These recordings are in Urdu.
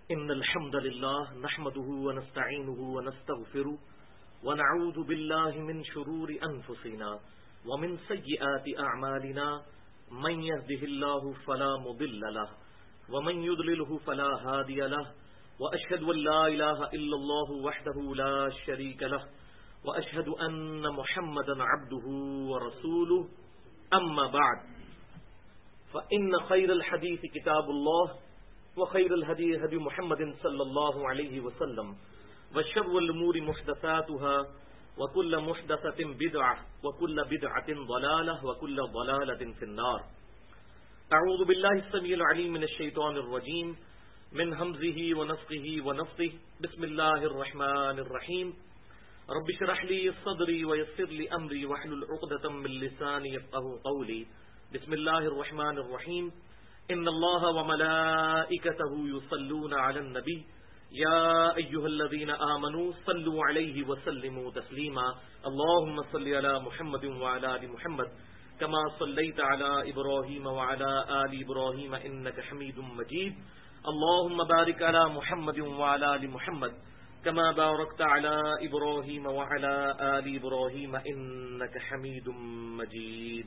إن الحمد لله نحمده ونستعينه ونستغفره ونعوذ بالله من شرور أنفسنا ومن سيئات أعمالنا من يهده الله فلا مضل له ومن يضلله فلا هادي له وأشهد أن لا إله إلا الله وحده لا شريك له وأشهد أن محمدا عبده ورسوله أما بعد فإن خير الحديث كتاب الله وخير الهدي هدي محمد صلى الله عليه وسلم وشر الأمور محدثاتها وكل محدثة بدعة وكل بدعة ضلالة وكل ضلالة في النار. أعوذ بالله السميع العليم من الشيطان الرجيم من همزه ونفخه ونفثه. بسم الله الرحمن الرحيم. رب اشرح لي صدري ويسر لي أمري واحلل عقدة من لساني يفقهوا قولي. بسم الله الرحمن الرحيم. إن الله وملائكته يصلون على النبي يا أيها الذين آمنوا صلوا عليه وسلموا تسليما. اللهم صل على محمد وعلى آل محمد كما صليت على إبراهيم وعلى آل إبراهيم إنك حميد مجيد. اللهم بارك على محمد وعلى آل محمد كما باركت على إبراهيم وعلى آل إبراهيم إنك حميد مجيد.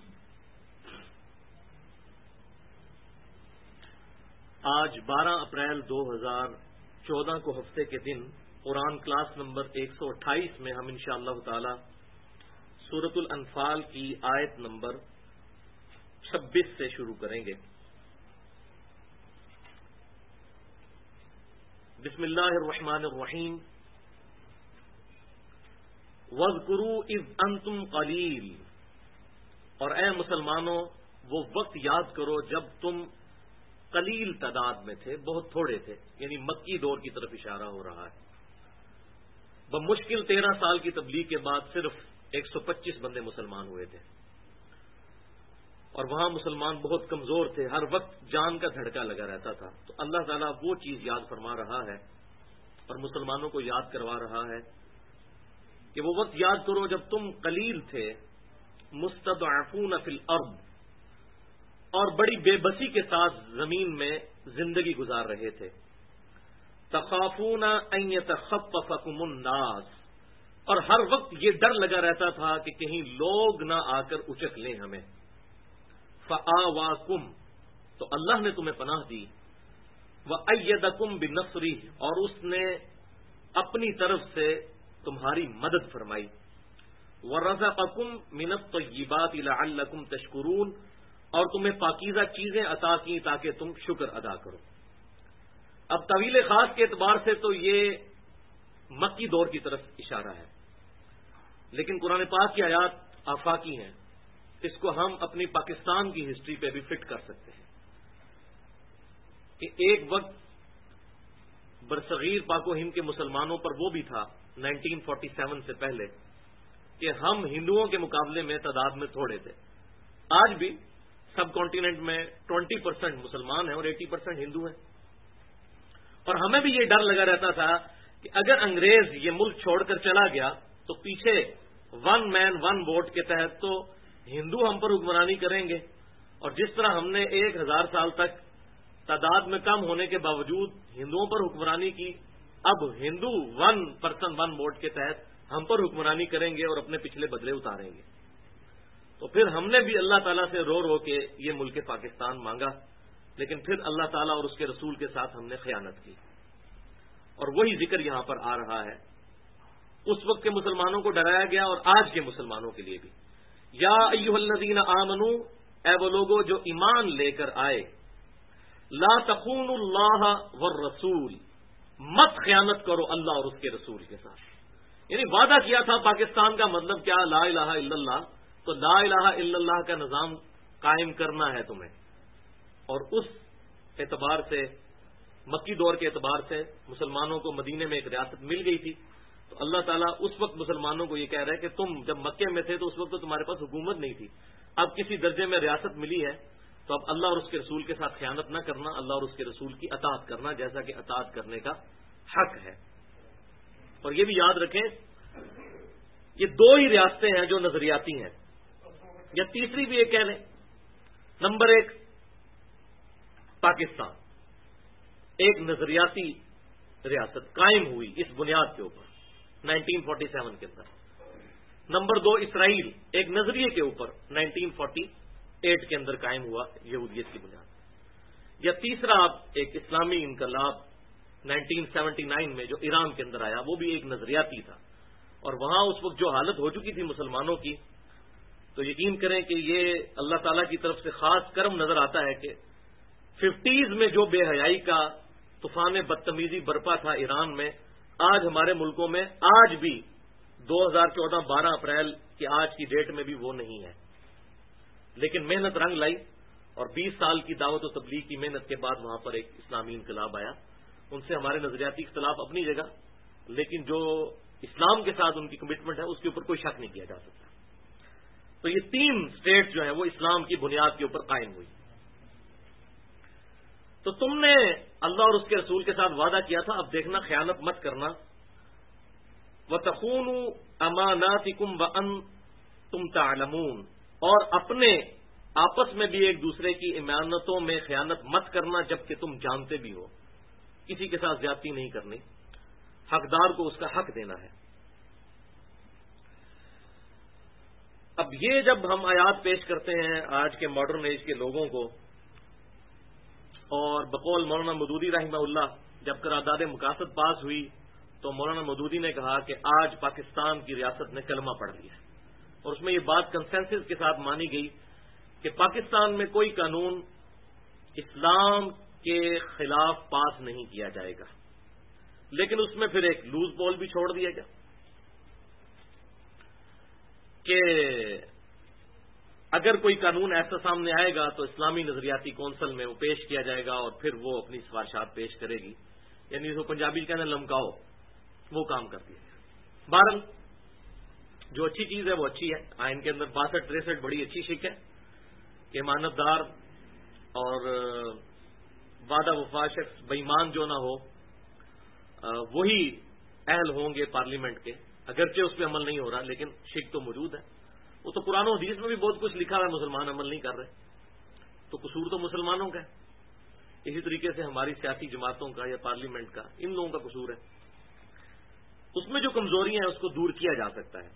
آج 12 اپریل 2014 کو ہفتے کے دن قرآن کلاس نمبر 128 میں ہم انشاءاللہ تعالی سورۃ الانفال کی آیت نمبر 26 سے شروع کریں گے. بسم اللہ الرحمن الرحیم. وَاذْكُرُوا إِذْ أَنْتُمْ قَلِيلٌ، اور اے مسلمانوں وہ وقت یاد کرو جب تم قلیل تعداد میں تھے، بہت تھوڑے تھے، یعنی مکی دور کی طرف اشارہ ہو رہا ہے. بمشکل 13 سال کی تبلیغ کے بعد صرف 125 بندے مسلمان ہوئے تھے، اور وہاں مسلمان بہت کمزور تھے، ہر وقت جان کا دھڑکا لگا رہتا تھا. تو اللہ تعالیٰ وہ چیز یاد فرما رہا ہے اور مسلمانوں کو یاد کروا رہا ہے کہ وہ وقت یاد کرو جب تم قلیل تھے، مستضعفون فی الارض، اور بڑی بے بسی کے ساتھ زمین میں زندگی گزار رہے تھے. تخافون ان یتخطفکم الناس، اور ہر وقت یہ ڈر لگا رہتا تھا کہ کہیں لوگ نہ آ کر اچک لیں ہمیں. فآواکم، تو اللہ نے تمہیں پناہ دی. وأیدکم بنصرہ، اور اس نے اپنی طرف سے تمہاری مدد فرمائی. ورزقکم من الطیبات لعلکم تشکرون، اور تمہیں پاکیزہ چیزیں عطا کی تاکہ تم شکر ادا کرو. اب طویل خاص کے اعتبار سے تو یہ مکی دور کی طرف اشارہ ہے، لیکن قرآن پاک کی آیات آفاقی ہیں. اس کو ہم اپنی پاکستان کی ہسٹری پہ بھی فٹ کر سکتے ہیں کہ ایک وقت برصغیر پاک و ہند کے مسلمانوں پر وہ بھی تھا 1947 سے پہلے کہ ہم ہندوؤں کے مقابلے میں تعداد میں تھوڑے تھے. آج بھی سب کانٹیننٹ میں 20% مسلمان ہیں اور 80% ہندو ہیں، اور ہمیں بھی یہ ڈر لگا رہتا تھا کہ اگر انگریز یہ ملک چھوڑ کر چلا گیا تو پیچھے 1 مین 1 ووٹ کے تحت تو ہندو ہم پر حکمرانی کریں گے. اور جس طرح ہم نے 1000 سال تک تعداد میں کم ہونے کے باوجود ہندوؤں پر حکمرانی کی، اب ہندو 1 پرسن 1 ووٹ کے تحت ہم پر حکمرانی کریں گے اور اپنے پچھلے بدلے اتاریں گے. تو پھر ہم نے بھی اللہ تعالیٰ سے رو رو کے یہ ملک پاکستان مانگا، لیکن پھر اللہ تعالیٰ اور اس کے رسول کے ساتھ ہم نے خیانت کی، اور وہی ذکر یہاں پر آ رہا ہے. اس وقت کے مسلمانوں کو ڈرایا گیا اور آج کے مسلمانوں کے لیے بھی. یا ایھا الذین آمنوا، اے وہ لوگوں جو ایمان لے کر آئے، لا تخونوا اللہ والرسول، مت خیانت کرو اللہ اور اس کے رسول کے ساتھ. یعنی وعدہ کیا تھا پاکستان کا مطلب کیا؟ لا الہ الا اللہ. تو لا الہ الا اللہ کا نظام قائم کرنا ہے تمہیں. اور اس اعتبار سے مکی دور کے اعتبار سے مسلمانوں کو مدینے میں ایک ریاست مل گئی تھی. تو اللہ تعالیٰ اس وقت مسلمانوں کو یہ کہہ رہا ہے کہ تم جب مکے میں تھے تو اس وقت تو تمہارے پاس حکومت نہیں تھی، اب کسی درجے میں ریاست ملی ہے تو اب اللہ اور اس کے رسول کے ساتھ خیانت نہ کرنا، اللہ اور اس کے رسول کی اطاعت کرنا جیسا کہ اطاعت کرنے کا حق ہے. اور یہ بھی یاد رکھیں یہ 2 ہی ریاستیں ہیں جو نظریاتی ہیں، یا تیسری بھی یہ کہہ لیں. نمبر 1 پاکستان، ایک نظریاتی ریاست قائم ہوئی اس بنیاد کے اوپر 1947 کے اندر. نمبر 2 اسرائیل ایک نظریے کے اوپر 1948 کے اندر قائم ہوا یہودیت کی بنیاد. یا تیسرا ایک اسلامی انقلاب 1979 میں جو ایران کے اندر آیا، وہ بھی ایک نظریاتی تھا، اور وہاں اس وقت جو حالت ہو چکی تھی مسلمانوں کی، تو یقین کریں کہ یہ اللہ تعالیٰ کی طرف سے خاص کرم نظر آتا ہے کہ 50s میں جو بے حیائی کا طوفان بدتمیزی برپا تھا ایران میں، آج ہمارے ملکوں میں آج بھی 2014 12 اپریل کی آج کی ڈیٹ میں بھی وہ نہیں ہے. لیکن محنت رنگ لائی، اور 20 سال کی دعوت و تبلیغ کی محنت کے بعد وہاں پر ایک اسلامی انقلاب آیا. ان سے ہمارے نظریاتی اختلاف اپنی جگہ، لیکن جو اسلام کے ساتھ ان کی کمٹمنٹ ہے اس کے اوپر کوئی شک نہیں کیا جا سکتا. تو یہ 3 اسٹیٹ جو ہیں وہ اسلام کی بنیاد کے اوپر قائم ہوئی. تو تم نے اللہ اور اس کے رسول کے ساتھ وعدہ کیا تھا، اب دیکھنا خیانت مت کرنا. وَتَخُونُوا أَمَانَاتِكُمْ وَأَنْتُمْ تَعْلَمُونَ، اور اپنے آپس میں بھی ایک دوسرے کی امانتوں میں خیانت مت کرنا جبکہ تم جانتے بھی ہو. کسی کے ساتھ زیادتی نہیں کرنی، حقدار کو اس کا حق دینا ہے. اب یہ جب ہم آیات پیش کرتے ہیں آج کے ماڈرن ایج کے لوگوں کو، اور بقول مولانا مودودی رحمہ اللہ جب قرارداد مقاصد پاس ہوئی تو مولانا مودودی نے کہا کہ آج پاکستان کی ریاست نے کلمہ پڑھ لیا، اور اس میں یہ بات کنسنسس کے ساتھ مانی گئی کہ پاکستان میں کوئی قانون اسلام کے خلاف پاس نہیں کیا جائے گا. لیکن اس میں پھر ایک لوز بال بھی چھوڑ دیا گیا کہ اگر کوئی قانون ایسا سامنے آئے گا تو اسلامی نظریاتی کونسل میں وہ پیش کیا جائے گا اور پھر وہ اپنی سفارشات پیش کرے گی. یعنی وہ پنجابی کہنا لمکاؤ، وہ کام کر دیا گیا. بہرحال جو اچھی چیز ہے وہ اچھی ہے. آئین کے اندر 62-63 بڑی اچھی شک ہے کہ امانت دار اور وعدہ وفا شخص بےایمان جو نہ ہو وہی اہل ہوں گے پارلیمنٹ کے، اگرچہ اس پہ عمل نہیں ہو رہا لیکن شک تو موجود ہے. وہ تو قرآن و حدیث میں بھی بہت کچھ لکھا ہے، مسلمان عمل نہیں کر رہے، تو قصور تو مسلمانوں کا ہے. اسی طریقے سے ہماری سیاسی جماعتوں کا یا پارلیمنٹ کا، ان لوگوں کا قصور ہے. اس میں جو کمزوریاں ہیں اس کو دور کیا جا سکتا ہے.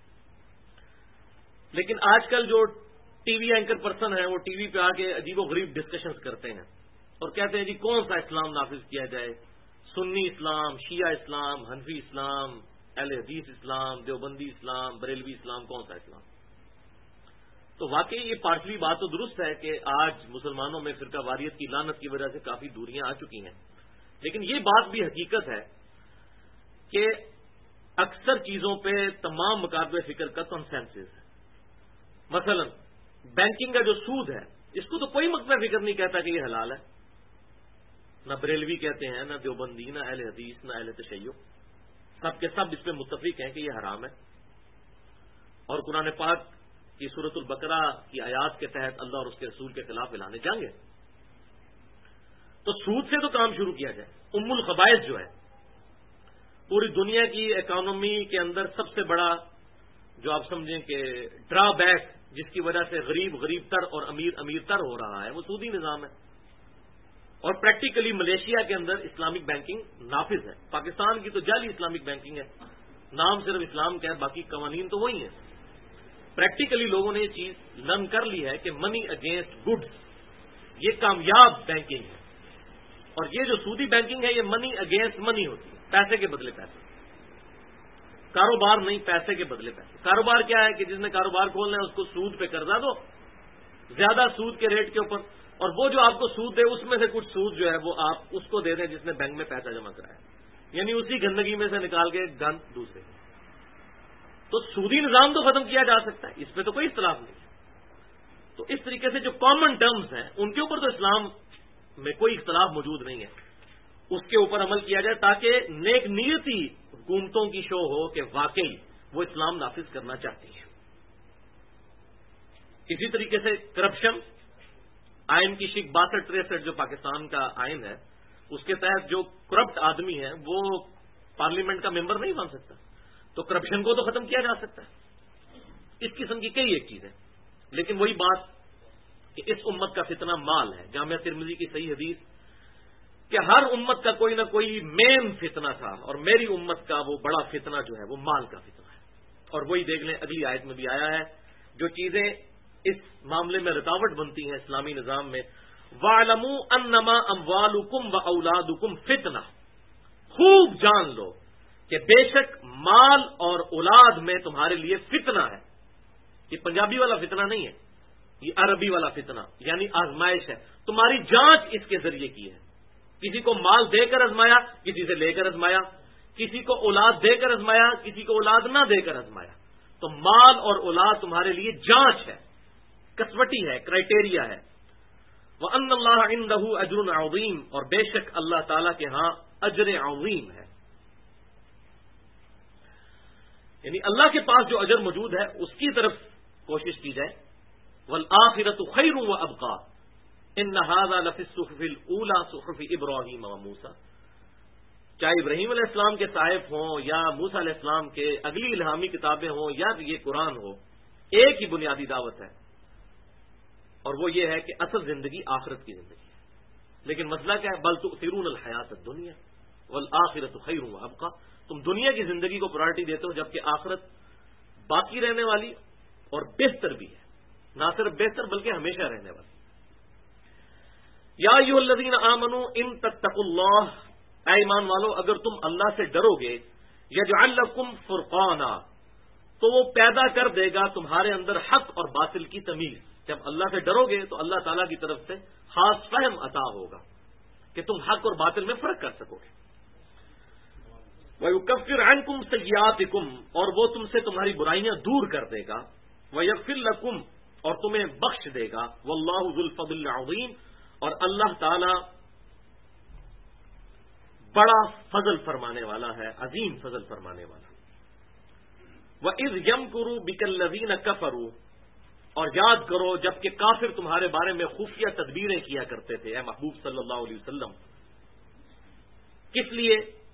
لیکن آج کل جو ٹی وی اینکر پرسن ہیں وہ ٹی وی پہ آ کے عجیب و غریب ڈسکشنز کرتے ہیں اور کہتے ہیں جی کون سا اسلام نافذ کیا جائے، سنی اسلام، شیعہ اسلام، حنفی اسلام، اہل حدیث اسلام، دیوبندی اسلام، بریلوی اسلام، کون سا اسلام؟ تو واقعی یہ پارٹلی بات تو درست ہے کہ آج مسلمانوں میں فرقہ واریت کی لعنت کی وجہ سے کافی دوریاں آ چکی ہیں، لیکن یہ بات بھی حقیقت ہے کہ اکثر چیزوں پہ تمام مکاتب فکر کا کنسنسس ہے. مثلا بینکنگ کا جو سود ہے اس کو تو کوئی مکتب فکر نہیں کہتا کہ یہ حلال ہے، نہ بریلوی کہتے ہیں، نہ دیوبندی، نہ اہل حدیث، نہ اہل تشیع، سب کے سب اس پہ متفق ہیں کہ یہ حرام ہے. اور قرآن پاک کی سورۃ البقرہ کی آیات کے تحت اللہ اور اس کے رسول کے خلاف اعلان جنگ ہے. تو سود سے تو کام شروع کیا جائے. ام الخبائث جو ہے پوری دنیا کی اکانومی کے اندر سب سے بڑا جو آپ سمجھیں کہ ڈرا بیک جس کی وجہ سے غریب غریب تر اور امیر امیر تر ہو رہا ہے وہ سودی نظام ہے. اور پریکٹیکلی ملیشیا کے اندر اسلامک بینکنگ نافذ ہے. پاکستان کی تو جعلی اسلامک بینکنگ ہے، نام صرف اسلام کا ہے، باقی قوانین تو وہی ہیں. پریکٹیکلی لوگوں نے یہ چیز لرن کر لی ہے کہ منی اگینسٹ گڈز یہ کامیاب بینکنگ ہے، اور یہ جو سودی بینکنگ ہے یہ منی اگینسٹ منی ہوتی ہے، پیسے کے بدلے پیسے. کاروبار نہیں، پیسے کے بدلے پیسے. کاروبار کیا ہے کہ جس نے کاروبار کھولنا ہے اس کو سود پہ قرضہ دو، زیادہ سود کے ریٹ کے اوپر، اور وہ جو آپ کو سود دے اس میں سے کچھ سود جو ہے وہ آپ اس کو دے دیں جس نے بینک میں پیسہ جمع کرایا، یعنی اسی گندگی میں سے نکال کے گند دوسرے. تو سودی نظام تو ختم کیا جا سکتا ہے، اس پہ تو کوئی اختلاف نہیں ہے. تو اس طریقے سے جو کامن ٹرمز ہیں ان کے اوپر تو اسلام میں کوئی اختلاف موجود نہیں ہے، اس کے اوپر عمل کیا جائے تاکہ نیک نیتی حکومتوں کی شو ہو کہ واقعی وہ اسلام نافذ کرنا چاہتی ہیں. اسی طریقے سے کرپشن، آئین کی شک 62-63 جو پاکستان کا آئین ہے اس کے تحت جو کرپٹ آدمی ہے وہ پارلیمنٹ کا ممبر نہیں بن سکتا. تو کرپشن کو تو ختم کیا جا سکتا ہے. اس قسم کی کئی ایک چیزیں، لیکن وہی بات کہ اس امت کا فتنہ مال ہے. جامعہ ترمذی کی صحیح حدیث کہ ہر امت کا کوئی نہ کوئی مین فتنہ تھا، اور میری امت کا وہ بڑا فتنہ جو ہے وہ مال کا فتنہ ہے. اور وہی دیکھ لیں اگلی آیت میں بھی آیا ہے، جو چیزیں اس معاملے میں رکاوٹ بنتی ہیں اسلامی نظام میں، وَاعْلَمُوا أَنَّمَا أَمْوَالُكُمْ وَأَوْلَادُكُمْ فِتْنَةٌ، خوب جان لو کہ بے شک مال اور اولاد میں تمہارے لیے فتنہ ہے. یہ پنجابی والا فتنہ نہیں ہے، یہ عربی والا فتنہ، یعنی آزمائش ہے. تمہاری جانچ اس کے ذریعے کی ہے. کسی کو مال دے کر ازمایا، کسی سے لے کر ازمایا، کسی کو اولاد دے کر ازمایا، کسی کو اولاد نہ دے کر ازمایا. تو مال اور اولاد تمہارے لیے جانچ ہے، کسوٹی ہے، کرائٹیریا ہے. وَأَنَّ اللَّهَ عِندَهُ أَجْرٌ عَظِيمٌ، اور بے شک اللہ تعالیٰ کے ہاں اجر عظیم ہے. یعنی اللہ کے پاس جو اجر موجود ہے اس کی طرف کوشش کی جائے. وَالْآخِرَةُ خَيْرٌ وَأَبْقَىٰ إِنَّ هَٰذَا لَفِي الصُّحُفِ الْأُولَىٰ صُحُفِ إِبْرَاهِيمَ وَمُوسَىٰ، چاہے ابراہیم علیہ السلام کے صحائف ہوں یا موسیٰ علیہ السلام کے اگلی الہامی کتابیں ہوں یا یہ قرآن ہو، ایک ہی بنیادی دعوت ہے، اور وہ یہ ہے کہ اصل زندگی آخرت کی زندگی ہے. لیکن مسئلہ کیا ہے؟ بل تؤثرون الحیات الدنیا والآخرۃ خیر وابقیٰ، تم دنیا کی زندگی کو پرائرٹی دیتے ہو جبکہ آخرت باقی رہنے والی اور بہتر بھی ہے. نہ صرف بہتر بلکہ ہمیشہ رہنے والی. یا ایھا الذین آمنوا ان تتقوا اللہ، اے ایمان والو اگر تم اللہ سے ڈرو گے، یجعل لکم فرقانا، تو وہ پیدا کر دے گا تمہارے اندر حق اور باطل کی تمیز. جب اللہ سے ڈرو گے تو اللہ تعالیٰ کی طرف سے خاص فہم عطا ہوگا کہ تم حق اور باطل میں فرق کر سکو گے. وَيُكَفِّرْ عَنْكُمْ سَيِّئَاتِكُمْ، اور وہ تم سے تمہاری برائیاں دور کر دے گا. وَيَغْفِرْ لَكُمْ، اور تمہیں بخش دے گا. وَاللَّهُ ذُو الْفَضْلِ الْعَظِيمِ، اور اللہ تعالی بڑا فضل فرمانے والا ہے، عظیم فضل فرمانے والا. وَإِذْ يَمْكُرُ بِكَ الَّذِينَ كَفَرُوا، اور یاد کرو جبکہ کافر تمہارے بارے میں خفیہ تدبیریں کیا کرتے تھے اے محبوب صلی اللہ علیہ وسلم. کس لیے؟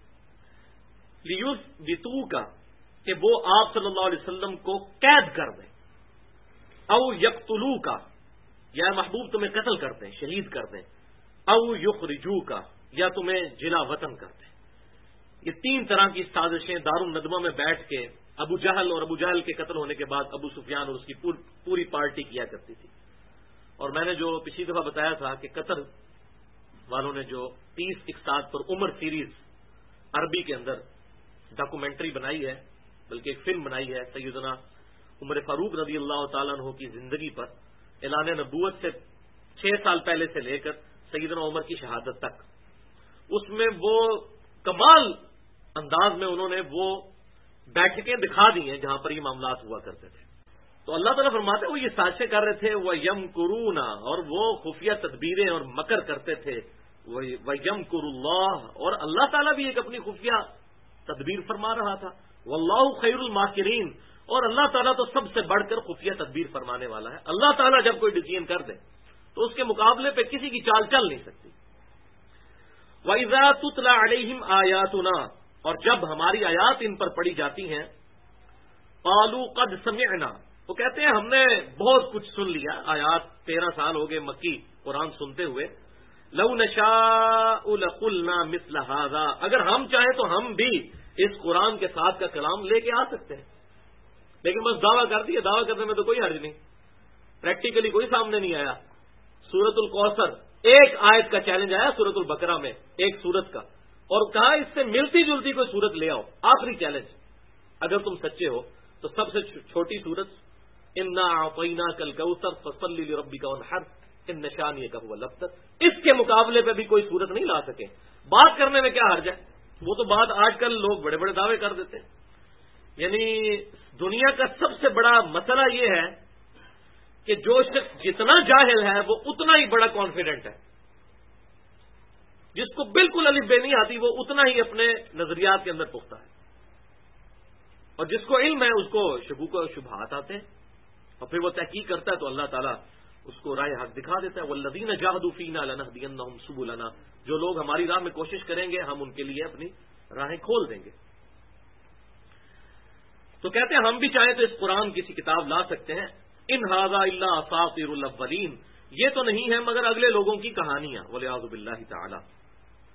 لیثبتوک، کہ وہ آپ صلی اللہ علیہ وسلم کو قید کر دیں. او یقتلوک، یا محبوب تمہیں قتل کر دیں، شہید کر دیں. او یخرجوک، یا تمہیں جلا وطن کر دیں. یہ تین طرح کی سازشیں دارالندمہ میں بیٹھ کے ابو جہل اور ابو جہل کے قتل ہونے کے بعد ابو سفیان اور اس کی پوری پارٹی کیا کرتی تھی. اور میں نے جو پچھلی دفعہ بتایا تھا کہ قطر والوں نے جو 30 اقساط پر عمر سیریز عربی کے اندر ڈاکومنٹری بنائی ہے، بلکہ ایک فلم بنائی ہے سیدنا عمر فاروق رضی اللہ تعالیٰ عنہ کی زندگی پر، اعلان نبوت سے 6 سال پہلے سے لے کر سیدنا عمر کی شہادت تک. اس میں وہ کمال انداز میں انہوں نے وہ بیٹھکیں دکھا دی ہیں جہاں پر یہ معاملات ہوا کرتے تھے. تو اللہ تعالیٰ فرماتے ہیں وہ یہ سازشیں کر رہے تھے. وہ یمکرون، اور وہ خفیہ تدبیریں اور مکر کرتے تھے. وہ یمکر اللہ، اور اللہ تعالیٰ بھی ایک اپنی خفیہ تدبیر فرما رہا تھا. واللہ خیر الماکرین، اور اللہ تعالیٰ تو سب سے بڑھ کر خفیہ تدبیر فرمانے والا ہے. اللہ تعالیٰ جب کوئی ڈیسیژن کر دے تو اس کے مقابلے پہ کسی کی چال چل نہیں سکتی. وَإِذَا تُتْلَى عَلَيْهِمْ آيَاتُنَا، اور جب ہماری آیات ان پر پڑھی جاتی ہیں، قَالُوا قَدْ سَمِعْنَا، وہ کہتے ہیں ہم نے بہت کچھ سن لیا. آیات 13 سال ہو گئے مکی قرآن سنتے ہوئے. لَوْ نَشَاءُ لَقُلْنَا مِثْلَ هَذَا، اگر ہم چاہیں تو ہم بھی اس قرآن کے ساتھ کا کلام لے کے آ سکتے ہیں. لیکن بس دعویٰ کر دیا، دعویٰ کرنے میں تو کوئی حرج نہیں، پریکٹیکلی کوئی سامنے نہیں آیا. سورت الکوثر ایک آیت کا چیلنج آیا سورت البقرہ میں، ایک سورت کا، اور کہا اس سے ملتی جلتی کوئی سورت لے آؤ. آخری چیلنج، اگر تم سچے ہو تو سب سے چھوٹی سورت انا اعطیناک الکوثر فصلی لربک وانحر ان شانئک هو الابتر، اس کے مقابلے پہ بھی کوئی سورت نہیں لا سکے. بات کرنے میں کیا حرج ہے؟ وہ تو بات آج کل لوگ بڑے بڑے دعوے کر دیتے ہیں. یعنی دنیا کا سب سے بڑا مسئلہ یہ ہے کہ جو شخص جتنا جاہل ہے وہ اتنا ہی بڑا کانفیڈنٹ ہے. جس کو بالکل الف بے نہیں آتی وہ اتنا ہی اپنے نظریات کے اندر پختہ ہے، اور جس کو علم ہے اس کو شکوک و شبہات آتے ہیں، اور پھر وہ تحقیق کرتا ہے تو اللہ تعالیٰ اس کو راہ حق دکھا دیتا ہے. والذین جاہدوا فینا لنہدینہم سبلنا، جو لوگ ہماری راہ میں کوشش کریں گے ہم ان کے لیے اپنی راہیں کھول دیں گے. تو کہتے ہیں ہم بھی چاہیں تو اس قرآن کسی کتاب لا سکتے ہیں. ان ھذا الا اساطیر الاولین، یہ تو نہیں ہے مگر اگلے لوگوں کی کہانیاں. والعیاذ باللہ تعالی.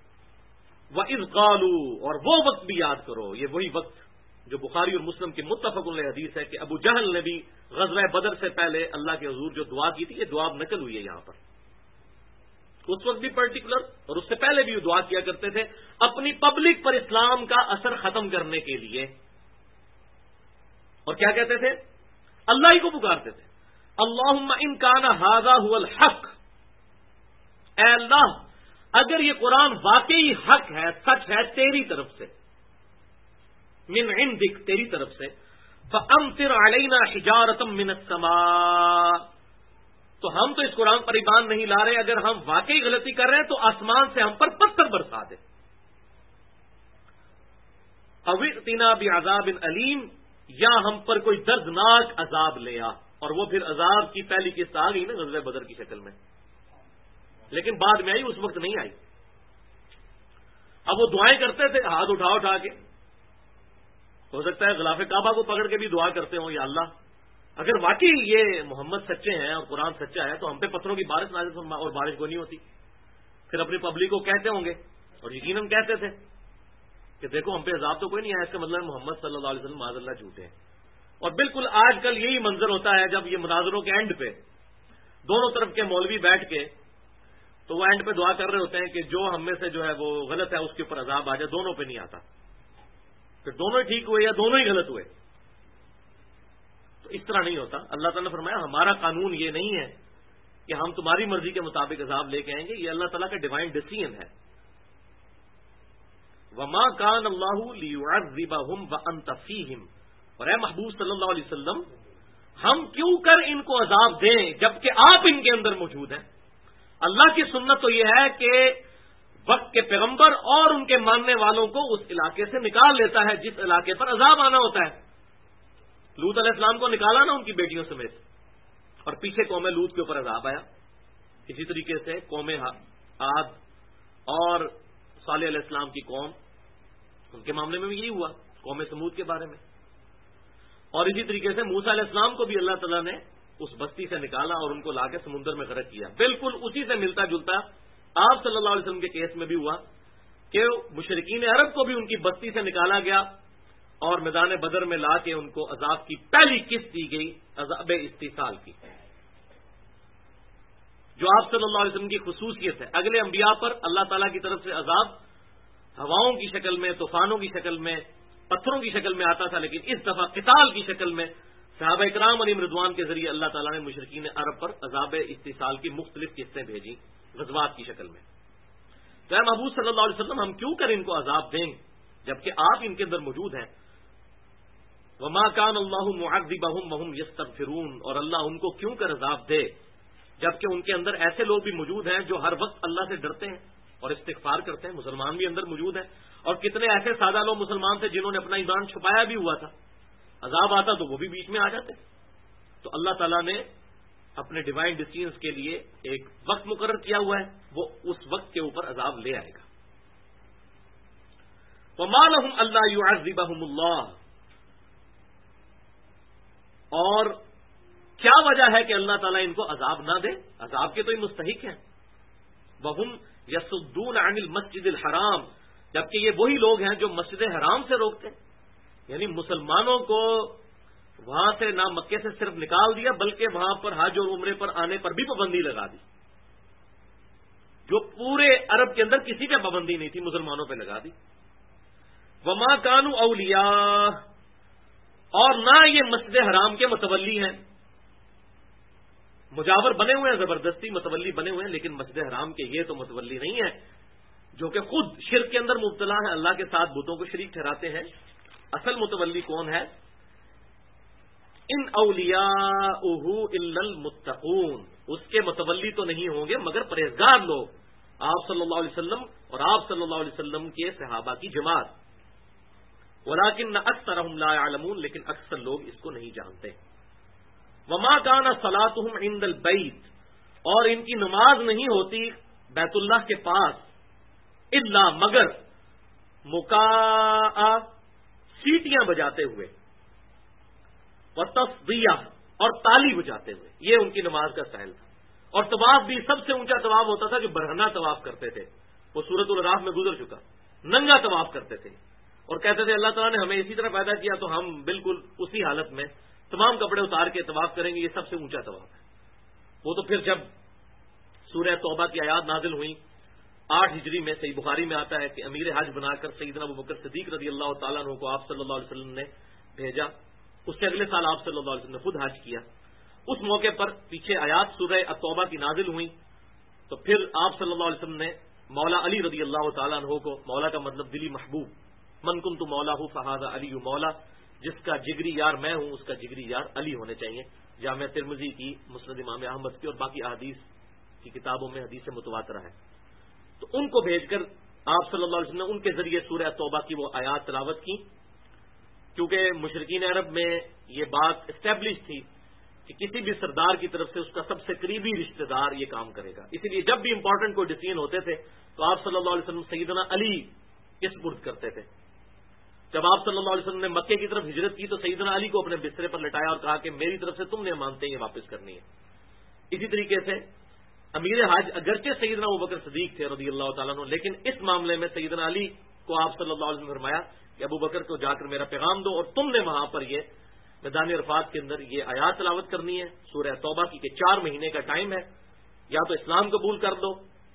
وَإِذْ قَالُوا، اور وہ وقت بھی یاد کرو، یہ وہی وقت جو بخاری اور مسلم کی متفق علیہ حدیث ہے کہ ابو جہل نے بھی غزوہ بدر سے پہلے اللہ کے حضور جو دعا کی تھی، یہ دعا نقل ہوئی ہے یہاں پر، اس وقت بھی پرٹیکولر اور اس سے پہلے بھی وہ دعا کیا کرتے تھے اپنی پبلک پر اسلام کا اثر ختم کرنے کے لیے. اور کیا کہتے تھے؟ اللہ ہی کو پکارتے تھے، اللہم ان کان ھذا ھو الحق، اے اللہ اگر یہ قرآن واقعی حق ہے، سچ ہے تیری طرف سے، من عندک تیری طرف سے، فامطر علینا حجارۃ من السماء، تو ہم تو اس قرآن پر ایمان نہیں لا رہے، اگر ہم واقعی غلطی کر رہے ہیں تو آسمان سے ہم پر پتھر برسا دے. او ائتنا بعذاب علیم، یا ہم پر کوئی دردناک عذاب لے آ. اور وہ پھر عذاب کی پہلی قسط آ گئی نا غزوہ بدر کی شکل میں، لیکن بعد میں آئی، اس وقت نہیں آئی. اب وہ دعائیں کرتے تھے ہاتھ اٹھا اٹھا کے، ہو سکتا ہے غلاف کعبہ کو پکڑ کے بھی دعا کرتے ہوں، یا اللہ اگر واقعی یہ محمد سچے ہیں اور قرآن سچا ہے تو ہم پہ پتھروں کی بارش نازل فرما، اور بارش کو نہیں ہوتی. پھر اپنی پبلک کو کہتے ہوں گے، اور یقیناً کہتے تھے کہ دیکھو ہم پہ عذاب تو کوئی نہیں آیا، اس کا مطلب محمد صلی اللہ علیہ وسلم معاذ اللہ جھوٹے ہیں. اور بالکل آج کل یہی منظر ہوتا ہے جب یہ مناظروں کے اینڈ پہ دونوں طرف کے مولوی بیٹھ کے تو وہ اینڈ پہ دعا کر رہے ہوتے ہیں کہ جو ہم میں سے جو ہے وہ غلط ہے اس کے اوپر عذاب آ جائے، دونوں پہ نہیں آتا، پھر دونوں ہی ٹھیک ہوئے یا دونوں ہی غلط ہوئے. تو اس طرح نہیں ہوتا. اللہ تعالیٰ نے فرمایا ہمارا قانون یہ نہیں ہے کہ ہم تمہاری مرضی کے مطابق عذاب لے کے آئیں گے، یہ اللہ تعالیٰ کا ڈیوائن ڈیسیژن ہے. وما کان اللہ لیعذبہم وانت فیہم، اور اے محبوب صلی اللہ علیہ وسلم ہم کیوں کر ان کو عذاب دیں جبکہ آپ ان کے اندر موجود ہیں. اللہ کی سنت تو یہ ہے کہ وقت کے پیغمبر اور ان کے ماننے والوں کو اس علاقے سے نکال لیتا ہے جس علاقے پر عذاب آنا ہوتا ہے. لوط علیہ السلام کو نکالا نا ان کی بیٹیوں سمیت، اور پیچھے قوم لوط کے اوپر عذاب آیا. اسی طریقے سے قوم عاد اور صالح علیہ السلام کی قوم، ان کے معاملے میں بھی یہی ہوا، قوم سمود کے بارے میں. اور اسی طریقے سے موسیٰ علیہ السلام کو بھی اللہ تعالیٰ نے اس بستی سے نکالا اور ان کو لا کے سمندر میں غرق کیا. بالکل اسی سے ملتا جلتا آپ صلی اللہ علیہ وسلم کے کیس میں بھی ہوا کہ مشرکین عرب کو بھی ان کی بستی سے نکالا گیا اور میدان بدر میں لا کے ان کو عذاب کی پہلی قسط دی گئی، عذاب استیصال کی، جو آپ صلی اللہ علیہ وسلم کی خصوصیت ہے. اگلے انبیاء پر اللہ تعالیٰ کی طرف سے عذاب ہواؤں کی شکل میں، طوفانوں کی شکل میں، پتھروں کی شکل میں آتا تھا، لیکن اس دفعہ قتال کی شکل میں صحابہ اکرام علیہم رضوان کے ذریعے اللہ تعالیٰ نے مشرکین عرب پر عذاب استیصال کی مختلف قسطیں بھیجی غزوات کی شکل میں. تو اے محبوب صلی اللہ علیہ وسلم ہم کیوں کر ان کو عذاب دیں جبکہ آپ ان کے اندر موجود ہیں. وما کان اللہ معذبہم وہم یستغفرون، اور اللہ ان کو کیوں کر عذاب دے جبکہ ان کے اندر ایسے لوگ بھی موجود ہیں جو ہر وقت اللہ سے ڈرتے ہیں اور استغفار کرتے ہیں. مسلمان بھی اندر موجود ہیں، اور کتنے ایسے سادہ لوگ مسلمان تھے جنہوں نے اپنا ایمان چھپایا بھی ہوا تھا، عذاب آتا تو وہ بھی بیچ میں آ جاتے. تو اللہ تعالیٰ نے اپنے ڈیوائن ڈیسیژنز کے لیے ایک وقت مقرر کیا ہوا ہے، وہ اس وقت کے اوپر عذاب لے آئے گا. وما لهم الا يعذبهم اللہ، اور کیا وجہ ہے کہ اللہ تعالیٰ ان کو عذاب نہ دے؟ عذاب کے تو یہ مستحق ہیں. وهم يصدون عن المسجد الحرام، جبکہ یہ وہی لوگ ہیں جو مسجد حرام سے روکتے ہیں. یعنی مسلمانوں کو وہاں سے نہ مکے سے صرف نکال دیا بلکہ وہاں پر حج اور عمرے پر آنے پر بھی پابندی لگا دی، جو پورے عرب کے اندر کسی پہ پابندی نہیں تھی، مسلمانوں پہ لگا دی. وما کانوا اولیاء، اور نہ یہ مسجد حرام کے متولی ہیں، مجاور بنے ہوئے ہیں، زبردستی متولی بنے ہوئے ہیں، لیکن مسجد حرام کے یہ تو متولی نہیں ہے جو کہ خود شرک کے اندر مبتلا ہے، اللہ کے ساتھ بتوں کو شریک ٹھہراتے ہیں. اصل متولی کون ہے؟ ان اولیاءہ الا المتقون، اس کے متولی تو نہیں ہوں گے مگر پرہیزگار لوگ، آپ صلی اللہ علیہ وسلم اور آپ صلی اللہ علیہ وسلم کے صحابہ کی جماعت. ولکن اکثرهم لا يعلمون، لیکن اکثر لوگ اس کو نہیں جانتے. وما کان صلاتهم عند البیت، اور ان کی نماز نہیں ہوتی بیت اللہ کے پاس، الا مگر مکاء، سیٹیاں بجاتے ہوئے، وتصدیہ، اور تالی بجاتے ہوئے، یہ ان کی نماز کا سٹائل تھا. اور طواف بھی سب سے اونچا طواف ہوتا تھا جو برہنہ طواف کرتے تھے، وہ سورۃ الاعراف میں گزر چکا. ننگا طواف کرتے تھے اور کہتے تھے اللہ تعالیٰ نے ہمیں اسی طرح پیدا کیا تو ہم بالکل اسی حالت میں تمام کپڑے اتار کے طواف کریں گے، یہ سب سے اونچا طواف ہے۔ وہ تو پھر جب سورہ توبہ کی آیات نازل ہوئیں 8 ہجری میں، صحیح بخاری میں آتا ہے کہ امیر حج بنا کر سیدنا ابوبکر صدیق رضی اللہ تعالیٰ عنہ کو آپ صلی اللہ علیہ وسلم نے بھیجا۔ اس سے اگلے سال آپ صلی اللہ علیہ وسلم نے خود حج کیا۔ اس موقع پر پیچھے آیات سورہ التوبہ کی نازل ہوئیں تو پھر آپ صلی اللہ علیہ وسلم نے مولا علی رضی اللہ تعالیٰ عنہ کو، مولا کا مطلب دلی محبوب، من کنت مولا ہوں فہذا علی مولا، جس کا جگری یار میں ہوں اس کا جگری یار علی ہونے چاہیے، جامع ترمذی کی، مسند امام احمد کی اور باقی احادیث کی کتابوں میں حدیث متواترہ ہے۔ تو ان کو بھیج کر آپ صلی اللہ علیہ وسلم نے ان کے ذریعے سورہ توبہ کی وہ آیات تلاوت کی، کیونکہ مشرکین عرب میں یہ بات اسٹیبلش تھی کہ کسی بھی سردار کی طرف سے اس کا سب سے قریبی رشتہ دار یہ کام کرے گا، اسی لیے جب بھی امپورٹنٹ کوئی ڈیسیژن ہوتے تھے تو آپ صلی اللہ علیہ وسلم سیدنا علی کے سپرد کرتے تھے۔ جب آپ صلی اللہ علیہ وسلم نے مکے کی طرف ہجرت کی تو سیدنا علی کو اپنے بسترے پر لٹایا اور کہا کہ میری طرف سے تم نے مانتے ہیں یہ واپس کرنی ہے۔ اسی طریقے سے امیر حج اگرچہ سیدنا ابوبکر صدیق تھے رضی اللہ تعالیٰ عنہ، لیکن اس معاملے میں سیدنا علی کو آپ صلی اللہ علیہ وسلم نے فرمایا کہ ابوبکر کو جا کر میرا پیغام دو اور تم نے وہاں پر یہ میدان عرفات کے اندر یہ آیات تلاوت کرنی ہے سورہ توبہ کی کہ 4 مہینے کا ٹائم ہے، یا تو اسلام قبول کر دو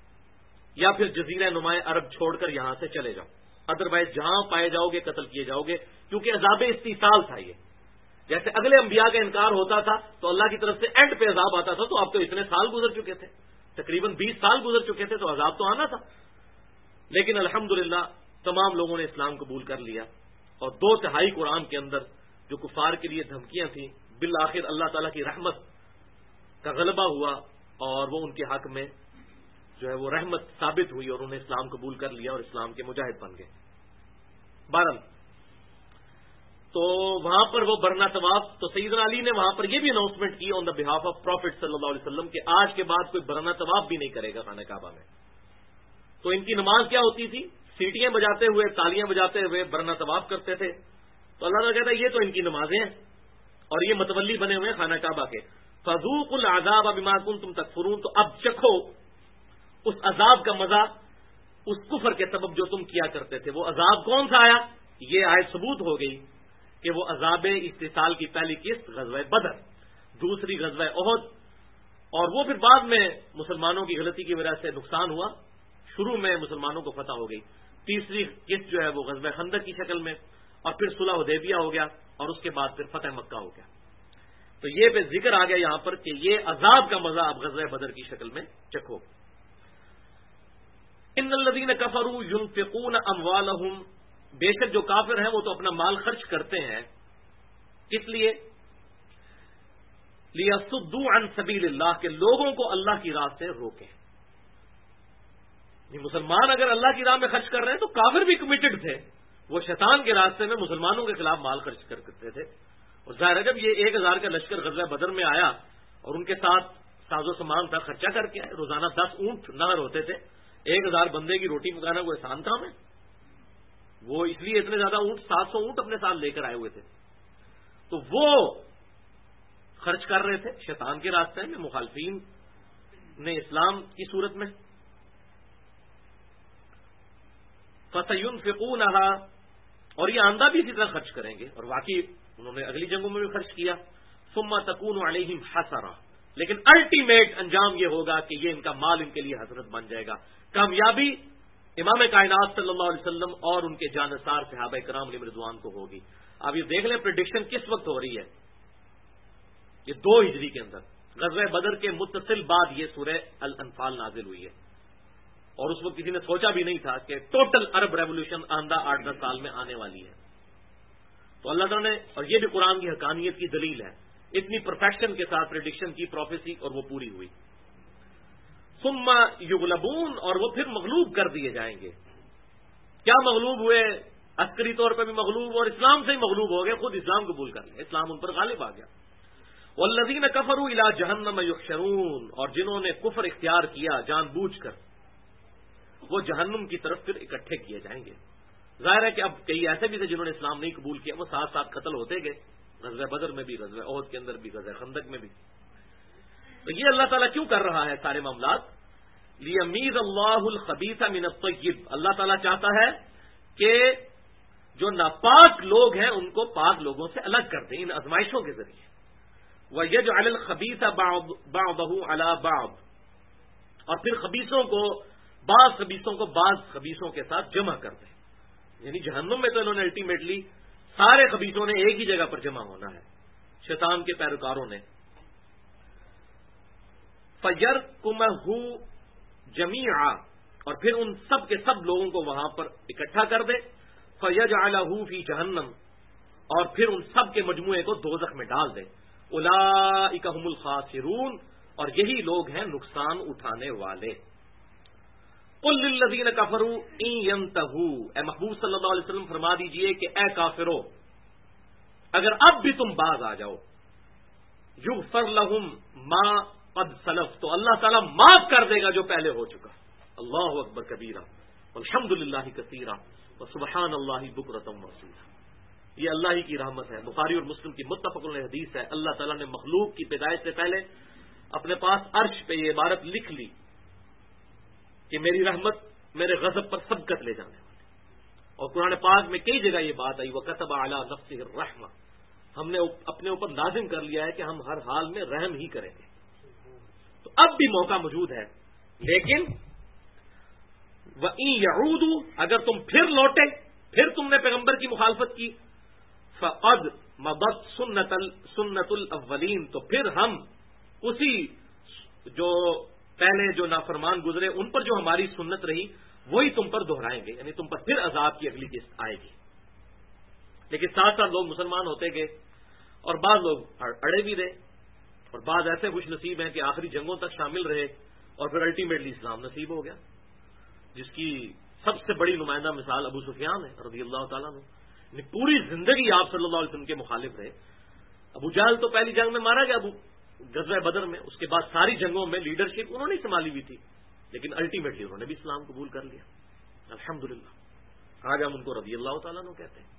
یا پھر جزیرہ نمایاں عرب چھوڑ کر یہاں سے چلے جاؤ، ادروائز جہاں پائے جاؤ گے قتل کیے جاؤ گے، کیونکہ عذاب استیصال تھا یہ۔ جیسے اگلے انبیاء کا انکار ہوتا تھا تو اللہ کی طرف سے اینڈ پہ عذاب آتا تھا، تو اب تو اتنے سال گزر چکے تھے، تقریباً 20 سال گزر چکے تھے، تو عذاب تو آنا تھا۔ لیکن الحمدللہ تمام لوگوں نے اسلام قبول کر لیا اور 2/3 قرآن کے اندر جو کفار کے لیے دھمکیاں تھیں بالآخر اللہ تعالیٰ کی رحمت کا غلبہ ہوا اور وہ ان کے حق میں جو ہے وہ رحمت ثابت ہوئی اور انہیں اسلام قبول کر لیا اور اسلام کے مجاہد بن گئے۔ بہرحال تو وہاں پر وہ برنا طواف، تو سیدنا علی نے وہاں پر یہ بھی اناؤنسمنٹ کی آن دا بہاف آف پروفٹ صلی اللہ علیہ وسلم کہ آج کے بعد کوئی برنا طواف بھی نہیں کرے گا خانہ کعبہ میں۔ تو ان کی نماز کیا ہوتی تھی؟ سیٹیاں بجاتے ہوئے، تالیاں بجاتے ہوئے برنا طواف کرتے تھے۔ تو اللہ تعالیٰ کہتا ہے یہ تو ان کی نمازیں ہیں اور یہ متولی بنے ہوئے ہیں خانہ کعبہ کے۔ فذوقوا العذاب بما کنتم تکفرون، تو اب چکھو اس عذاب کا مزہ اس کفر کے سبب جو تم کیا کرتے تھے۔ وہ عذاب کون سا آیا؟ یہ آیت ثبوت ہو گئی کہ وہ عذاب استحصال کی پہلی قسط غزوہ بدر، دوسری غزوہ احد، اور وہ پھر بعد میں مسلمانوں کی غلطی کی وجہ سے نقصان ہوا، شروع میں مسلمانوں کو فتح ہو گئی، تیسری قسط جو ہے وہ غزوہ خندق کی شکل میں، اور پھر صلح حدیبیہ ہو گیا اور اس کے بعد پھر فتح مکہ ہو گیا۔ تو یہ پہ ذکر آ گیا یہاں پر کہ یہ عذاب کا مزہ اب غزوہ بدر کی شکل میں چکھو۔ ان الذین کفروا ينفقون اموالهم، بے شک جو کافر ہیں وہ تو اپنا مال خرچ کرتے ہیں، اس لیے لیصدوا عن سبیل اللہ، کہ لوگوں کو اللہ کی راہ سے روکیں۔ مسلمان اگر اللہ کی راہ میں خرچ کر رہے ہیں تو کافر بھی کمیٹڈ تھے، وہ شیطان کے راستے میں مسلمانوں کے خلاف مال خرچ کرتے تھے۔ اور ظاہر ہے جب یہ 1000 کا لشکر غزوہ بدر میں آیا اور ان کے ساتھ ساز و سامان تھا، خرچہ کر کے آئے، روزانہ 10 اونٹ نہر ہوتے تھے، 1000 بندے کی روٹی پکانا کوئی آسان کام ہے؟ وہ اس لیے اتنے زیادہ اونٹ، 700 اونٹ اپنے ساتھ لے کر آئے ہوئے تھے، تو وہ خرچ کر رہے تھے شیطان کے راستے میں، مخالفین نے اسلام کی صورت میں۔ فَسَيُنْفِقُونَهَا، اور یہ آندہ بھی اسی طرح خرچ کریں گے، اور واقعی انہوں نے اگلی جنگوں میں بھی خرچ کیا۔ ثُمَّ تَكُونُ عَلَيْهِمْ حَسَرَةٌ، لیکن الٹیمیٹ انجام یہ ہوگا کہ یہ ان کا مال ان کے لیے حسرت بن جائے گا۔ کامیابی امام کائنات صلی اللہ علیہ وسلم اور ان کے جانثار صحابہ کرام علیہم رضوان کو ہوگی۔ اب یہ دیکھ لیں پریڈکشن کس وقت ہو رہی ہے، یہ 2 ہجری کے اندر، غزوہ بدر کے متصل بعد یہ سورہ الانفال نازل ہوئی ہے، اور اس وقت کسی نے سوچا بھی نہیں تھا کہ ٹوٹل عرب ریولوشن آندہ 8-10 سال میں آنے والی ہے۔ تو اللہ تعالیٰ نے، اور یہ بھی قرآن کی حقانیت کی دلیل ہے، اتنی پرفیکشن کے ساتھ پریڈکشن کی پروفیسی، اور وہ پوری ہوئی۔ ثم یغلبون، اور وہ پھر مغلوب کر دیے جائیں گے۔ کیا مغلوب ہوئے؟ عسکری طور پہ بھی مغلوب، اور اسلام سے ہی مغلوب ہو گئے، خود اسلام قبول کر لیا، اسلام ان پر غالب آ گیا۔ والذین کفروا الی جہنم یحشرون، اور جنہوں نے کفر اختیار کیا جان بوجھ کر، وہ جہنم کی طرف پھر اکٹھے کیے جائیں گے۔ ظاہر ہے کہ اب کئی ایسے بھی تھے جنہوں نے اسلام نہیں قبول کیا، وہ ساتھ ساتھ قتل ہوتے گئے، غزوہ بدر میں بھی، غزوہ احد کے اندر بھی، غزوہ خندق میں بھی۔ تو یہ اللہ تعالیٰ کیوں کر رہا ہے سارے معاملات؟ لیمیز اللہ الخبیث من الطیب، اللہ تعالیٰ چاہتا ہے کہ جو ناپاک لوگ ہیں ان کو پاک لوگوں سے الگ کر دیں ان آزمائشوں کے ذریعے. وَيَجْعَلَ الْخَبِيثَ بَعْضَهُ عَلَى بَعْضٍ، اور پھر خبیثوں کو بعض خبیثوں کے ساتھ جمع کر دیں. یعنی جہنم میں تو انہوں نے الٹیمیٹلی سارے خبیثوں نے ایک ہی جگہ پر جمع ہونا ہے، شیطان کے پیروکاروں نے. فَيَرْكُمَهُ جَمِيعًا، اور پھر ان سب کے سب لوگوں کو وہاں پر اکٹھا کر دے. فَيَجْعَلَهُ فِي جَهَنَّمَ، اور پھر ان سب کے مجموعے کو دوزخ میں ڈال دے. اولئک هم الخاسرون، اور یہی لوگ ہیں نقصان اٹھانے والے. قل للذین کفروا ان ينتهوا، اے محبوب صلی اللہ علیہ وسلم فرما دیجئے کہ اے کافرو اگر اب بھی تم باز آ جاؤ، یغفر لهم ما قد سلف، تو اللہ تعالیٰ معاف کر دے گا جو پہلے ہو چکا. اللہ اکبر کبیرہ والحمد للہ کثیرا وسبحان اللہ بکرۃ واصیلا. یہ اللہ ہی کی رحمت ہے. بخاری اور مسلم کی متفق علیہ حدیث ہے. اللہ تعالیٰ نے مخلوق کی پیدائش سے پہلے اپنے پاس عرش پہ یہ عبارت لکھ لی کہ میری رحمت میرے غضب پر سبقت لے جانے والی. اور قرآن پاک میں کئی جگہ یہ بات آئی وَكَتَبَ عَلَى نَفْسِهِ الرَّحْمَةَ، ہم نے اپنے اوپر لازم کر لیا ہے کہ ہم ہر حال میں رحم ہی کریں گے. تو اب بھی موقع موجود ہے، لیکن وَإِن يَعُودُوا، اگر تم پھر لوٹے، پھر تم نے پیغمبر کی مخالفت کی، فَقَدْ مَضَتْ سُنَّةُ الْأَوَّلِينَ، تو پھر ہم اسی جو پہلے جو نافرمان گزرے ان پر جو ہماری سنت رہی وہی تم پر دہرائیں گے. یعنی تم پر پھر عذاب کی اگلی قسط آئے گی. لیکن ساتھ ساتھ لوگ مسلمان ہوتے گئے اور بعض لوگ اڑے بھی رہے اور بعض ایسے خوش نصیب ہیں کہ آخری جنگوں تک شامل رہے اور پھر الٹیمیٹلی اسلام نصیب ہو گیا، جس کی سب سے بڑی نمائندہ مثال ابو سفیان ہے رضی اللہ تعالیٰ عنہ. پوری زندگی آپ صلی اللہ علیہ وسلم کے مخالف رہے. ابو جہل تو پہلی جنگ میں مارا گیا غزوہ بدر میں، اس کے بعد ساری جنگوں میں لیڈرشپ انہوں نے سنبھالی ہوئی تھی، لیکن الٹیمیٹلی انہوں نے بھی اسلام قبول کر لیا الحمدللہ. آج ہم ان کو رضی اللہ تعالیٰ عنہ کہتے ہیں.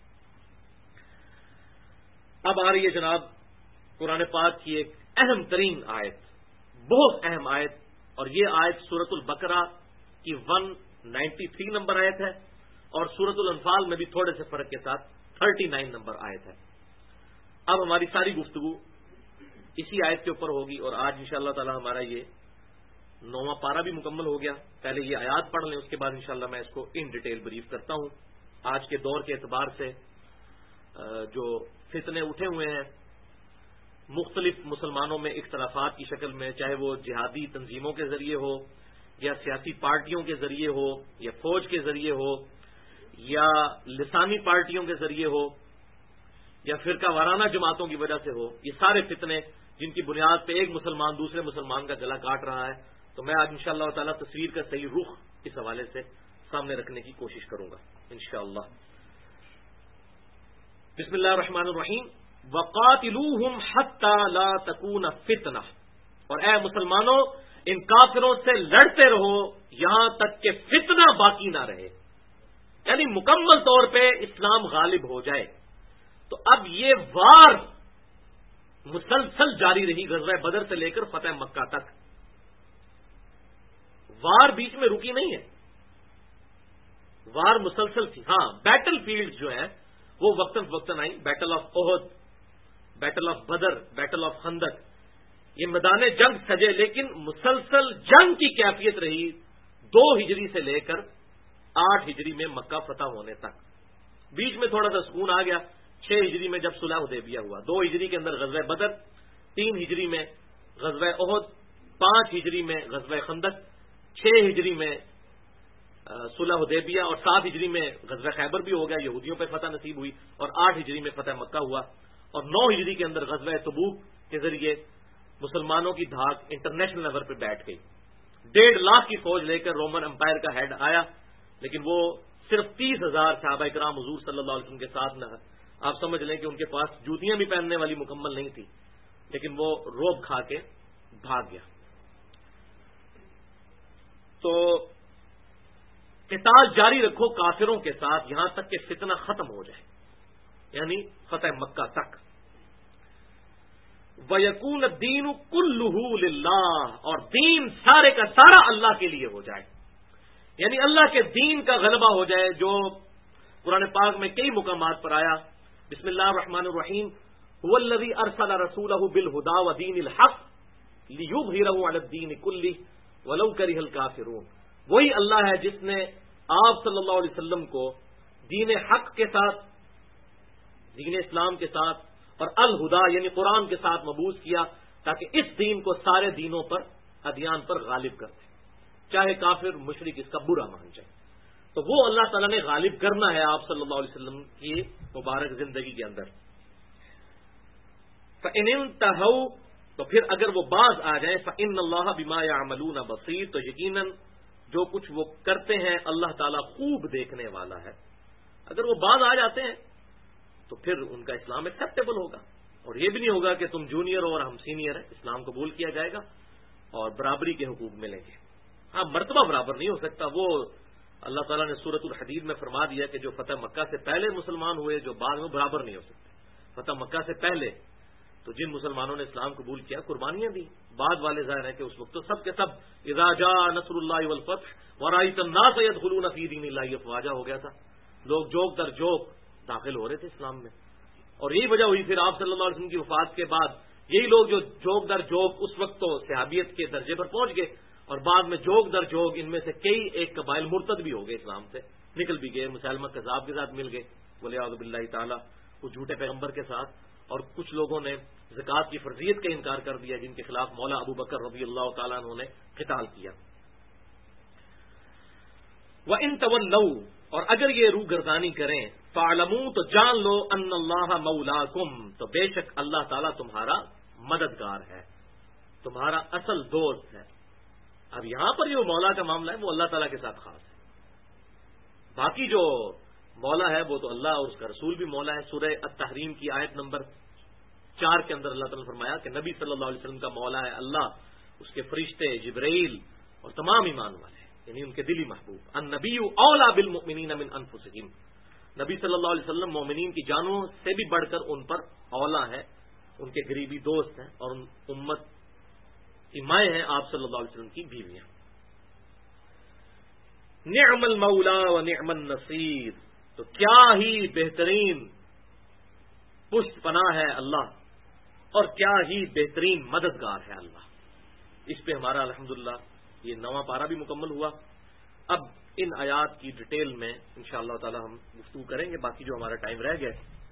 اب آ رہی ہے جناب قرآن پاک کی ایک اہم ترین آیت، بہت اہم آیت، اور یہ آیت سورۃ البقرہ کی 193 نمبر آیت ہے اور سورۃ الانفال میں بھی تھوڑے سے فرق کے ساتھ 39 نمبر آیت ہے. اب ہماری ساری گفتگو اسی آیت کے اوپر ہوگی اور آج انشاءاللہ تعالی ہمارا یہ 9واں پارہ بھی مکمل ہو گیا. پہلے یہ آیات پڑھ لیں، اس کے بعد انشاءاللہ میں اس کو ان ڈیٹیل بریف کرتا ہوں. آج کے دور کے اعتبار سے جو فتنے اٹھے ہوئے ہیں مختلف مسلمانوں میں اختلافات کی شکل میں، چاہے وہ جہادی تنظیموں کے ذریعے ہو یا سیاسی پارٹیوں کے ذریعے ہو یا فوج کے ذریعے ہو یا لسانی پارٹیوں کے ذریعے ہو یا فرقہ وارانہ جماعتوں کی وجہ سے ہو، یہ سارے فتنے جن کی بنیاد پہ ایک مسلمان دوسرے مسلمان کا گلا کاٹ رہا ہے. تو میں آج انشاءاللہ تعالی تصویر کا صحیح رخ اس حوالے سے سامنے رکھنے کی کوشش کروں گا انشاءاللہ. بسم اللہ الرحمن الرحیم. وَقَاتِلُوهُمْ حَتَّى لَا تَكُونَ فِتْنَةٌ، اور اے مسلمانوں ان کافروں سے لڑتے رہو یہاں تک کہ فتنہ باقی نہ رہے، یعنی مکمل طور پہ اسلام غالب ہو جائے. تو اب یہ وار مسلسل جاری رہی غزوہ بدر سے لے کر فتح مکہ تک. وار بیچ میں رکی نہیں ہے، وار مسلسل تھی. ہاں بیٹل فیلڈ جو ہیں وہ وقتاً فوقتاً آئی. Battle of Uhud, battle of Badr, battle of Khandaq, یہ میدان جنگ سجے، لیکن مسلسل جنگ کی کیفیت رہی 2 ہجری سے لے کر 8 ہجری میں مکہ فتح ہونے تک. بیچ میں تھوڑا سا سکون آ گیا 6 ہجری میں جب صلح حدیبیہ ہوا، 2 ہجری کے اندر غزوہ بدر، 3 ہجری میں غزوہ احد، 5 ہجری میں غزوہ خندق، 6 ہجری میں صلح حدیبیہ اور 7 ہجری میں غزوہ خیبر بھی ہو گیا، یہودیوں پہ فتح نصیب ہوئی، اور 8 ہجری میں فتح مکہ ہوا، اور 9 ہجری کے اندر غزوہ تبوک کے ذریعے مسلمانوں کی دھاک انٹرنیشنل لیول پہ بیٹھ گئی. 1.5 لاکھ کی فوج لے کر رومن امپائر کا ہیڈ آیا، لیکن وہ صرف 30,000 صحابہ کرام حضور صلی اللہ علیہ وسلم کے ساتھ نہ. آپ سمجھ لیں کہ ان کے پاس جوتیاں بھی پہننے والی مکمل نہیں تھی، لیکن وہ روب کھا کے بھاگ گیا. تو قتال جاری رکھو کافروں کے ساتھ یہاں تک کہ فتنہ ختم ہو جائے، یعنی فتح مکہ تک. وَيَكُونَ الدِّينُ كُلُّهُ لِلَّهِ، اور دین سارے کا سارا اللہ کے لیے ہو جائے. یعنی اللہ کے دین کا غلبہ ہو جائے، جو قرآن پاک میں کئی مقامات پر آیا۔ بسم اللہ الرحمن الرحیم، هو الذی ارسل رسولہ بالہدی ودین الحق لیظہرہ علی الدین کلہ ولو کرہ الکافرون۔ وہی اللہ ہے جس نے آپ صلی اللہ علیہ وسلم کو دین حق کے ساتھ، دین اسلام کے ساتھ اور الہدا یعنی قرآن کے ساتھ مبعوث کیا، تاکہ اس دین کو سارے دینوں پر، ادیان پر غالب کر دے، چاہے کافر مشرک اس کا برا مان جائے۔ تو وہ اللہ تعالیٰ نے غالب کرنا ہے آپ صلی اللہ علیہ وسلم کی مبارک زندگی کے اندر۔ فَإِنِ انْتَهَوْا، تو پھر اگر وہ باز آ جائیں، فَإِنَّ اللَّهَ بِمَا يَعْمَلُونَ بَصِيرٌ، تو یقیناً جو کچھ وہ کرتے ہیں اللہ تعالیٰ خوب دیکھنے والا ہے۔ اگر وہ باز آ جاتے ہیں تو پھر ان کا اسلام ایکسیپٹیبل ہوگا، اور یہ بھی نہیں ہوگا کہ تم جونیئر ہو اور ہم سینئر ہیں، اسلام قبول کیا جائے گا اور برابری کے حقوق ملیں گے۔ ہاں، مرتبہ برابر نہیں ہو سکتا، وہ اللہ تعالیٰ نے سورۃ الحدید میں فرما دیا کہ جو فتح مکہ سے پہلے مسلمان ہوئے، جو بعد میں برابر نہیں ہو سکتے۔ فتح مکہ سے پہلے تو جن مسلمانوں نے اسلام قبول کیا، قربانیاں دی، بعد والے ظاہر ہے کہ اس وقت تو سب کے سب اذا جاء نصر اللہ والفتح ورأیت الناس يدخلون فی دین اللہ افواجا ہو گیا تھا، لوگ جوک در جوک داخل ہو رہے تھے اسلام میں، اور یہی وجہ ہوئی پھر آپ صلی اللہ علیہ وسلم کی وفات کے بعد یہی لوگ جو جوک در جوک اس وقت تو صحابیت کے درجے پر پہنچ گئے، اور بعد میں جوک در جوک ان میں سے کئی ایک قبائل مرتد بھی ہو گئے، اسلام سے نکل بھی گئے، مسلمہ کذاب کے ساتھ مل گئے ولیعوذ باللہ تعالی، وہ جھوٹے پیغمبر کے ساتھ، اور کچھ لوگوں نے زکوٰۃ کی فرضیت کا انکار کر دیا، جن کے خلاف مولا ابو بکر رضی اللہ تعالیٰ عنہ نے قتال کیا۔ وَإِن تَوَلَّوْا، اور اگر یہ روح گردانی کریں، فَاعْلَمُوا، تو جان لو، أَنَّ اللَّهَ مَوْلَاكُمْ، تو بے شک اللہ تعالیٰ تمہارا مددگار ہے، تمہارا اصل دوست ہے۔ اب یہاں پر جو مولا کا معاملہ ہے وہ اللہ تعالیٰ کے ساتھ خاص ہے، باقی جو مولا ہے وہ تو اللہ اور اس کا رسول بھی مولا ہے۔ سورہ التحریم کی آیت نمبر 4 کے اندر اللہ تعالیٰ نے فرمایا کہ نبی صلی اللہ علیہ وسلم کا مولا ہے اللہ، اس کے فرشتے جبرائیل اور تمام ایمان والے، یعنی ان کے دلی محبوب۔ النبی اولا بالمؤمنین من انفسہم، نبی صلی اللہ علیہ وسلم مومنین کی جانوں سے بھی بڑھ کر ان پر اولا ہے، ان کے قریبی دوست ہیں، اور امت کی مائیں ہیں آپ صلی اللہ علیہ وسلم کی بیویاں۔ نعم المولا و نعم النصیر، تو کیا ہی بہترین پشت پناہ ہے اللہ، اور کیا ہی بہترین مددگار ہے اللہ۔ اس پہ ہمارا الحمدللہ یہ 9واں پارہ بھی مکمل ہوا۔ اب ان آیات کی ڈیٹیل میں انشاءاللہ تعالی ہم گفتگو کریں گے، باقی جو ہمارا ٹائم رہ گیا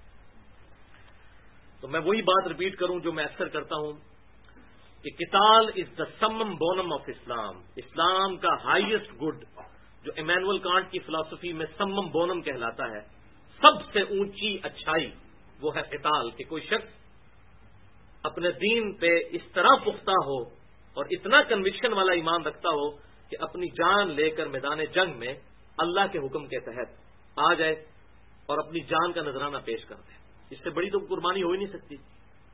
تو میں وہی بات ریپیٹ کروں جو میں اکثر کرتا ہوں کہ قتال از دا سمم بونم آف اسلام، اسلام کا ہائیسٹ گڈ، جو ایمینول کانٹ کی فلسفی میں سمم بونم کہلاتا ہے، سب سے اونچی اچھائی وہ ہے قتال، کہ کوئی شخص اپنے دین پہ اس طرح پختہ ہو اور اتنا کنوکشن والا ایمان رکھتا ہو کہ اپنی جان لے کر میدان جنگ میں اللہ کے حکم کے تحت آ جائے اور اپنی جان کا نذرانہ پیش کر دے۔ اس سے بڑی تو قربانی ہو ہی نہیں سکتی۔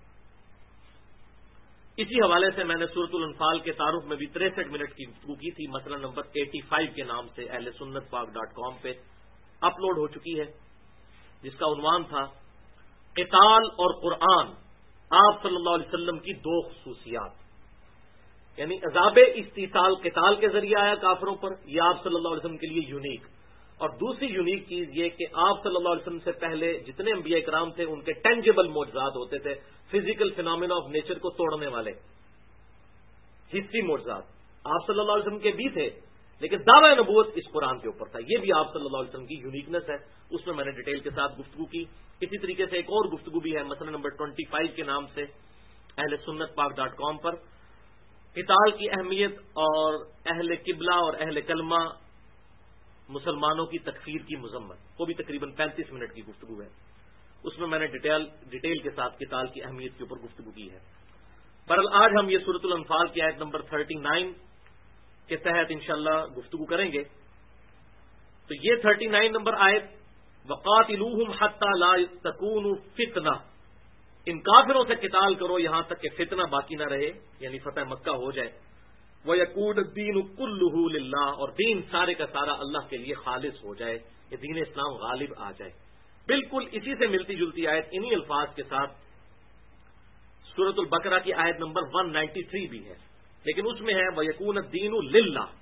اسی حوالے سے میں نے سورۃ الانفال کے تعارف میں بھی 63 منٹ کی گفتگو کی تھی، مسئلہ نمبر 85 کے نام سے اہل سنت پاک.com پہ اپلوڈ ہو چکی ہے، جس کا عنوان تھا قتال اور قرآن، آپ صلی اللہ علیہ وسلم کی 2 خصوصیات، یعنی عذاب استیصال قتال کے ذریعے آیا کافروں پر، یہ آپ صلی اللہ علیہ وسلم کے لیے یونیک، اور دوسری یونیک چیز یہ کہ آپ صلی اللہ علیہ وسلم سے پہلے جتنے انبیاء کرام تھے ان کے ٹینجیبل معجزات ہوتے تھے، فزیکل فینومینا آف نیچر کو توڑنے والے حصی معجزات آپ صلی اللہ علیہ وسلم کے بھی تھے، لیکن دعوی نبوت اس قرآن کے اوپر تھا، یہ بھی آپ صلی اللہ علیہ وسلم کی یونیکنس ہے، اس میں نے ڈیٹیل کے ساتھ گفتگو کی۔ اسی طریقے سے ایک اور گفتگو بھی ہے مسئلہ نمبر 25 کے نام سے اہل سنت پاک.com پر، قتال کی اہمیت اور اہل قبلہ اور اہل کلمہ مسلمانوں کی تکفیر کی مذمت، وہ بھی تقریباً 35 منٹ کی گفتگو ہے، اس میں نے ڈیٹیل کے ساتھ قتال کی اہمیت کے اوپر گفتگو کی ہے۔ بہرحال آج ہم یہ سورۃ الانفال کی آیت نمبر 39 کے تحت انشاءاللہ گفتگو کریں گے۔ تو یہ 39 نمبر آیت، وَقَاتِلُوهُمْ حَتَّى لَا تَكُونُ فِتْنَةٌ، ان کافروں سے قتال کرو یہاں تک کہ فتنہ باقی نہ رہے، یعنی فتح مکہ ہو جائے، وَيَكُونَ الدِّينُ كُلُّهُ لِلَّهِ، اور دین سارے کا سارا اللہ کے لیے خالص ہو جائے، یہ دین اسلام غالب آ جائے۔ بالکل اسی سے ملتی جلتی آیت انہی الفاظ کے ساتھ سورۃ البقرہ کی آیت نمبر 193 بھی ہے، لیکن اس میں ہے وَيَكُونَ الدِّينُ لِلَّهِ،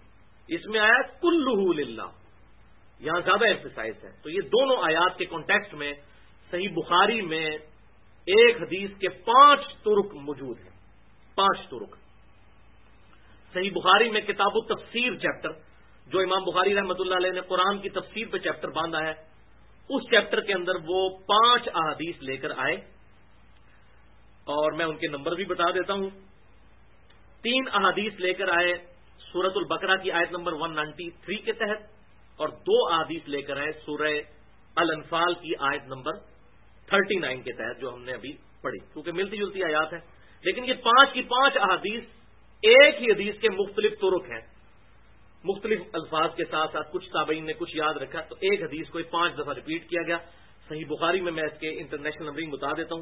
اس میں آیا کلہ للہ، یہاں زیادہ ایمفیسائز ہے. تو یہ دونوں آیات کے کانٹیکسٹ میں صحیح بخاری میں ایک حدیث کے 5 طرق موجود ہیں. 5 طرق صحیح بخاری میں کتاب التفسیر چیپٹر، جو امام بخاری رحمۃ اللہ علیہ نے قرآن کی تفسیر پہ چیپٹر باندھا ہے، اس چیپٹر کے اندر وہ 5 احادیث لے کر آئے، اور میں ان کے نمبر بھی بتا دیتا ہوں. 3 احادیث لے کر آئے سورۃ البقرہ کی آیت نمبر 193 کے تحت، اور 2 احادیث لے کر آئے سورہ الانفال کی آیت نمبر 39 کے تحت، جو ہم نے ابھی پڑھی، کیونکہ ملتی جلتی آیات ہیں. لیکن یہ 5 کی 5 احادیث ایک ہی حدیث کے مختلف طرق ہیں، مختلف الفاظ کے ساتھ ساتھ. کچھ تابعین نے کچھ یاد رکھا تو ایک حدیث کو 5 دفعہ ریپیٹ کیا گیا. صحیح بخاری میں اس کے انٹرنیشنل نمبرنگ بتا دیتا ہوں: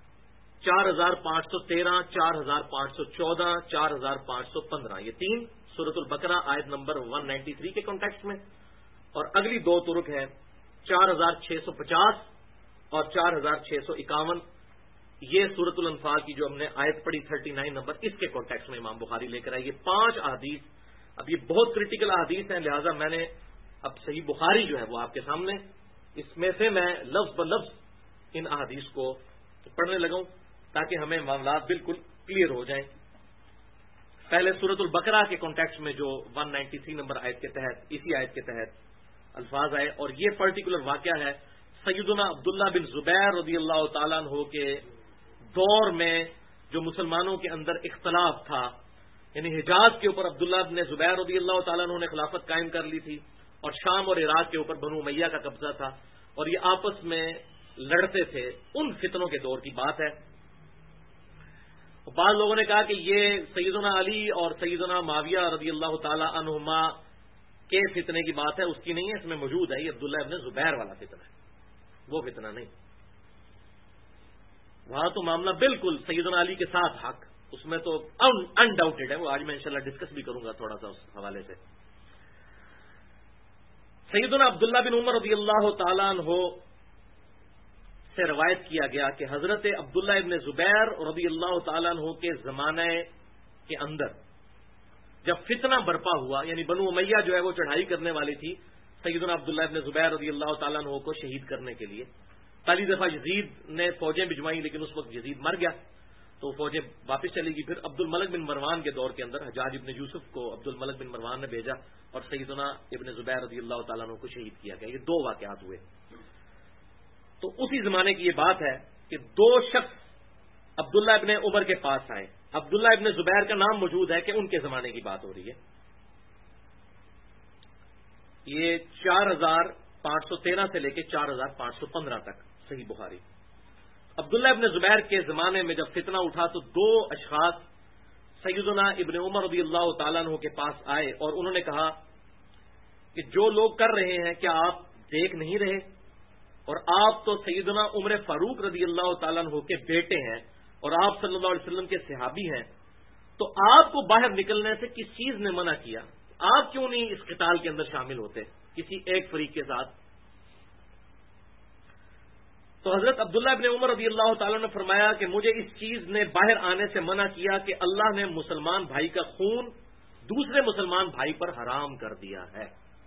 4513، 4514، 4515. یہ 3 سورۃ البقرہ آیت نمبر 193 کے کانٹیکسٹ میں، اور اگلی 2 طرق ہیں 4650 اور 4651. یہ سورۃ الانفال کی جو ہم نے آیت پڑھی 39 نمبر، اس کے کانٹیکسٹ میں امام بخاری لے کر آئے. یہ 5 احادیث، اب یہ بہت کریٹیکل احادیث ہیں، لہذا میں نے اب صحیح بخاری جو ہے وہ آپ کے سامنے، اس میں سے میں لفظ بلفظ ان احادیث کو پڑھنے لگاؤں تاکہ ہمیں معاملات بالکل کلیئر ہو جائیں. پہلے سورۃ البقرہ کے کانٹیکسٹ میں جو 193 نمبر آیت کے تحت، اسی آیت کے تحت الفاظ آئے، اور یہ پرٹیکولر واقعہ ہے سیدنا عبداللہ بن زبیر رضی اللہ تعالیٰ عنہ کے دور میں، جو مسلمانوں کے اندر اختلاف تھا. یعنی حجاز کے اوپر عبداللہ بن زبیر رضی اللہ تعالیٰ عنہ نے خلافت قائم کر لی تھی، اور شام اور عراق کے اوپر بنو امیہ کا قبضہ تھا، اور یہ آپس میں لڑتے تھے. ان فتنوں کے دور کی بات ہے. بعض لوگوں نے کہا کہ یہ سیدنا علی اور سیدنا معاویہ رضی اللہ تعالی عنہما کے فتنے کی بات ہے، اس کی نہیں ہے، اس میں موجود ہے. یہ عبداللہ ابن زبیر والا فتنہ ہے، وہ فتنہ نہیں. وہاں تو معاملہ بالکل سیدنا علی کے ساتھ حق، اس میں تو انڈاؤٹیڈ ہے. وہ آج میں انشاءاللہ ڈسکس بھی کروں گا تھوڑا سا اس حوالے سے. سیدنا عبداللہ بن عمر رضی اللہ تعالیٰ عنہ سے روایت کیا گیا کہ حضرت عبداللہ ابن زبیر رضی اللہ تعالیٰ عنہ کے زمانے کے اندر جب فتنہ برپا ہوا، یعنی بنو امیہ جو ہے وہ چڑھائی کرنے والی تھی سیدنا عبداللہ ابن زبیر رضی اللہ تعالیٰ عنہ کو شہید کرنے کے لیے. پہلی دفعہ یزید نے فوجیں بھجوائیں، لیکن اس وقت یزید مر گیا تو فوجیں واپس چلی گئی. پھر عبد الملک بن مروان کے دور کے اندر حجاج ابن یوسف کو عبد الملک بن مروان نے بھیجا اور سیدنا ابن زبیر رضی اللہ تعالیٰ عنہ کو شہید کیا گیا. یہ 2 واقعات ہوئے. تو اسی زمانے کی یہ بات ہے کہ 2 شخص عبداللہ ابن عمر کے پاس آئے. عبداللہ ابن زبیر کا نام موجود ہے کہ ان کے زمانے کی بات ہو رہی ہے. یہ 4513 سے لے کے 4515 تک صحیح بخاری. عبداللہ ابن زبیر کے زمانے میں جب فتنہ اٹھا تو 2 اشخاص سیدنا ابن عمر رضی اللہ تعالیٰ عنہ کے پاس آئے اور انہوں نے کہا کہ جو لوگ کر رہے ہیں کیا آپ دیکھ نہیں رہے، اور آپ تو سیدنا عمر فاروق رضی اللہ تعالیٰ عنہ کے بیٹے ہیں اور آپ صلی اللہ علیہ وسلم کے صحابی ہیں، تو آپ کو باہر نکلنے سے کس چیز نے منع کیا؟ آپ کیوں نہیں اس قتال کے اندر شامل ہوتے کسی ایک فریق کے ساتھ؟ تو حضرت عبداللہ ابن عمر رضی اللہ تعالیٰ نے فرمایا کہ مجھے اس چیز نے باہر آنے سے منع کیا کہ اللہ نے مسلمان بھائی کا خون دوسرے مسلمان بھائی پر حرام کر دیا ہے.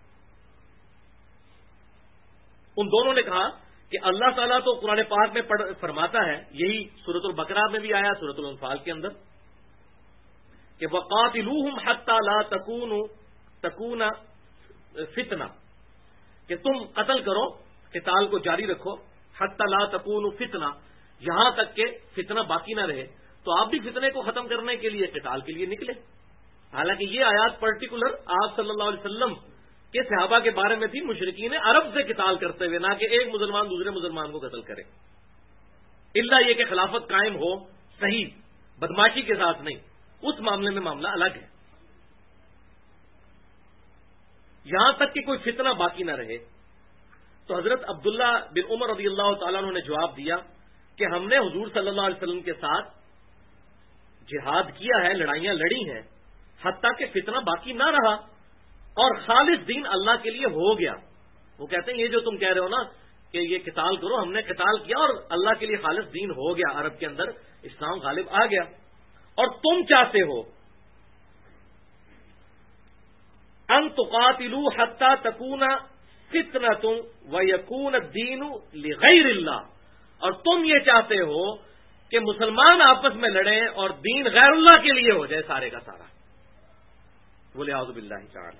ان دونوں نے کہا کہ اللہ تعالیٰ تو قرآن پاک میں فرماتا ہے، یہی سورۃ البقرہ میں بھی آیا، سورۃ الانفال کے اندر، کہ وَقَاتِلُوهُمْ حَتَّى لَا تَكُونَ فِتْنَةٌ، کہ تم قتل کرو، قتال کو جاری رکھو، حَتَّى لَا تَكُونُ فِتْنَةٌ، یہاں تک کہ فتنہ باقی نہ رہے. تو آپ بھی فتنے کو ختم کرنے کے لیے قتال کے لیے نکلے. حالانکہ یہ آیات پرٹیکولر آپ صلی اللہ علیہ وسلم کے صحابہ کے بارے میں تھی، مشرکین عرب سے قتال کرتے ہوئے، نہ کہ ایک مسلمان دوسرے مسلمان کو قتل کرے، الا یہ کہ خلافت قائم ہو، صحیح بدماشی کے ساتھ نہیں، اس معاملے میں معاملہ الگ ہے. یہاں تک کہ کوئی فتنہ باقی نہ رہے. تو حضرت عبداللہ بن عمر رضی اللہ تعالیٰ عنہ نے جواب دیا کہ ہم نے حضور صلی اللہ علیہ وسلم کے ساتھ جہاد کیا ہے، لڑائیاں لڑی ہیں، حتیٰ کہ فتنہ باقی نہ رہا اور خالص دین اللہ کے لیے ہو گیا. وہ کہتے ہیں یہ جو تم کہہ رہے ہو نا کہ یہ قتال کرو، ہم نے قتال کیا اور اللہ کے لیے خالص دین ہو گیا، عرب کے اندر اسلام غالب آ گیا، اور تم چاہتے ہو ان تقاتلوا حتی تکون فتنۃ ویکون الدین لغیر اللہ، اور تم یہ چاہتے ہو کہ مسلمان آپس میں لڑیں اور دین غیر اللہ کے لیے ہو جائے سارے کا سارا. بولے اعوذ باللہ تعالی.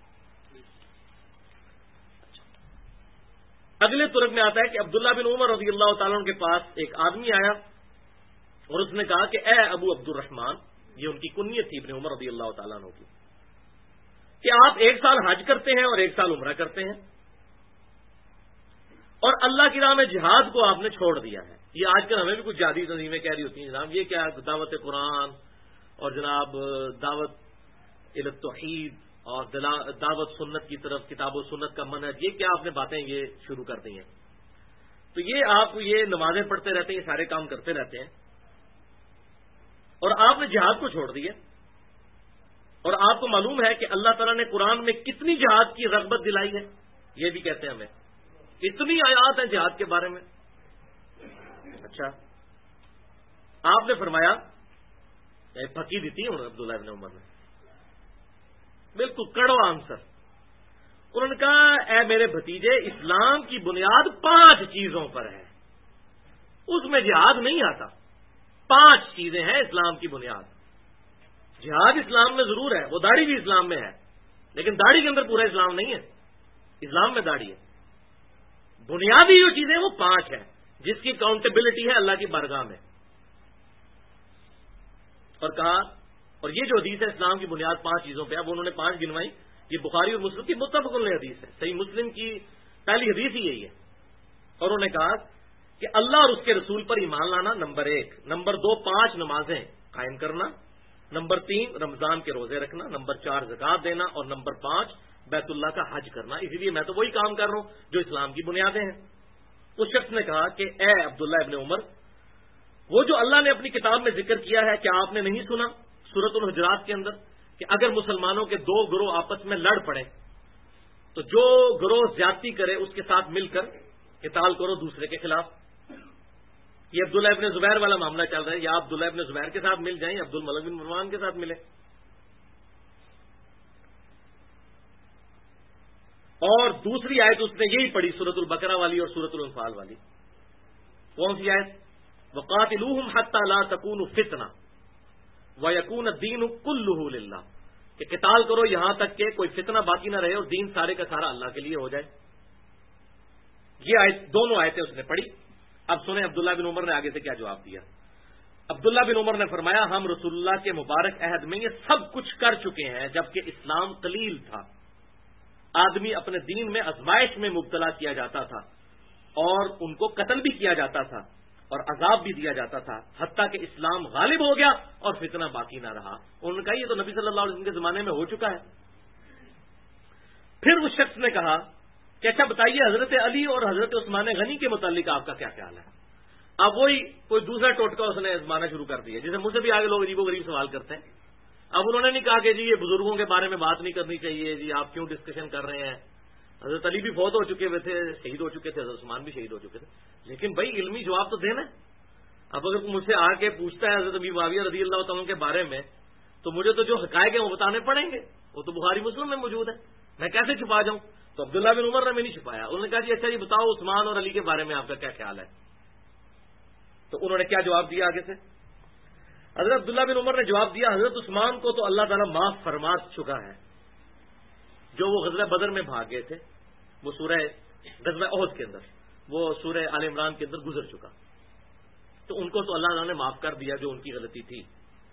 اگلے ترک میں آتا ہے کہ عبداللہ بن عمر رضی اللہ تعالیٰ عنہ کے پاس ایک آدمی آیا اور اس نے کہا کہ اے ابو عبد الرحمن، یہ ان کی کنیت تھی ابن عمر رضی اللہ تعالیٰ عنہ کی، کہ آپ ایک سال حج کرتے ہیں اور ایک سال عمرہ کرتے ہیں، اور اللہ کی راہ میں جہاد کو آپ نے چھوڑ دیا ہے. یہ آج کل ہمیں بھی کچھ جہادی تنظیمیں کہہ رہی ہوتی ہیں جناب یہ کیا دعوت قرآن اور جناب دعوت التوحید اور دعوت سنت کی طرف کتاب و سنت کا منہج، یہ کیا آپ نے باتیں یہ شروع کر دی ہیں. تو یہ آپ یہ نمازیں پڑھتے رہتے ہیں، یہ سارے کام کرتے رہتے ہیں، اور آپ نے جہاد کو چھوڑ دیا. اور آپ کو معلوم ہے کہ اللہ تعالیٰ نے قرآن میں کتنی جہاد کی رغبت دلائی ہے، یہ بھی کہتے ہیں ہمیں، اتنی آیات ہیں جہاد کے بارے میں. اچھا، آپ نے فرمایا پھکی دی تھی عبداللہ ابن عمر نے، بالکل کڑوا آنسر. انہوں نے کہا اے میرے بھتیجے، اسلام کی بنیاد 5 چیزوں پر ہے، اس میں جہاد نہیں آتا. 5 چیزیں ہیں اسلام کی بنیاد. جہاد اسلام میں ضرور ہے، وہ داڑھی بھی اسلام میں ہے، لیکن داڑھی کے اندر پورا اسلام نہیں ہے. اسلام میں داڑھی ہے. بنیادی جو چیزیں وہ 5 ہیں جس کی اکاؤنٹیبلٹی ہے اللہ کی بارگاہ میں. اور کہا، اور یہ جو حدیث ہے اسلام کی بنیاد 5 چیزوں پہ ہے، وہ انہوں نے 5 گنوائی. یہ بخاری اور مسلم کی متفق علیہ حدیث ہے، صحیح مسلم کی پہلی حدیث ہی یہی ہے. اور انہوں نے کہا کہ اللہ اور اس کے رسول پر ایمان لانا نمبر 1، نمبر 2 5 نمازیں قائم کرنا، نمبر 3 رمضان کے روزے رکھنا، نمبر 4 زکات دینا، اور نمبر 5 بیت اللہ کا حج کرنا. اسی لیے میں تو وہی کام کر رہا ہوں جو اسلام کی بنیادیں ہیں. اس شخص نے کہا کہ اے عبداللہ ابن عمر، وہ جو اللہ نے اپنی کتاب میں ذکر کیا ہے کیا آپ نے نہیں سنا سورۃ الحجرات کے اندر کہ اگر مسلمانوں کے 2 گروہ آپس میں لڑ پڑیں تو جو گروہ زیادتی کرے اس کے ساتھ مل کر قتال کرو دوسرے کے خلاف. یہ عبداللہ ابن زبیر والا معاملہ چل رہا ہے، یا عبداللہ ابن زبیر کے ساتھ مل جائیں، عبد الملک بن مروان کے ساتھ ملے. اور دوسری آیت اس نے یہی پڑھی سورۃ البقرہ والی اور سورۃ الانفال والی. کون سی آیت؟ وَقَاتِلُوهُمْ حَتَّى لَا تَكُونُ فِتْنَةٌ وَيَكُونَ الدِّينُ كُلُّهُ لِلَّهِ، کہ قتال کرو یہاں تک کہ کوئی فتنہ باقی نہ رہے اور دین سارے کا سارا اللہ کے لیے ہو جائے. یہ آیت، دونوں آیتیں اس نے پڑھی. اب سنیں عبداللہ بن عمر نے آگے سے کیا جواب دیا. عبداللہ بن عمر نے فرمایا ہم رسول اللہ کے مبارک عہد میں یہ سب کچھ کر چکے ہیں جبکہ اسلام قلیل تھا. آدمی اپنے دین میں آزمائش میں مبتلا کیا جاتا تھا اور ان کو قتل بھی کیا جاتا تھا اور عذاب بھی دیا جاتا تھا، حتیٰ کہ اسلام غالب ہو گیا اور فتنہ باقی نہ رہا. انہوں نے کہا یہ تو نبی صلی اللہ علیہ وسلم کے زمانے میں ہو چکا ہے. پھر اس شخص نے کہا کہ اچھا بتائیے حضرت علی اور حضرت عثمان غنی کے متعلق آپ کا کیا خیال ہے؟ اب وہی کوئی دوسرا ٹوٹکا اس نے آزمانا شروع کر دیا، جسے مجھ سے بھی آگے لوگ عجیب و غریب سوال کرتے ہیں. اب انہوں نے نہیں کہا کہ جی یہ بزرگوں کے بارے میں بات نہیں کرنی چاہیے، جی آپ کیوں ڈسکشن کر رہے ہیں، حضرت علی بھی فوت ہو چکے ہوئے تھے، شہید ہو چکے تھے، حضرت عثمان بھی شہید ہو چکے تھے، لیکن بھائی علمی جواب تو دینا ہے. اب اگر مجھ سے آ کے پوچھتا ہے حضرت ابی معاویہ رضی اللہ تعالیٰ کے بارے میں تو مجھے تو جو حقائق ہیں وہ بتانے پڑیں گے، وہ تو بخاری مسلم میں موجود ہے، میں کیسے چھپا جاؤں؟ تو عبداللہ بن عمر نے بھی نہیں چھپایا. انہوں نے کہا جی اچھا یہ بتاؤ عثمان اور علی کے بارے میں آپ کا کیا خیال ہے؟ تو انہوں نے کیا جواب دیا آگے سے؟ حضرت عبداللہ بن عمر نے جواب دیا حضرت عثمان کو تو اللہ تعالیٰ معاف فرما چکا ہے، جو وہ غزوہ بدر میں بھاگ گئے تھے، وہ سورہ غزوہ احد کے اندر، وہ سورہ آل عمران کے اندر گزر چکا، تو ان کو تو اللہ تعالیٰ نے معاف کر دیا جو ان کی غلطی تھی.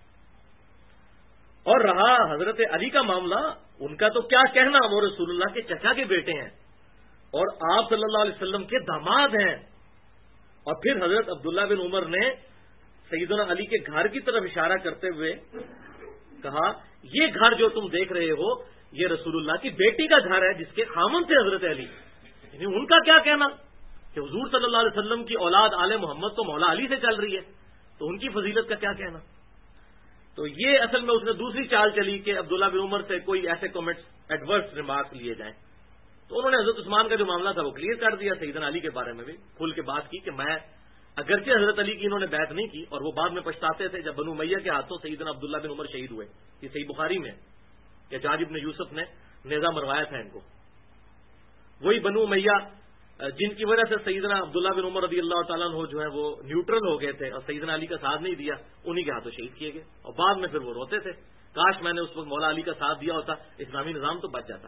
اور رہا حضرت علی کا معاملہ، ان کا تو کیا کہنا، وہ رسول اللہ کے چچا کے بیٹے ہیں اور آپ صلی اللہ علیہ وسلم کے داماد ہیں. اور پھر حضرت عبداللہ بن عمر نے سیدنا علی کے گھر کی طرف اشارہ کرتے ہوئے کہا یہ گھر جو تم دیکھ رہے ہو یہ رسول اللہ کی بیٹی کا گھر ہے جس کے خامن تھے حضرت علی. یعنی ان کا کیا کہنا کہ حضور صلی اللہ علیہ وسلم کی اولاد آل محمد تو مولا علی سے چل رہی ہے، تو ان کی فضیلت کا کیا کہنا. تو یہ اصل میں اس نے دوسری چال چلی کہ عبداللہ بن عمر سے کوئی ایسے کمنٹس ایڈورس ریمارکس لیے جائیں. تو انہوں نے حضرت عثمان کا جو معاملہ تھا وہ کلیئر کر دیا، سیدنا علی کے بارے میں بھی کھل کے بات کی کہ میں اگرچہ حضرت علی کی انہوں نے بیعت نہیں کی اور وہ بعد میں پچھتاتے تھے جب بنو امیہ کے ہاتھوں سیدنا عبداللہ بن عمر شہید ہوئے. یہ صحیح بخاری میں کہ حجاج ابن یوسف نے نیزہ مروایا تھا ان کو، وہی بنو امیہ جن کی وجہ سے سیدنا عبداللہ بن عمر رضی اللہ تعالیٰ عنہ جو ہے وہ نیوٹرل ہو گئے تھے اور سیدنا علی کا ساتھ نہیں دیا، انہی کے ہاتھوں شہید کیے گئے، اور بعد میں پھر وہ روتے تھے، کاش میں نے اس وقت مولا علی کا ساتھ دیا ہوتا، اسلامی نظام تو بچ جاتا۔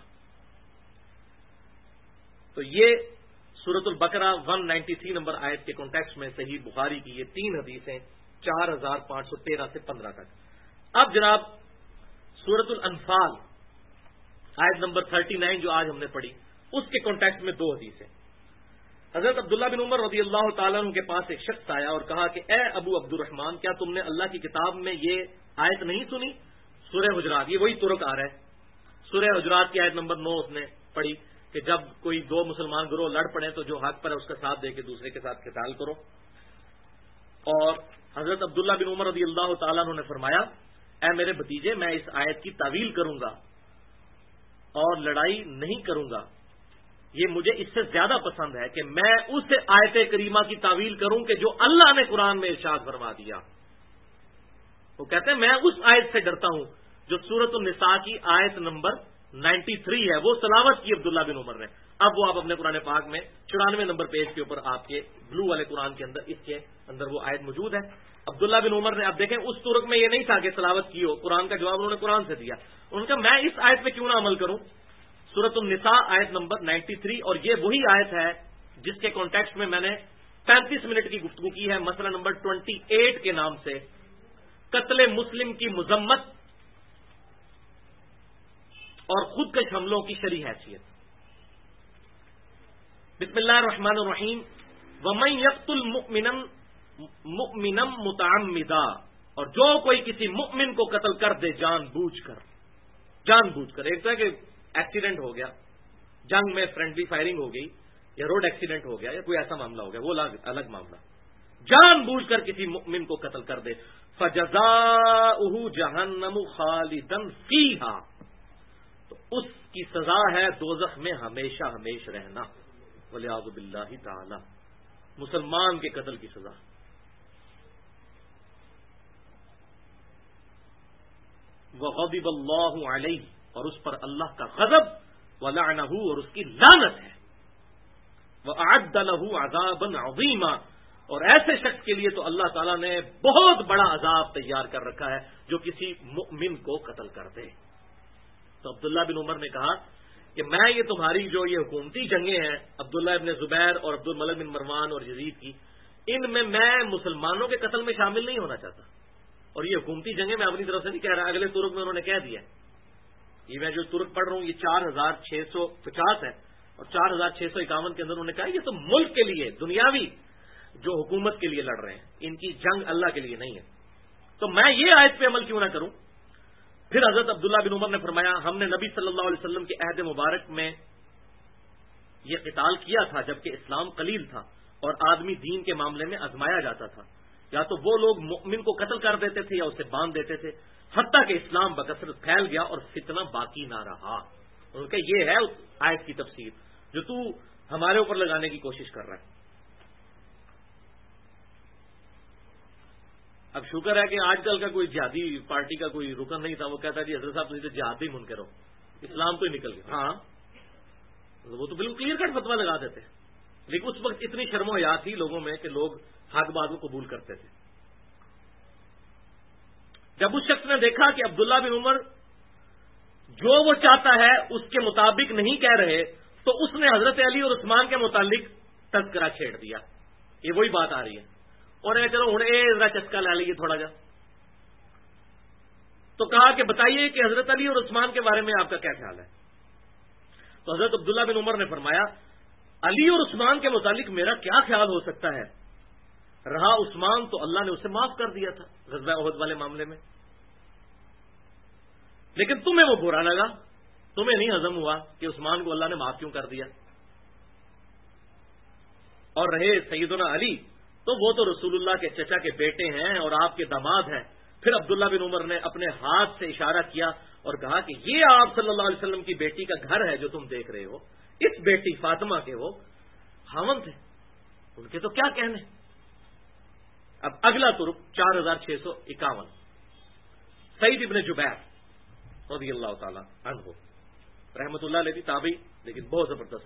تو یہ سورۃ البقرہ 193 نمبر آیت کے کانٹیکسٹ میں صحیح بخاری کی یہ 3 حدیثیں 4513 سے 15 تک۔ اب جناب سورۃ الانفال آیت نمبر 39 جو آج ہم نے پڑھی، اس کے کانٹیکسٹ میں 2 حدیثیں۔ حضرت عبداللہ بن عمر رضی اللہ تعالیٰ عنہ کے پاس ایک شخص آیا اور کہا کہ اے ابو عبد الرحمن، کیا تم نے اللہ کی کتاب میں یہ آیت نہیں سنی؟ سورہ حجرات، یہ وہی ترک آ رہا ہے، سورہ حجرات کی آیت نمبر 9 اس نے پڑھی کہ جب کوئی 2 مسلمان گروہ لڑ پڑے تو جو حق پر ہے اس کا ساتھ دے کے دوسرے کے ساتھ قتال کرو۔ اور حضرت عبداللہ بن عمر رضی اللہ تعالیٰ عنہ نے فرمایا اے میرے بھتیجے، میں اس آیت کی تعویل کروں گا اور لڑائی نہیں کروں گا، یہ مجھے اس سے زیادہ پسند ہے کہ میں اس آیت کریمہ کی تعویل کروں کہ جو اللہ نے قرآن میں ارشاد فرما دیا۔ وہ کہتے ہیں میں اس آیت سے ڈرتا ہوں جو سورۃ النساء کی آیت نمبر 93 ہے، وہ تلاوت کی عبداللہ بن عمر نے۔ اب وہ آپ اپنے قرآن پاک میں 94 نمبر پیج کے اوپر آپ کے بلو والے قرآن کے اندر اس کے اندر وہ آیت موجود ہے۔ عبداللہ بن عمر نے اب دیکھیں اس ترک میں یہ نہیں تھا کہ تلاوت کی ہو، قرآن کا جواب انہوں نے قرآن سے دیا، ان کا میں اس آیت پہ کیوں نہ عمل کروں۔ سورۃ النساء آیت نمبر 93، اور یہ وہی آیت ہے جس کے کانٹیکسٹ میں نے 35 منٹ کی گفتگو کی ہے، مسئلہ نمبر 28 کے نام سے قتل مسلم کی مذمت اور خودکش حملوں کی شرعی حیثیت۔ بسم اللہ الرحمن الرحیم۔ وَمَن يَقْتُلْ مُؤْمِنًا مُتَعَمِّدًا، اور جو کوئی کسی مؤمن کو قتل کر دے جان بوجھ کر، ایک تو ہے کہ ایکسیڈنٹ ہو گیا، جنگ میں فرینڈلی فائرنگ ہو گئی، یا روڈ ایکسیڈنٹ ہو گیا، یا کوئی ایسا معاملہ ہو گیا، وہ الگ معاملہ، جان بوجھ کر کسی مؤمن کو قتل کر دے فَجَزَاؤُهُ جَهَنَّمُ خَالِدًا فِيهَا، تو اس کی سزا ہے دوزخ میں ہمیشہ ہمیشہ رہنا، وَلِعَاذُ بِاللَّهِ تَعَالَى، مسلمان کے قتل کی سزا۔ وَغَضِبَ اللَّهُ عَلَيْهِ، اور اس پر اللہ کا غضب، وَلَعْنَهُ، اور اس کی لعنت ہے، وَأَعَدَّ لَهُ عَذَابًا عَظِيمًا، اور ایسے شخص کے لیے تو اللہ تعالیٰ نے بہت بڑا عذاب تیار کر رکھا ہے جو کسی مؤمن کو قتل کر دے۔ تو عبداللہ بن عمر نے کہا کہ میں یہ تمہاری جو یہ حکومتی جنگیں ہیں عبداللہ ابن زبیر اور عبد الملک بن مروان اور یزید کی، ان میں مسلمانوں کے قتل میں شامل نہیں ہونا چاہتا، اور یہ حکومتی جنگیں میں اپنی طرف سے نہیں کہہ رہا، اگلے ترک میں انہوں نے کہہ دیا، یہ میں جو ترک پڑھ رہا ہوں یہ 4650 ہے، اور 4651 کے اندر انہوں نے کہا یہ تو ملک کے لیے دنیاوی جو حکومت کے لیے لڑ رہے ہیں، ان کی جنگ اللہ کے لیے نہیں ہے، تو میں یہ آیت پہ عمل کیوں نہ کروں۔ پھر حضرت عبداللہ بن عمر نے فرمایا ہم نے نبی صلی اللہ علیہ وسلم کے عہد مبارک میں یہ قتال کیا تھا جبکہ اسلام قلیل تھا اور آدمی دین کے معاملے میں آزمایا جاتا تھا، یا تو وہ لوگ مؤمن کو قتل کر دیتے تھے یا اسے باندھ دیتے تھے، حتیٰ کہ اسلام بکثرت پھیل گیا اور فتنہ باقی نہ رہا۔ ان کا یہ ہے اس آیت کی تفسیر جو تو ہمارے اوپر لگانے کی کوشش کر رہا ہے۔ اب شکر ہے کہ آج کل کا کوئی جہادی پارٹی کا کوئی رکن نہیں تھا، وہ کہتا جی حضرت صاحب تجھے جہاد ہی منکر ہو، اسلام تو ہی نکل گیا۔ ہاں وہ تو بالکل کلیئر کٹ فتویٰ لگا دیتے، لیکن اس وقت اتنی شرم و حیا تھی لوگوں میں کہ لوگ حق بات کو قبول کرتے تھے۔ جب اس شخص نے دیکھا کہ عبداللہ بن عمر جو وہ چاہتا ہے اس کے مطابق نہیں کہہ رہے، تو اس نے حضرت علی اور عثمان کے متعلق تذکرہ چھیڑ دیا، یہ وہی بات آ رہی ہے، اور چلو ہوں ذرا چسکا لے لیجیے تھوڑا جا، تو کہا کہ بتائیے کہ حضرت علی اور عثمان کے بارے میں آپ کا کیا خیال ہے؟ تو حضرت عبداللہ بن عمر نے فرمایا علی اور عثمان کے متعلق میرا کیا خیال ہو سکتا ہے، رہا عثمان تو اللہ نے اسے معاف کر دیا تھا غزوہ احد والے معاملے میں، لیکن تمہیں وہ برا لگا، تمہیں نہیں ہضم ہوا کہ عثمان کو اللہ نے معاف کیوں کر دیا، اور رہے سیدنا علی تو وہ تو رسول اللہ کے چچا کے بیٹے ہیں اور آپ کے داماد ہیں۔ پھر عبداللہ بن عمر نے اپنے ہاتھ سے اشارہ کیا اور کہا کہ یہ آپ صلی اللہ علیہ وسلم کی بیٹی کا گھر ہے جو تم دیکھ رہے ہو، اس بیٹی فاطمہ کے وہ خاوند تھے، ان کے تو کیا کہنے۔ اب اگلا ترک 4651 سعید ابن جبیر رضی اللہ تعالی عنہ، رحمت اللہ علیہ تابعی لیکن بہت زبردست،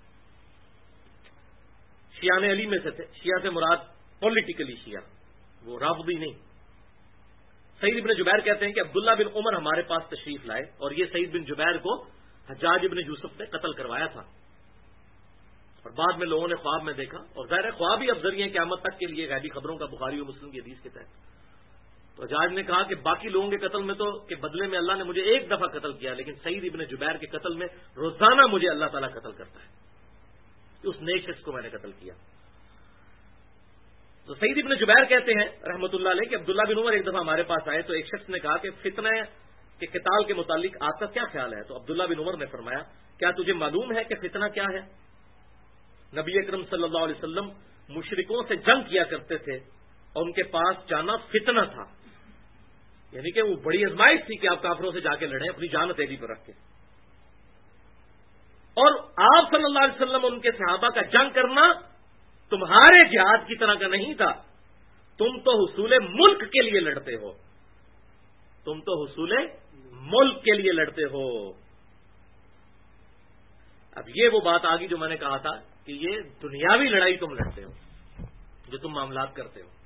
شیعان علی میں سے تھے. شیعہ سے مراد پولیٹیکلی شیعہ، وہ رافضی نہیں. سعید ابن جبیر کہتے ہیں کہ عبداللہ بن عمر ہمارے پاس تشریف لائے اور یہ سعید بن جبیر کو حجاج ابن یوسف نے قتل کروایا تھا، اور بعد میں لوگوں نے خواب میں دیکھا، اور ظاہر خواب ہی اب ذریعہ قیامت تک کے لیے غیبی خبروں کا بخاری و مسلم کی حدیث کے تحت. تو حجاج نے کہا کہ باقی لوگوں کے قتل میں تو کہ بدلے میں اللہ نے مجھے ایک دفعہ قتل کیا، لیکن سعید ابن جبیر کے قتل میں روزانہ مجھے اللہ تعالیٰ قتل کرتا ہے، اس نیک شخص کو میں نے قتل کیا. تو سعید ابن جبیر کہتے ہیں رحمت اللہ علیہ کہ عبداللہ بن عمر ایک دفعہ ہمارے پاس آئے تو ایک شخص نے کہا کہ فتنہ کے قتال کے متعلق آپ کا کیا خیال ہے؟ تو عبداللہ بن عمر نے فرمایا کیا تجھے معلوم ہے کہ فتنہ کیا ہے؟ نبی اکرم صلی اللہ علیہ وسلم مشرکوں سے جنگ کیا کرتے تھے اور ان کے پاس جانا فتنہ تھا، یعنی کہ وہ بڑی آزمائش تھی کہ آپ کافروں سے جا کے لڑیں اپنی جان ہتھیلی پر رکھ کے. اور آپ صلی اللہ علیہ وسلم اور ان کے صحابہ کا جنگ کرنا تمہارے جہاد کی طرح کا نہیں تھا، تم تو حصول ملک کے لیے لڑتے ہو، تم تو حصول ملک کے لیے لڑتے ہو. اب یہ وہ بات آ گئی جو میں نے کہا تھا کہ یہ دنیاوی لڑائی تم لڑتے ہو جو تم معاملات کرتے ہو.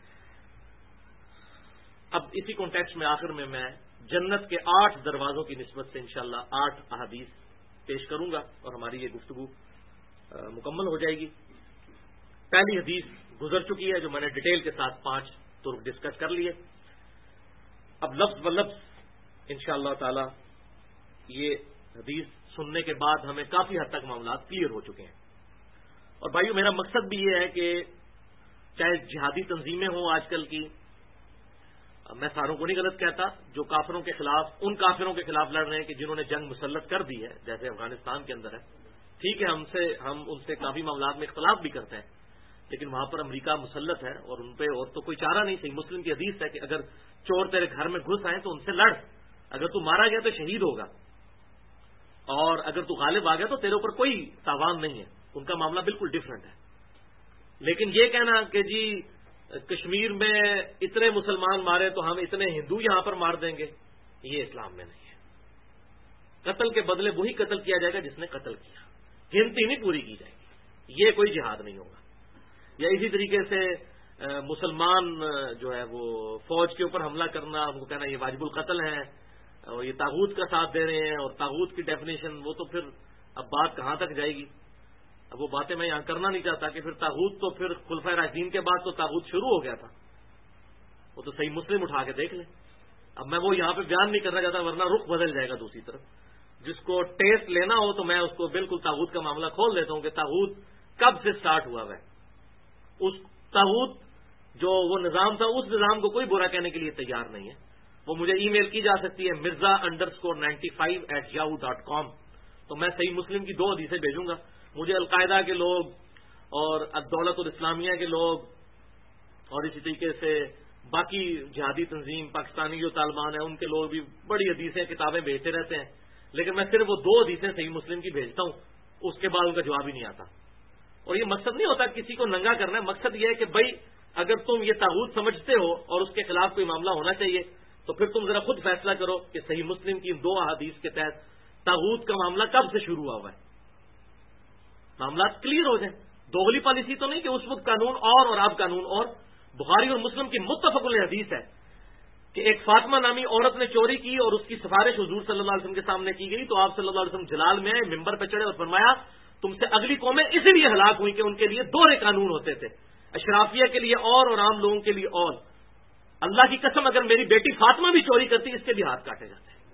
اب اسی کانٹیکسٹ میں آخر میں جنت کے 8 دروازوں کی نسبت سے انشاءاللہ 8 احادیث پیش کروں گا اور ہماری یہ گفتگو مکمل ہو جائے گی. پہلی حدیث گزر چکی ہے جو میں نے ڈیٹیل کے ساتھ 5 طرق ڈسکس کر لیے. اب لفظ ب لفظ انشاءاللہ تعالی یہ حدیث سننے کے بعد ہمیں کافی حد تک معاملات کلیئر ہو چکے ہیں. اور بھائیو میرا مقصد بھی یہ ہے کہ چاہے جہادی تنظیمیں ہوں آج کل کی، میں ساروں کو نہیں غلط کہتا، جو کافروں کے خلاف ان کافروں کے خلاف لڑ رہے ہیں کہ جنہوں نے جنگ مسلط کر دی ہے جیسے افغانستان کے اندر ہے، ٹھیک ہے ہم ان سے کافی معاملات میں اختلاف بھی کرتے ہیں، لیکن وہاں پر امریکہ مسلط ہے اور ان پہ اور تو کوئی چارہ نہیں. صحیح مسلم کی حدیث ہے کہ اگر چور تیرے گھر میں گھس آئے تو ان سے لڑ، اگر تو مارا گیا تو شہید ہوگا، اور اگر تو غالب آ گیا تو تیرے اوپر کوئی تاوان نہیں ہے. ان کا معاملہ بالکل ڈفرینٹ ہے. لیکن یہ کہنا کہ جی کشمیر میں اتنے مسلمان مارے تو ہم اتنے ہندو یہاں پر مار دیں گے، یہ اسلام میں نہیں ہے. قتل کے بدلے وہی قتل کیا جائے گا جس نے قتل کیا، گنتی نہیں پوری کی جائے گی. یہ کوئی جہاد نہیں ہوگا. یا اسی طریقے سے مسلمان جو ہے وہ فوج کے اوپر حملہ کرنا، ہم کو کہنا یہ واجب القتل ہے اور یہ طاغوت کا ساتھ دے رہے ہیں، اور طاغوت کی ڈیفینیشن وہ تو پھر اب بات کہاں تک جائے گی. اب وہ باتیں میں یہاں کرنا نہیں چاہتا کہ پھر طاغوت تو پھر خلفائے راشدین کے بعد تو طاغوت شروع ہو گیا تھا، وہ تو صحیح مسلم اٹھا کے دیکھ لیں. اب میں وہ یہاں پہ بیان نہیں کرنا چاہتا ورنہ رخ بدل جائے گا دوسری طرف. جس کو ٹیسٹ لینا ہو تو میں اس کو بالکل طاغوت کا معاملہ کھول دیتا ہوں کہ طاغوت کب سے سٹارٹ ہوا ہے. اس طاغوت جو وہ نظام تھا اس نظام کو کوئی برا کہنے کے لیے تیار نہیں ہے. وہ مجھے ای میل کی جا سکتی ہے mirza_95@yahoo.com. تو میں صحیح مسلم کی 2 حدیثیں بھیجوں گا. مجھے القاعدہ کے لوگ اور الدولت الاسلامیہ کے لوگ اور اسی طریقے سے باقی جہادی تنظیم پاکستانی جو طالبان ہیں ان کے لوگ بھی بڑی حدیثیں کتابیں بھیجتے رہتے ہیں، لیکن میں صرف وہ 2 حدیثیں صحیح مسلم کی بھیجتا ہوں، اس کے بعد ان کا جواب ہی نہیں آتا. اور یہ مقصد نہیں ہوتا کسی کو ننگا کرنا ہے، مقصد یہ ہے کہ بھائی اگر تم یہ طاغوت سمجھتے ہو اور اس کے خلاف کوئی معاملہ ہونا چاہیے تو پھر تم ذرا خود فیصلہ کرو کہ صحیح مسلم کی 2 احادیث کے تحت طاغوت کا معاملہ کب سے شروع ہوا ہے. معاملات کلیئر ہو جائیں. دوغلی پالیسی تو نہیں کہ اس وقت قانون اور اب قانون اور. بخاری اور مسلم کی متفق علیہ حدیث ہے کہ ایک فاطمہ نامی عورت نے چوری کی اور اس کی سفارش حضور صلی اللہ علیہ وسلم کے سامنے کی گئی تو آپ صلی اللہ علیہ وسلم جلال میں ممبر پہ چڑھے اور فرمایا تم سے اگلی قومیں اسی لیے ہلاک ہوئی کہ ان کے لیے 2 قانون ہوتے تھے، اشرافیہ کے لیے اور عام لوگوں کے لیے اور. اللہ کی قسم اگر میری بیٹی فاطمہ بھی چوری کرتی اس کے بھی ہاتھ کاٹے جاتے ہیں.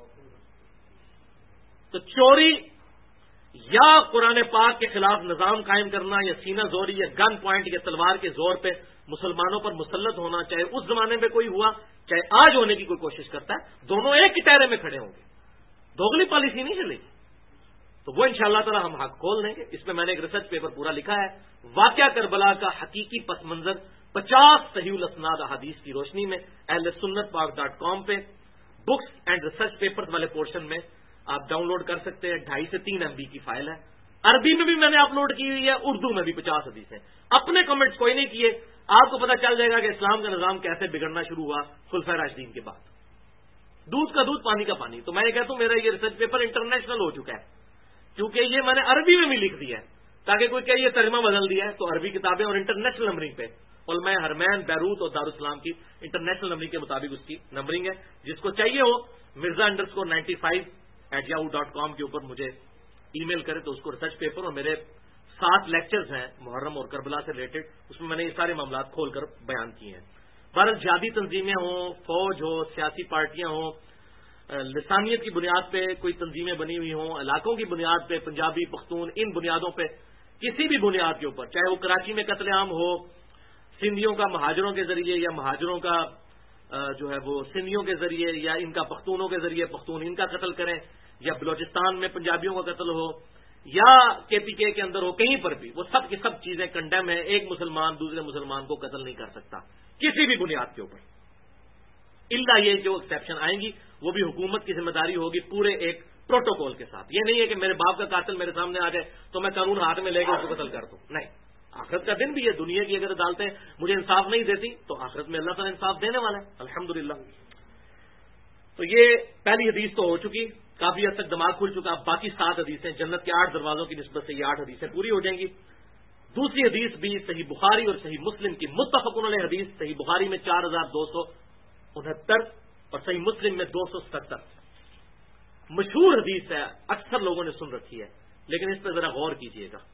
تو چوری یا قرآن پاک کے خلاف نظام قائم کرنا یا سینہ زوری یا گن پوائنٹ یا تلوار کے زور پہ مسلمانوں پر مسلط ہونا، چاہے اس زمانے میں کوئی ہوا چاہے آج ہونے کی کوئی کوشش کرتا ہے، دونوں ایک ہی ٹائرے میں کھڑے ہوں گے. دوغلی پالیسی نہیں چلے گی. تو وہ انشاءاللہ تعالی ہم حق کھول دیں گے. اس میں نے ایک ریسرچ پیپر پورا لکھا ہے، واقعہ کربلا کا حقیقی پس منظر 50 صحیح الاسناد احادیث کی روشنی میں ahlsunnatpark.com پہ بکس اینڈ ریسرچ پیپر والے پورشن میں آپ ڈاؤن لوڈ کر سکتے ہیں. 2.5 سے 3 MB کی فائل ہے. عربی میں بھی میں نے اپلوڈ کی ہوئی ہے، اردو میں بھی 50 حدیثیں. اپنے کمنٹس کوئی نہیں کیے، آپ کو پتا چل جائے گا کہ اسلام کا نظام کیسے بگڑنا شروع ہوا خلفائے راشدین کے بعد. دودھ کا دودھ پانی کا پانی. تو میں یہ کہتا ہوں میرا یہ ریسرچ پیپر انٹرنیشنل ہو چکا ہے کیونکہ یہ میں نے عربی میں بھی لکھ دیا ہے تاکہ کوئی کہ یہ ترجمہ بدل دیا ہے. تو عربی کتابیں اور انٹرنیشنل نمبرنگ پہ علماء حرمین بیروت اور دارالاسلام کی انٹرنیشنل نمبرنگ کے مطابق اس کی نمبرنگ ہے. جس کو چاہیے ہو mirza_95@yahoo.com کے اوپر مجھے ای میل کرے تو اس کو ریسرچ پیپر اور میرے 7 لیکچرز ہیں محرم اور کربلا سے ریلیٹڈ, اس میں نے یہ سارے معاملات کھول کر بیان کیے ہیں. بہرحال جہادی تنظیمیں ہوں, فوج ہو, سیاسی پارٹیاں ہوں, لسانیت کی بنیاد پہ کوئی تنظیمیں بنی ہوئی ہوں, علاقوں کی بنیاد پہ پنجابی پختون, ان بنیادوں پہ کسی بھی بنیاد کے اوپر, چاہے وہ کراچی میں قتل عام ہو سندھیوں کا مہاجروں کے ذریعے یا مہاجروں کا جو ہے وہ سندھیوں کے ذریعے یا ان کا پختونوں کے ذریعے پختون ان کا قتل کریں, یا بلوچستان میں پنجابیوں کا قتل ہو یا کے پی کے اندر ہو, کہیں پر بھی وہ سب کی سب چیزیں کنڈیم ہیں. ایک مسلمان دوسرے مسلمان کو قتل نہیں کر سکتا کسی بھی بنیاد کے اوپر, الا یہ جو ایکسیپشن آئیں گی وہ بھی حکومت کی ذمہ داری ہوگی پورے ایک پروٹوکول کے ساتھ. یہ نہیں ہے کہ میرے باپ کا قاتل میرے سامنے آ جائے تو میں قانون ہاتھ میں لے کے اس کو قتل کر دوں. نہیں, آخرت کا دن بھی ہے. دنیا کی اگر عدالتیں مجھے انصاف نہیں دیتی تو آخرت میں اللہ تعالیٰ انصاف دینے والا ہے الحمدللہ. تو یہ پہلی حدیث تو ہو چکی, کافی حد تک دماغ کھل چکا. اب باقی 7 حدیثیں جنت کے 8 دروازوں کی نسبت سے یہ 8 حدیثیں پوری ہو جائیں گی. دوسری حدیث بھی صحیح بخاری اور صحیح مسلم کی متفق علیہ حدیث, صحیح بخاری میں 4269 اور صحیح مسلم میں 270. مشہور حدیث ہے, اکثر لوگوں نے سن رکھی ہے, لیکن اس پہ ذرا غور کیجئے گا.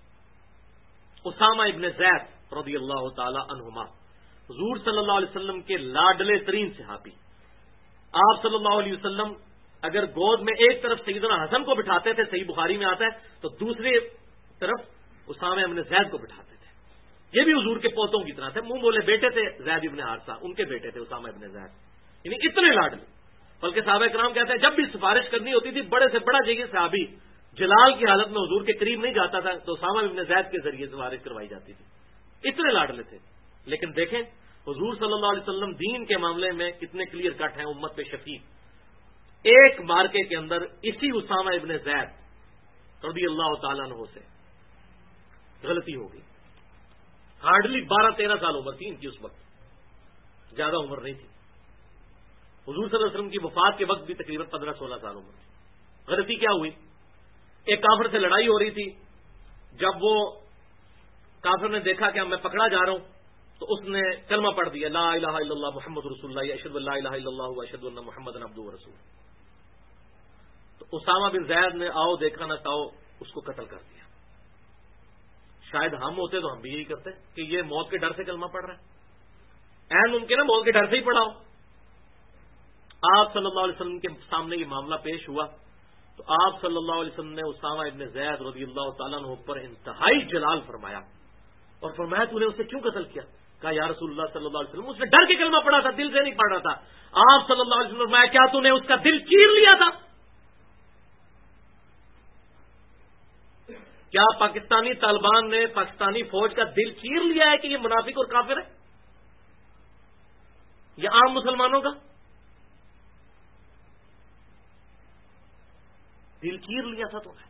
اسامہ ابن زید رضی اللہ تعالی عنہما حضور صلی اللہ علیہ وسلم کے لاڈلے ترین صحابی. آپ صلی اللہ علیہ وسلم اگر گود میں ایک طرف سیدنا حسن کو بٹھاتے تھے, صحیح بخاری میں آتا ہے, تو دوسری طرف اسامہ ابن زید کو بٹھاتے تھے. یہ بھی حضور کے پوتوں کی طرح تھے, منہ بولے بیٹے تھے. زید ابن حارثہ ان کے بیٹے تھے اسامہ ابن زید, یعنی اتنے لاڈلے. بلکہ صحابہ کرام کہتے ہیں جب بھی سفارش کرنی ہوتی تھی بڑے سے بڑا جگہ صحابی جلال کی حالت میں حضور کے قریب نہیں جاتا تھا تو اسامہ ابن زید کے ذریعے سفارش کروائی جاتی تھی. اتنے لاڈلے تھے. لیکن دیکھیں حضور صلی اللہ علیہ وسلم دین کے معاملے میں کتنے کلیئر کٹ ہیں, امت پہ شفیق. ایک مارکے کے اندر اسی اسامہ ابن زید رضی اللہ تعالیٰ عنہ سے غلطی ہو گئی. ہارڈلی 12-13 سال عمر تھی ان کی اس وقت, زیادہ عمر نہیں تھی. حضور صلی اللہ علیہ وسلم کی وفات کے وقت بھی تقریباً 15-16 سال عمر تھی. غلطی کیا ہوئی, ایک کافر سے لڑائی ہو رہی تھی. جب وہ کافر نے دیکھا کہ میں پکڑا جا رہا ہوں تو اس نے کلمہ پڑھ دیا, لا الہ الا اللہ محمد رسول اللہ, اشہد ان لا الہ الا اللہ واشہد ان محمد عبدہ ورسول. تو اسامہ بن زید نے آؤ دیکھا نہ کہو اس کو قتل کر دیا. شاید ہم ہوتے تو ہم بھی یہی کرتے کہ یہ موت کے ڈر سے کلمہ پڑھ رہا ہے. عین ممکن ہے موت کے ڈر سے ہی پڑھا ہو. آپ صلی اللہ علیہ وسلم کے سامنے یہ معاملہ پیش ہوا تو آپ صلی اللہ علیہ وسلم نے اسامہ ابن زید رضی اللہ تعالیٰ عنہ پر انتہائی جلال فرمایا اور فرمایا تو نے اسے کیوں قتل کیا؟ کہا یا رسول اللہ صلی اللہ علیہ وسلم اس نے ڈر کے کلمہ پڑھا تھا, دل سے نہیں پڑھ رہا تھا. آپ صلی اللہ علیہ وسلم نے فرمایا کیا تو نے اس کا دل چیر لیا تھا؟ کیا پاکستانی طالبان نے پاکستانی فوج کا دل چیر لیا ہے کہ یہ منافق اور کافر ہے یا عام مسلمانوں کا دل چیر لیا تھا تو نے؟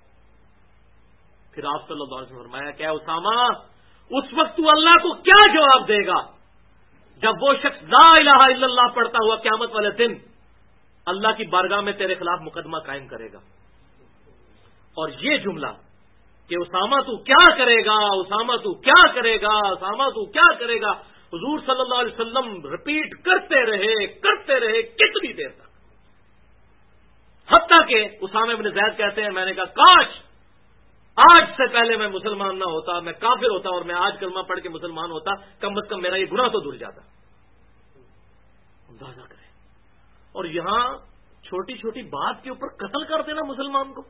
پھر آپ صلی اللہ علیہ وسلم فرمایا کیا اسامہ اس وقت تو اللہ کو کیا جواب دے گا جب وہ شخص لا الہ الا اللہ پڑھتا ہوا قیامت والے دن اللہ کی بارگاہ میں تیرے خلاف مقدمہ قائم کرے گا. اور یہ جملہ کہ اسامہ تو کیا کرے گا, اسامہ تو کیا کرے گا, اسامہ تو کیا کرے گا, حضور صلی اللہ علیہ وسلم ریپیٹ کرتے رہے کتنی دیر تک, حتیٰ کہ اسامہ بن زید کہتے ہیں میں نے کہا کاش آج سے پہلے میں مسلمان نہ ہوتا, میں کافر ہوتا اور میں آج کلمہ پڑھ کے مسلمان ہوتا, کم از کم میرا یہ گناہ تو دھل جاتا. اندازہ کریں. اور یہاں چھوٹی چھوٹی بات کے اوپر قتل کر دینا مسلمان کو.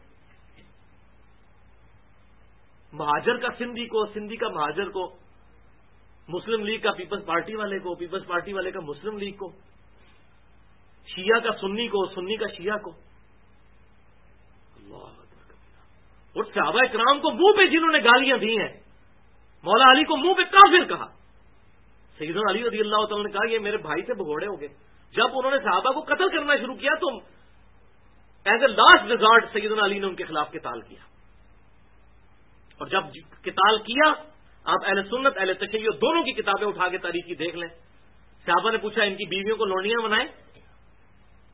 مہاجر کا سندھی کو, سندھی کا مہاجر کو, مسلم لیگ کا پیپلز پارٹی والے کو, پیپلز پارٹی والے کا مسلم لیگ کو, شیعہ کا سنی کو, سنی کا شیعہ کو. اللہ اور صحابہ کرام کو منہ پہ جنہوں نے گالیاں دی ہیں, مولا علی کو منہ پہ کافر کہا, سیدنا علی رضی اللہ تعالیٰ نے کہا یہ میرے بھائی سے بھگوڑے ہو گئے. جب انہوں نے صحابہ کو قتل کرنا شروع کیا تو ایز اے لاسٹ ریزارٹ سیدنا علی نے ان کے خلاف قتال کیا. اور جب قتال کیا آپ اہل سنت اہل تشیع دونوں کی کتابیں اٹھا کے تاریخ کی دیکھ لیں. صحابہ نے پوچھا ان کی بیویوں کو لونڈیاں بنائیں,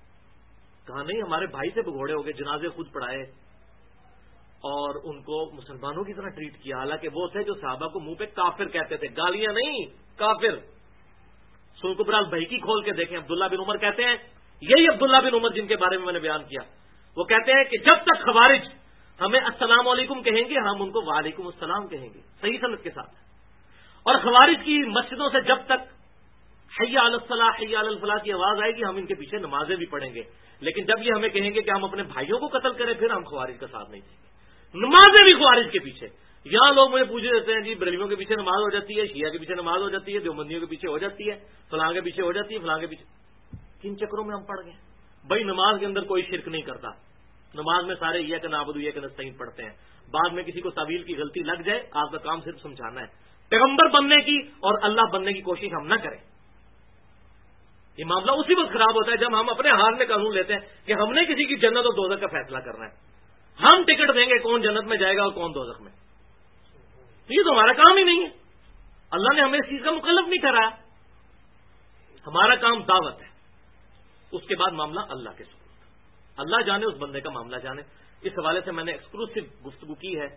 کہا نہیں، ہمارے بھائی سے بگوڑے ہو گئے، جنازے خود پڑھائے اور ان کو مسلمانوں کی طرح ٹریٹ کیا، حالانکہ وہ تھے جو صحابہ کو منہ پہ کافر کہتے تھے، گالیاں نہیں، کافر۔ سلکبرال بحیقی کھول کے دیکھیں، عبداللہ بن عمر کہتے ہیں، یہی عبداللہ بن عمر جن کے بارے میں نے بیان کیا، وہ کہتے ہیں کہ جب تک خوارج ہمیں السلام علیکم کہیں گے ہم ان کو وعلیکم السلام کہیں گے، صحیح سند کے ساتھ۔ اور خوارج کی مسجدوں سے جب تک حی علی الصلاح حی علی الفلاح کی آواز آئے گی ہم ان کے پیچھے نمازیں بھی پڑھیں گے، لیکن جب یہ ہمیں کہیں گے کہ ہم اپنے بھائیوں کو قتل کریں پھر ہم خوارج کا ساتھ نہیں دیں گے، نمازیں بھی خوارج کے پیچھے۔ یہاں لوگ مجھے پوچھے دیتے ہیں جی بریلویوں کے پیچھے نماز ہو جاتی ہے، شیعہ کے پیچھے نماز ہو جاتی ہے، دیوبندیوں کے پیچھے ہو جاتی ہے، فلاں کے پیچھے ہو جاتی ہے، فلاں کے پیچھے، کن چکروں میں ہم پڑ گئے؟ بھائی نماز کے اندر کوئی شرک نہیں کرتا، نماز میں سارے ایاک نعبد و ایاک نستعین پڑھتے ہیں، بعد میں کسی کو تعویل کی غلطی لگ جائے آپ کا کام صرف سمجھانا ہے، پیغمبر بننے کی اور اللہ بننے کی کوشش ہم نہ کریں۔ یہ معاملہ اسی وقت خراب ہوتا ہے جب ہم اپنے ہاتھ میں قانون لیتے ہیں کہ ہم نے کسی کی جنت اور دوزخ کا فیصلہ کرنا ہے، ہم ٹکٹ دیں گے کون جنت میں جائے گا اور کون دوزخ میں، یہ تو ہمارا کام ہی نہیں ہے، اللہ نے ہمیں اس چیز کا مکلف نہیں کرایا، ہمارا کام دعوت ہے، اس کے بعد معاملہ اللہ کے سپرد، اللہ جانے اس بندے کا معاملہ جانے۔ اس حوالے سے میں نے ایکسکلوسو گفتگو کی ہے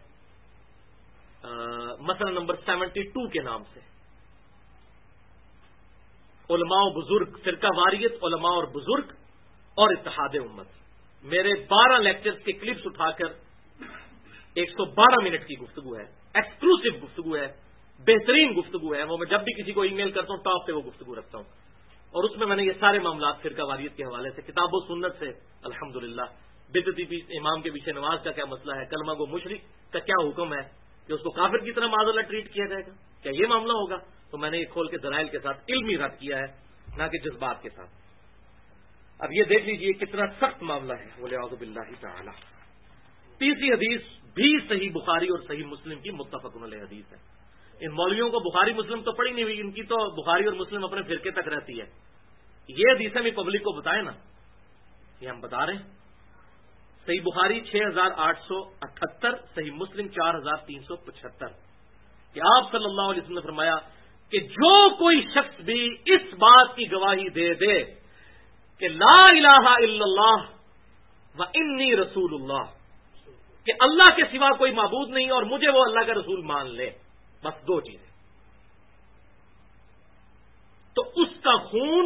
مسئلہ نمبر 72 کے نام سے، علماء و بزرگ، فرقہ واریت، علماء اور بزرگ اور اتحاد امت، میرے 12 لیکچرز کے کلپس اٹھا کر 112 منٹ کی گفتگو ہے، ایکسکلوسو گفتگو ہے، بہترین گفتگو ہے، وہ میں جب بھی کسی کو ای میل کرتا ہوں ٹاپ پہ وہ گفتگو رکھتا ہوں، اور اس میں میں نے یہ سارے معاملات فرقہ واریت کے حوالے سے کتاب و سنت سے، الحمدللہ بدعتی امام کے پیچھے نماز کا کیا مسئلہ ہے، کلمہ گو مشرک کا کیا حکم ہے کہ اس کو کافر کی طرح معاذ اللہ ٹریٹ کیا جائے گا، کیا یہ معاملہ ہوگا، تو میں نے یہ کھول کے دلائل کے ساتھ علمی رد کیا ہے، نہ کہ جذبات کے ساتھ۔ اب یہ دیکھ لیجئے کتنا سخت معاملہ ہے، وَلِعَوْذُ بِاللَّهِ تَعَالَى۔ تیسری حدیث بھی صحیح بخاری اور صحیح مسلم کی متفق علیہ حدیث ہے۔ ان مولویوں کو بخاری مسلم تو پڑھی نہیں ہوئی، ان کی تو بخاری اور مسلم اپنے فرقے تک رہتی ہے، یہ حدیثیں بھی پبلک کو بتائیں نا، یہ ہم بتا رہے ہیں۔ صحیح بخاری 6878، صحیح مسلم 4375، کہ آپ صلی اللہ علیہ وسلم نے فرمایا کہ جو کوئی شخص بھی اس بات کی گواہی دے دے کہ لا الہ الا اللہ و انی رسول اللہ، کہ اللہ کے سوا کوئی معبود نہیں اور مجھے وہ اللہ کا رسول مان لے، بس دو چیزیں، تو اس کا خون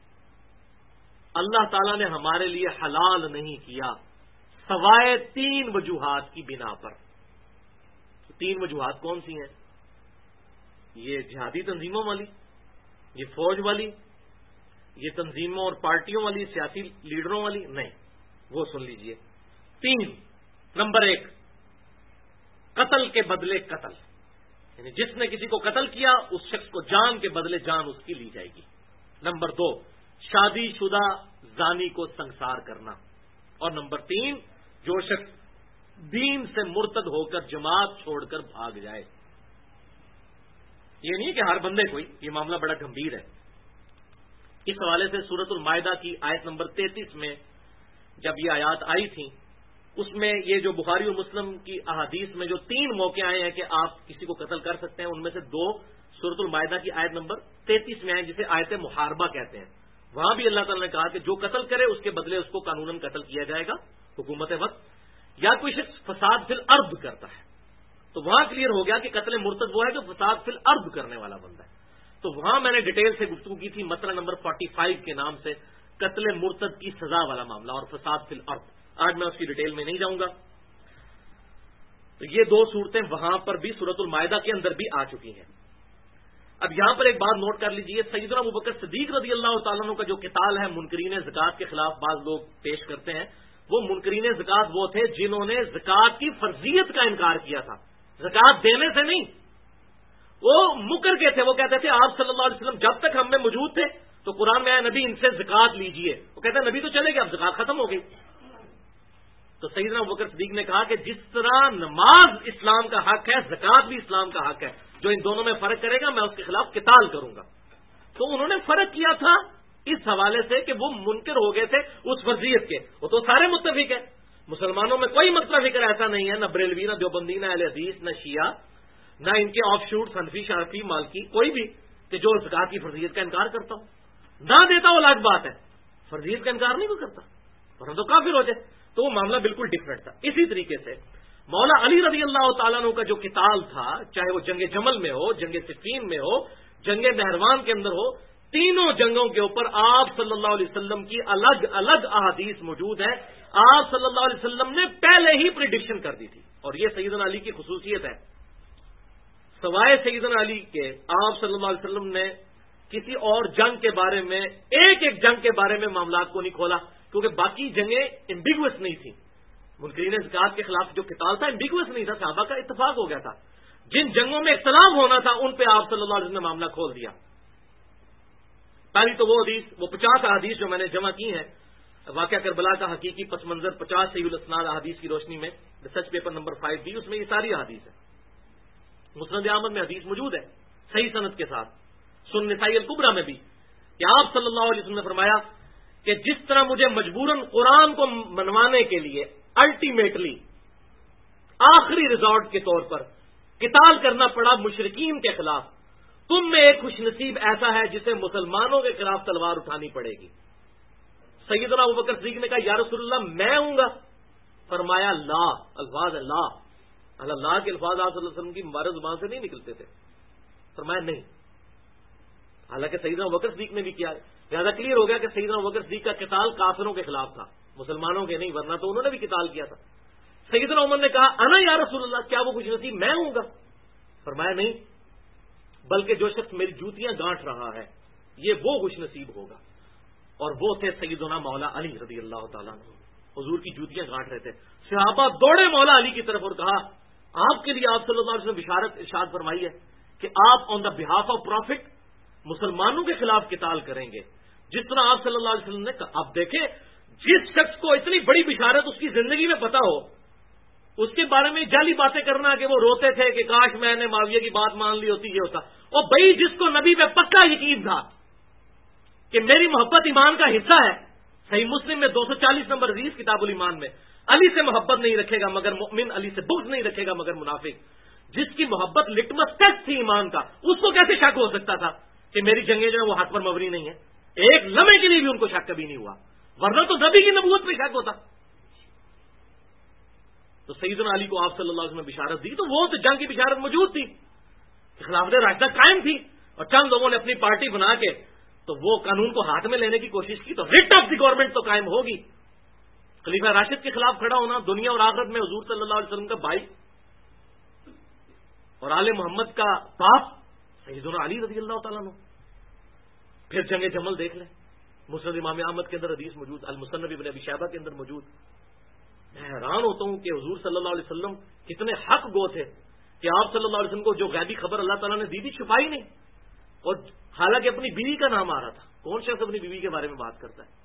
اللہ تعالیٰ نے ہمارے لیے حلال نہیں کیا سوائے 3 وجوہات کی بنا پر۔ 3 وجوہات کون سی ہیں؟ یہ جہادی تنظیموں والی، یہ فوج والی، یہ تنظیموں اور پارٹیوں والی، سیاسی لیڈروں والی نہیں، وہ سن لیجئے۔ 3، نمبر 1 قتل کے بدلے قتل، یعنی جس نے کسی کو قتل کیا اس شخص کو جان کے بدلے جان اس کی لی جائے گی۔ نمبر 2 شادی شدہ زانی کو سنسار کرنا، اور نمبر 3 جو شخص دین سے مرتد ہو کر جماعت چھوڑ کر بھاگ جائے۔ یہ نہیں کہ ہر بندے کوئی، یہ معاملہ بڑا گمبھیر ہے۔ اس حوالے سے سورۃ المائدہ کی آیت نمبر 33 میں جب یہ آیات آئی تھیں، اس میں یہ جو بخاری اور مسلم کی احادیث میں جو 3 موقع آئے ہیں کہ آپ کسی کو قتل کر سکتے ہیں، ان میں سے 2 سورۃ المائدہ کی آیت نمبر 33 میں آئے جسے آیت محاربہ کہتے ہیں۔ وہاں بھی اللہ تعالیٰ نے کہا کہ جو قتل کرے اس کے بدلے اس کو قانوناً قتل کیا جائے گا حکومت وقت، یا کوئی شخص فساد فی الارض کرتا ہے، تو وہاں کلیئر ہو گیا کہ قتل مرتد وہ ہے جو فساد فی الارض کرنے والا بندہ ہے۔ تو وہاں میں نے ڈیٹیل سے گفتگو کی تھی مسئلہ نمبر 45 کے نام سے، قتل مرتد کی سزا والا معاملہ اور فساد فی الارض، آج میں اس کی ڈیٹیل میں نہیں جاؤں گا۔ تو یہ 2 صورتیں وہاں پر بھی سورۃ المائدہ کے اندر بھی آ چکی ہیں۔ اب یہاں پر ایک بات نوٹ کر لیجئے، سیدنا ابوبکر صدیق رضی اللہ تعالیٰ عنہ کا جو قتال ہے منکرین زکوٰۃ کے خلاف بعض لوگ پیش کرتے ہیں، وہ منکرین زکوٰۃ وہ تھے جنہوں نے زکوٰۃ کی فرضیت کا انکار کیا تھا، زکوٰۃ دینے سے نہیں، وہ مکر کے تھے، وہ کہتے تھے آپ صلی اللہ علیہ وسلم جب تک ہم میں موجود تھے تو قرآن میں آیا نبی ان سے زکوٰۃ لیجئے، وہ کہتے ہیں نبی تو چلے گئے اب زکوٰۃ ختم ہو گئی۔ تو سیدنا ابوبکر صدیق نے کہا کہ جس طرح نماز اسلام کا حق ہے زکوٰۃ بھی اسلام کا حق ہے، جو ان دونوں میں فرق کرے گا میں اس کے خلاف قتال کروں گا۔ تو انہوں نے فرق کیا تھا اس حوالے سے کہ وہ منکر ہو گئے تھے اس فرضیت کے، وہ تو سارے متفق ہیں، مسلمانوں میں کوئی مسئلہ فکر ایسا نہیں ہے، نہ بریلوی، نہ دیوبندی، نہ اہل حدیث، نہ شیعہ، نہ ان کے آف شوٹ حنفی، شافعی، مالکی، کوئی بھی کہ جو زکوٰۃ کی فرضیت کا انکار کرتا ہو، نہ دیتا وہ الگ بات ہے، فرضیت کا انکار نہیں وہ کرتا۔ ورنہ تو کافر ہو جائے. تو وہ معاملہ بالکل ڈفرنٹ تھا. اسی طریقے سے مولا علی رضی اللہ تعالیٰ عنہ کا جو قتال تھا، چاہے وہ جنگ جمل میں ہو، جنگ صفین میں ہو، جنگ نہروان کے اندر ہو، تینوں جنگوں کے اوپر آپ صلی اللہ علیہ وسلم کی الگ الگ احادیث موجود ہیں. آپ صلی اللہ علیہ وسلم نے پہلے ہی پریڈکشن کر دی تھی، اور یہ سیدنا علی کی خصوصیت ہے. سوائے سیدنا علی کے آپ صلی اللہ علیہ وسلم نے کسی اور جنگ کے بارے میں، ایک ایک جنگ کے بارے میں معاملات کو نہیں کھولا، کیونکہ باقی جنگیں ایمبیگوس نہیں تھیں. منکرین زکات کے خلاف جو قتال تھا ایمبیگوس نہیں تھا، صحابہ کا اتفاق ہو گیا تھا. جن جنگوں میں اختلاف ہونا تھا ان پہ آپ صلی اللہ علیہ وسلم نے معاملہ کھول دیا. پہلی تو وہ حدیث، وہ 50 احادیث جو میں نے جمع کی ہیں، واقعہ کربلا کا حقیقی پس منظر 50 صحیح الاسناد احادیث کی روشنی میں، ریسرچ پیپر نمبر 5 بھی، اس میں یہ ساری احادیث ہے. مسند احمد میں حدیث موجود ہے صحیح سند کے ساتھ، سنن نسائی الکبریٰ میں بھی، کہ آپ صلی اللہ علیہ وسلم نے فرمایا کہ جس طرح مجھے مجبوراً قرآن کو منوانے کے لیے الٹیمیٹلی آخری ریزارٹ کے طور پر قتال کرنا پڑا مشرکین کے خلاف، تم میں ایک خوش نصیب ایسا ہے جسے مسلمانوں کے خلاف تلوار اٹھانی پڑے گی. سیدنا ابوبکر صدیق نے کہا یا رسول اللہ میں ہوں گا. فرمایا لا، الفاظ لا، اللہ کے الفاظ آپ صلی اللہ علیہ وسلم کی مبارک زبان سے نہیں نکلتے تھے. فرمایا نہیں. حالانکہ سیدنا ابوبکر صدیق نے بھی کیا، لہٰذا کلیئر ہو گیا کہ سیدنا ابوبکر صدیق کا قتال کافروں کے خلاف تھا، مسلمانوں کے نہیں، ورنہ تو انہوں نے بھی قتال کیا تھا. سیدنا عمر نے کہا انا یا رسول اللہ، کیا وہ خوش نصیب میں ہوں گا؟ فرمایا نہیں، بلکہ جو شخص میری جوتیاں گانٹ رہا ہے یہ وہ خوش نصیب ہوگا. اور وہ تھے سیدنا مولا علی رضی اللہ تعالیٰ عنہ، حضور کی جوتیاں گانٹ رہے تھے. صحابہ دوڑے مولا علی کی طرف اور کہا آپ کے لیے آپ صلی اللہ علیہ وسلم بشارت ارشاد فرمائی ہے کہ آپ آن دا بہاف آف پروفٹ مسلمانوں کے خلاف قتال کریں گے، جس طرح آپ صلی اللہ علیہ وسلم نے کہا. اب دیکھیں، جس شخص کو اتنی بڑی بشارت اس کی زندگی میں پتا ہو، اس کے بارے میں جعلی باتیں کرنا کہ وہ روتے تھے کہ کاش میں نے معاویہ کی بات مان لی ہوتی، یہ ہوتا. اور بھائی جس کو نبی پہ پکا یقین تھا کہ میری محبت ایمان کا حصہ ہے، صحیح مسلم میں 240 نمبر حدیث کتاب الایمان میں، علی سے محبت نہیں رکھے گا مگر مؤمن، علی سے بغض نہیں رکھے گا مگر منافق. جس کی محبت لٹمس ٹیسٹ تھی ایمان کا، اس کو کیسے شک ہو سکتا تھا کہ میری جنگیں جو ہے وہ حق پر مبنی نہیں ہے؟ ایک لمحے کے لیے بھی ان کو شک کبھی نہیں ہوا، ورنہ تو نبی کی نبوت پہ شک ہوتا. تو سیدنا علی کو آپ صلی اللہ علیہ وسلم نے بشارت دی، تو وہ تو جنگ کی بشارت موجود تھی، خلافت راشدہ قائم تھی، اور چند لوگوں نے اپنی پارٹی بنا کے تو وہ قانون کو ہاتھ میں لینے کی کوشش کی، تو ریٹ آف دی گورنمنٹ تو قائم ہوگی. خلیفہ راشد کے خلاف کھڑا ہونا، دنیا اور آخرت میں حضور صلی اللہ علیہ وسلم کا بھائی اور آل محمد کا باپ سیدنا علی رضی اللہ تعالیٰ عنہ. پھر جنگ جمل دیکھ لیں، مسند امام احمد کے اندر حدیث موجود، المصنف ابن ابی شیبہ کے اندر موجود. میں حیران ہوتا ہوں کہ حضور صلی اللہ علیہ وسلم کتنے حق گو تھے کہ آپ صلی اللہ علیہ وسلم کو جو غیبی خبر اللہ تعالیٰ نے دی تھی چھپائی نہیں، اور حالانکہ اپنی بیوی کا نام آ رہا تھا. کون شخص اپنی بیوی کے بارے میں بات کرتا ہے؟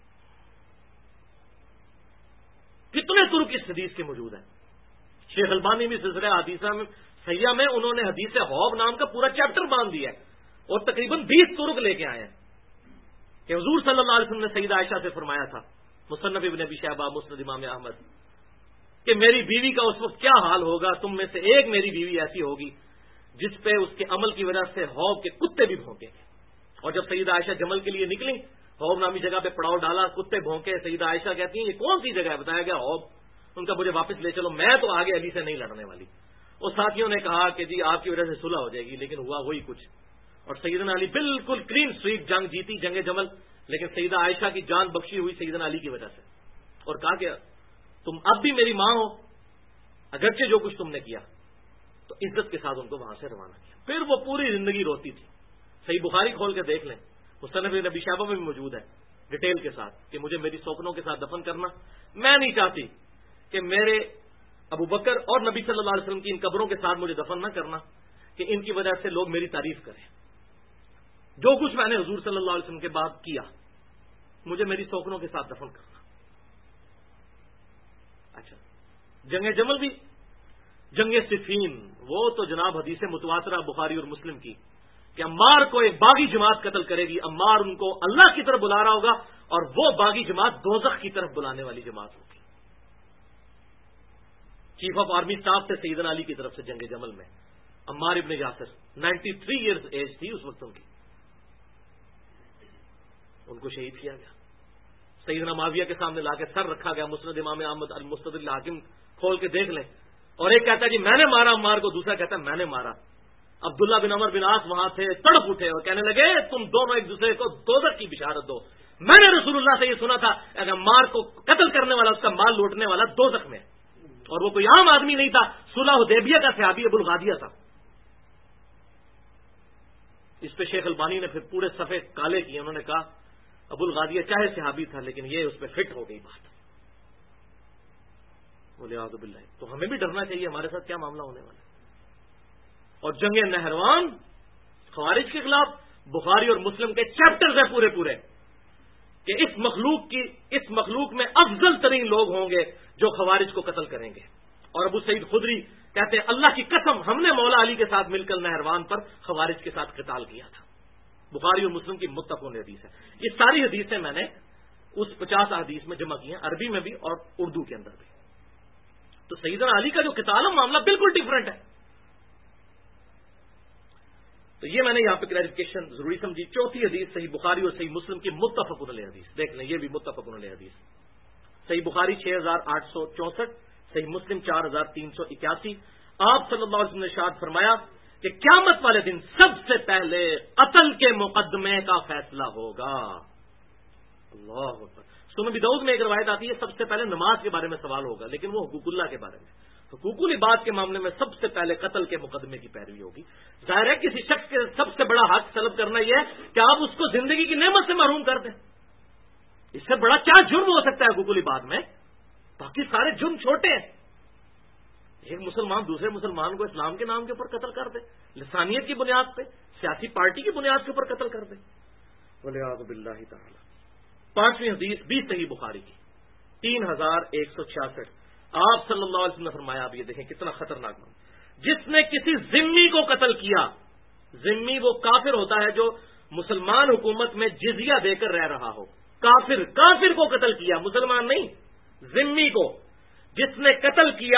کتنے ترک اس حدیث کے موجود ہیں. شیخ البانی بھی سلسلہ حدیثہ میں سیاح میں انہوں نے حدیث حوب نام کا پورا چیپٹر باندھ دیا ہے، اور تقریباً 20 ترک لے کے آئے ہیں کہ حضور صلی اللہ علیہ وسلم نے سیدہ عائشہ سے فرمایا تھا، مصنف ابن ابی شیبہ، مسند امام احمد، کہ میری بیوی کا اس وقت کیا حال ہوگا، تم میں سے ایک میری بیوی ایسی ہوگی جس پہ اس کے عمل کی وجہ سے حوب کے کتے بھی بھونکیں گے. اور جب سیدہ عائشہ جمل کے لیے نکلی، حوب نامی جگہ پہ پڑاؤ ڈالا، کتے بھونکے. سیدہ عائشہ کہتی ہیں یہ کون سی جگہ ہے؟ بتایا گیا حوب. ان کا مجھے واپس لے چلو، میں تو آگے علی سے نہیں لڑنے والی. اور ساتھیوں نے کہا کہ جی آپ کی وجہ سے صلح ہو جائے گی، لیکن ہوا وہی کچھ. اور سیدنا علی بالکل کلین سویپ جنگ جیتی، جنگ جمل، لیکن سیدہ عائشہ کی جان بخشی ہوئی سیدنا علی کی وجہ سے. اور کہا کہ تم اب بھی میری ماں ہو، اگرچہ جو کچھ تم نے کیا. تو عزت کے ساتھ ان کو وہاں سے روانہ کیا. پھر وہ پوری زندگی روتی تھی. صحیح بخاری کھول کے دیکھ لیں، مصنف ابن ابی شیبہ میں بھی موجود ہے ڈیٹیل کے ساتھ کہ مجھے میری سوکنوں کے ساتھ دفن کرنا. میں نہیں چاہتی کہ میرے ابو بکر اور نبی صلی اللہ علیہ وسلم کی ان قبروں کے ساتھ مجھے دفن نہ کرنا کہ ان کی وجہ سے لوگ میری تعریف کریں. جو کچھ میں نے حضور صلی اللہ علیہ وسلم کے بعد کیا، مجھے میری سوکنوں کے ساتھ دفن کرنا. اچھا، جنگ جمل بھی، جنگ صفین، وہ تو جناب حدیث متواترہ بخاری اور مسلم کی کہ عمار کو ایک باغی جماعت قتل کرے گی. عمار ان کو اللہ کی طرف بلا رہا ہوگا اور وہ باغی جماعت دوزخ کی طرف بلانے والی جماعت ہوگی. چیف آف آرمی اسٹاف تھے سیدنا علی کی طرف سے جنگ جمل میں عمار ابن یاسر. 93 ایئرز ایج تھی اس وقت ان کی. ان کو شہید کیا گیا. سیدنا معاویہ کے سامنے لا کے سر رکھا گیا، مسند امام احمد المستدرک الحاکم کھول کے دیکھ لیں، اور ایک کہتا ہے جی میں نے مارا عمار کو، دوسرا کہتا ہے میں نے مارا۔ عبداللہ بن عمر بن عاص وہاں تھے، تڑپ اٹھے اور کہنے لگے تم دونوں ایک دوسرے کو دوزخ کی بشارت دو، میں نے رسول اللہ سے یہ سنا تھا اگر عمار کو قتل کرنے والا، اس کا مال لوٹنے والا دوزخ میں، اور وہ کوئی عام آدمی نہیں تھا، صلح حدیبیہ کا صحابی ابو الغادیہ تھا۔ اس پہ شیخ البانی نے پھر پورے صفحے کالے کیے، انہوں نے کہا ابو الغادیہ چاہے صحابی تھا لیکن یہ اس پہ فٹ ہو گئی بات، بولے اعوذ باللہ۔ تو ہمیں بھی ڈرنا چاہیے ہمارے ساتھ کیا معاملہ ہونے والا ہے۔ اور جنگ نہروان خوارج کے خلاف بخاری اور مسلم کے چیپٹرز ہیں پورے پورے کہ اس مخلوق میں افضل ترین لوگ ہوں گے جو خوارج کو قتل کریں گے۔ اور ابو سعید خدری کہتے ہیں اللہ کی قسم ہم نے مولا علی کے ساتھ مل کر نہروان پر خوارج کے ساتھ قتال کیا تھا۔ بخاری اور مسلم کی متفق حدیث ہے۔ یہ ساری حدیثیں میں نے اس 50 حدیث میں جمع کی ہیں، عربی میں بھی اور اردو کے اندر بھی۔ تو سیدنا علی کا جو قتال ہے معاملہ بالکل ڈیفرنٹ ہے۔ تو یہ میں نے یہاں پہ کلیریفیکیشن ضروری سمجھی۔ چوتھی حدیث صحیح بخاری اور صحیح مسلم کی متفق علیہ حدیث، دیکھ لیں یہ بھی متفق علیہ حدیث۔ صحیح بخاری 6864، صحیح مسلم 4381۔ آپ صلی اللہ علیہ وسلم نے ارشاد فرمایا کہ قیامت والے دن سب سے پہلے قتل کے مقدمے کا فیصلہ ہوگا۔ اللہ اکبر۔ سنن ابی داؤد میں ایک روایت آتی ہے سب سے پہلے نماز کے بارے میں سوال ہوگا، لیکن وہ حقوق اللہ کے بارے میں، حقوق العباد کے معاملے میں سب سے پہلے قتل کے مقدمے کی پیروی ہوگی۔ ظاہر ہے کسی شخص کے سب سے بڑا حق طلب کرنا یہ ہے کہ آپ اس کو زندگی کی نعمت سے محروم کر دیں، اس سے بڑا کیا جرم ہو سکتا ہے حقوق العباد میں؟ باقی سارے جرم چھوٹے ہیں، ایک مسلمان دوسرے مسلمان کو اسلام کے نام کے اوپر قتل کر دے، لسانیت کی بنیاد پہ، سیاسی پارٹی کی بنیاد کے اوپر قتل کر دے، ولیعوذ باللہ تعالی۔ پانچویں حدیث بھی صحیح بخاری کی 3166۔ آپ صلی اللہ علیہ وسلم نے فرمایا، اب یہ دیکھیں کتنا خطرناک نام، جس نے کسی ذمی کو قتل کیا، ذمی وہ کافر ہوتا ہے جو مسلمان حکومت میں جزیہ دے کر رہ رہا ہو، کافر کو قتل کیا، مسلمان نہیں، ذمی کو جس نے قتل کیا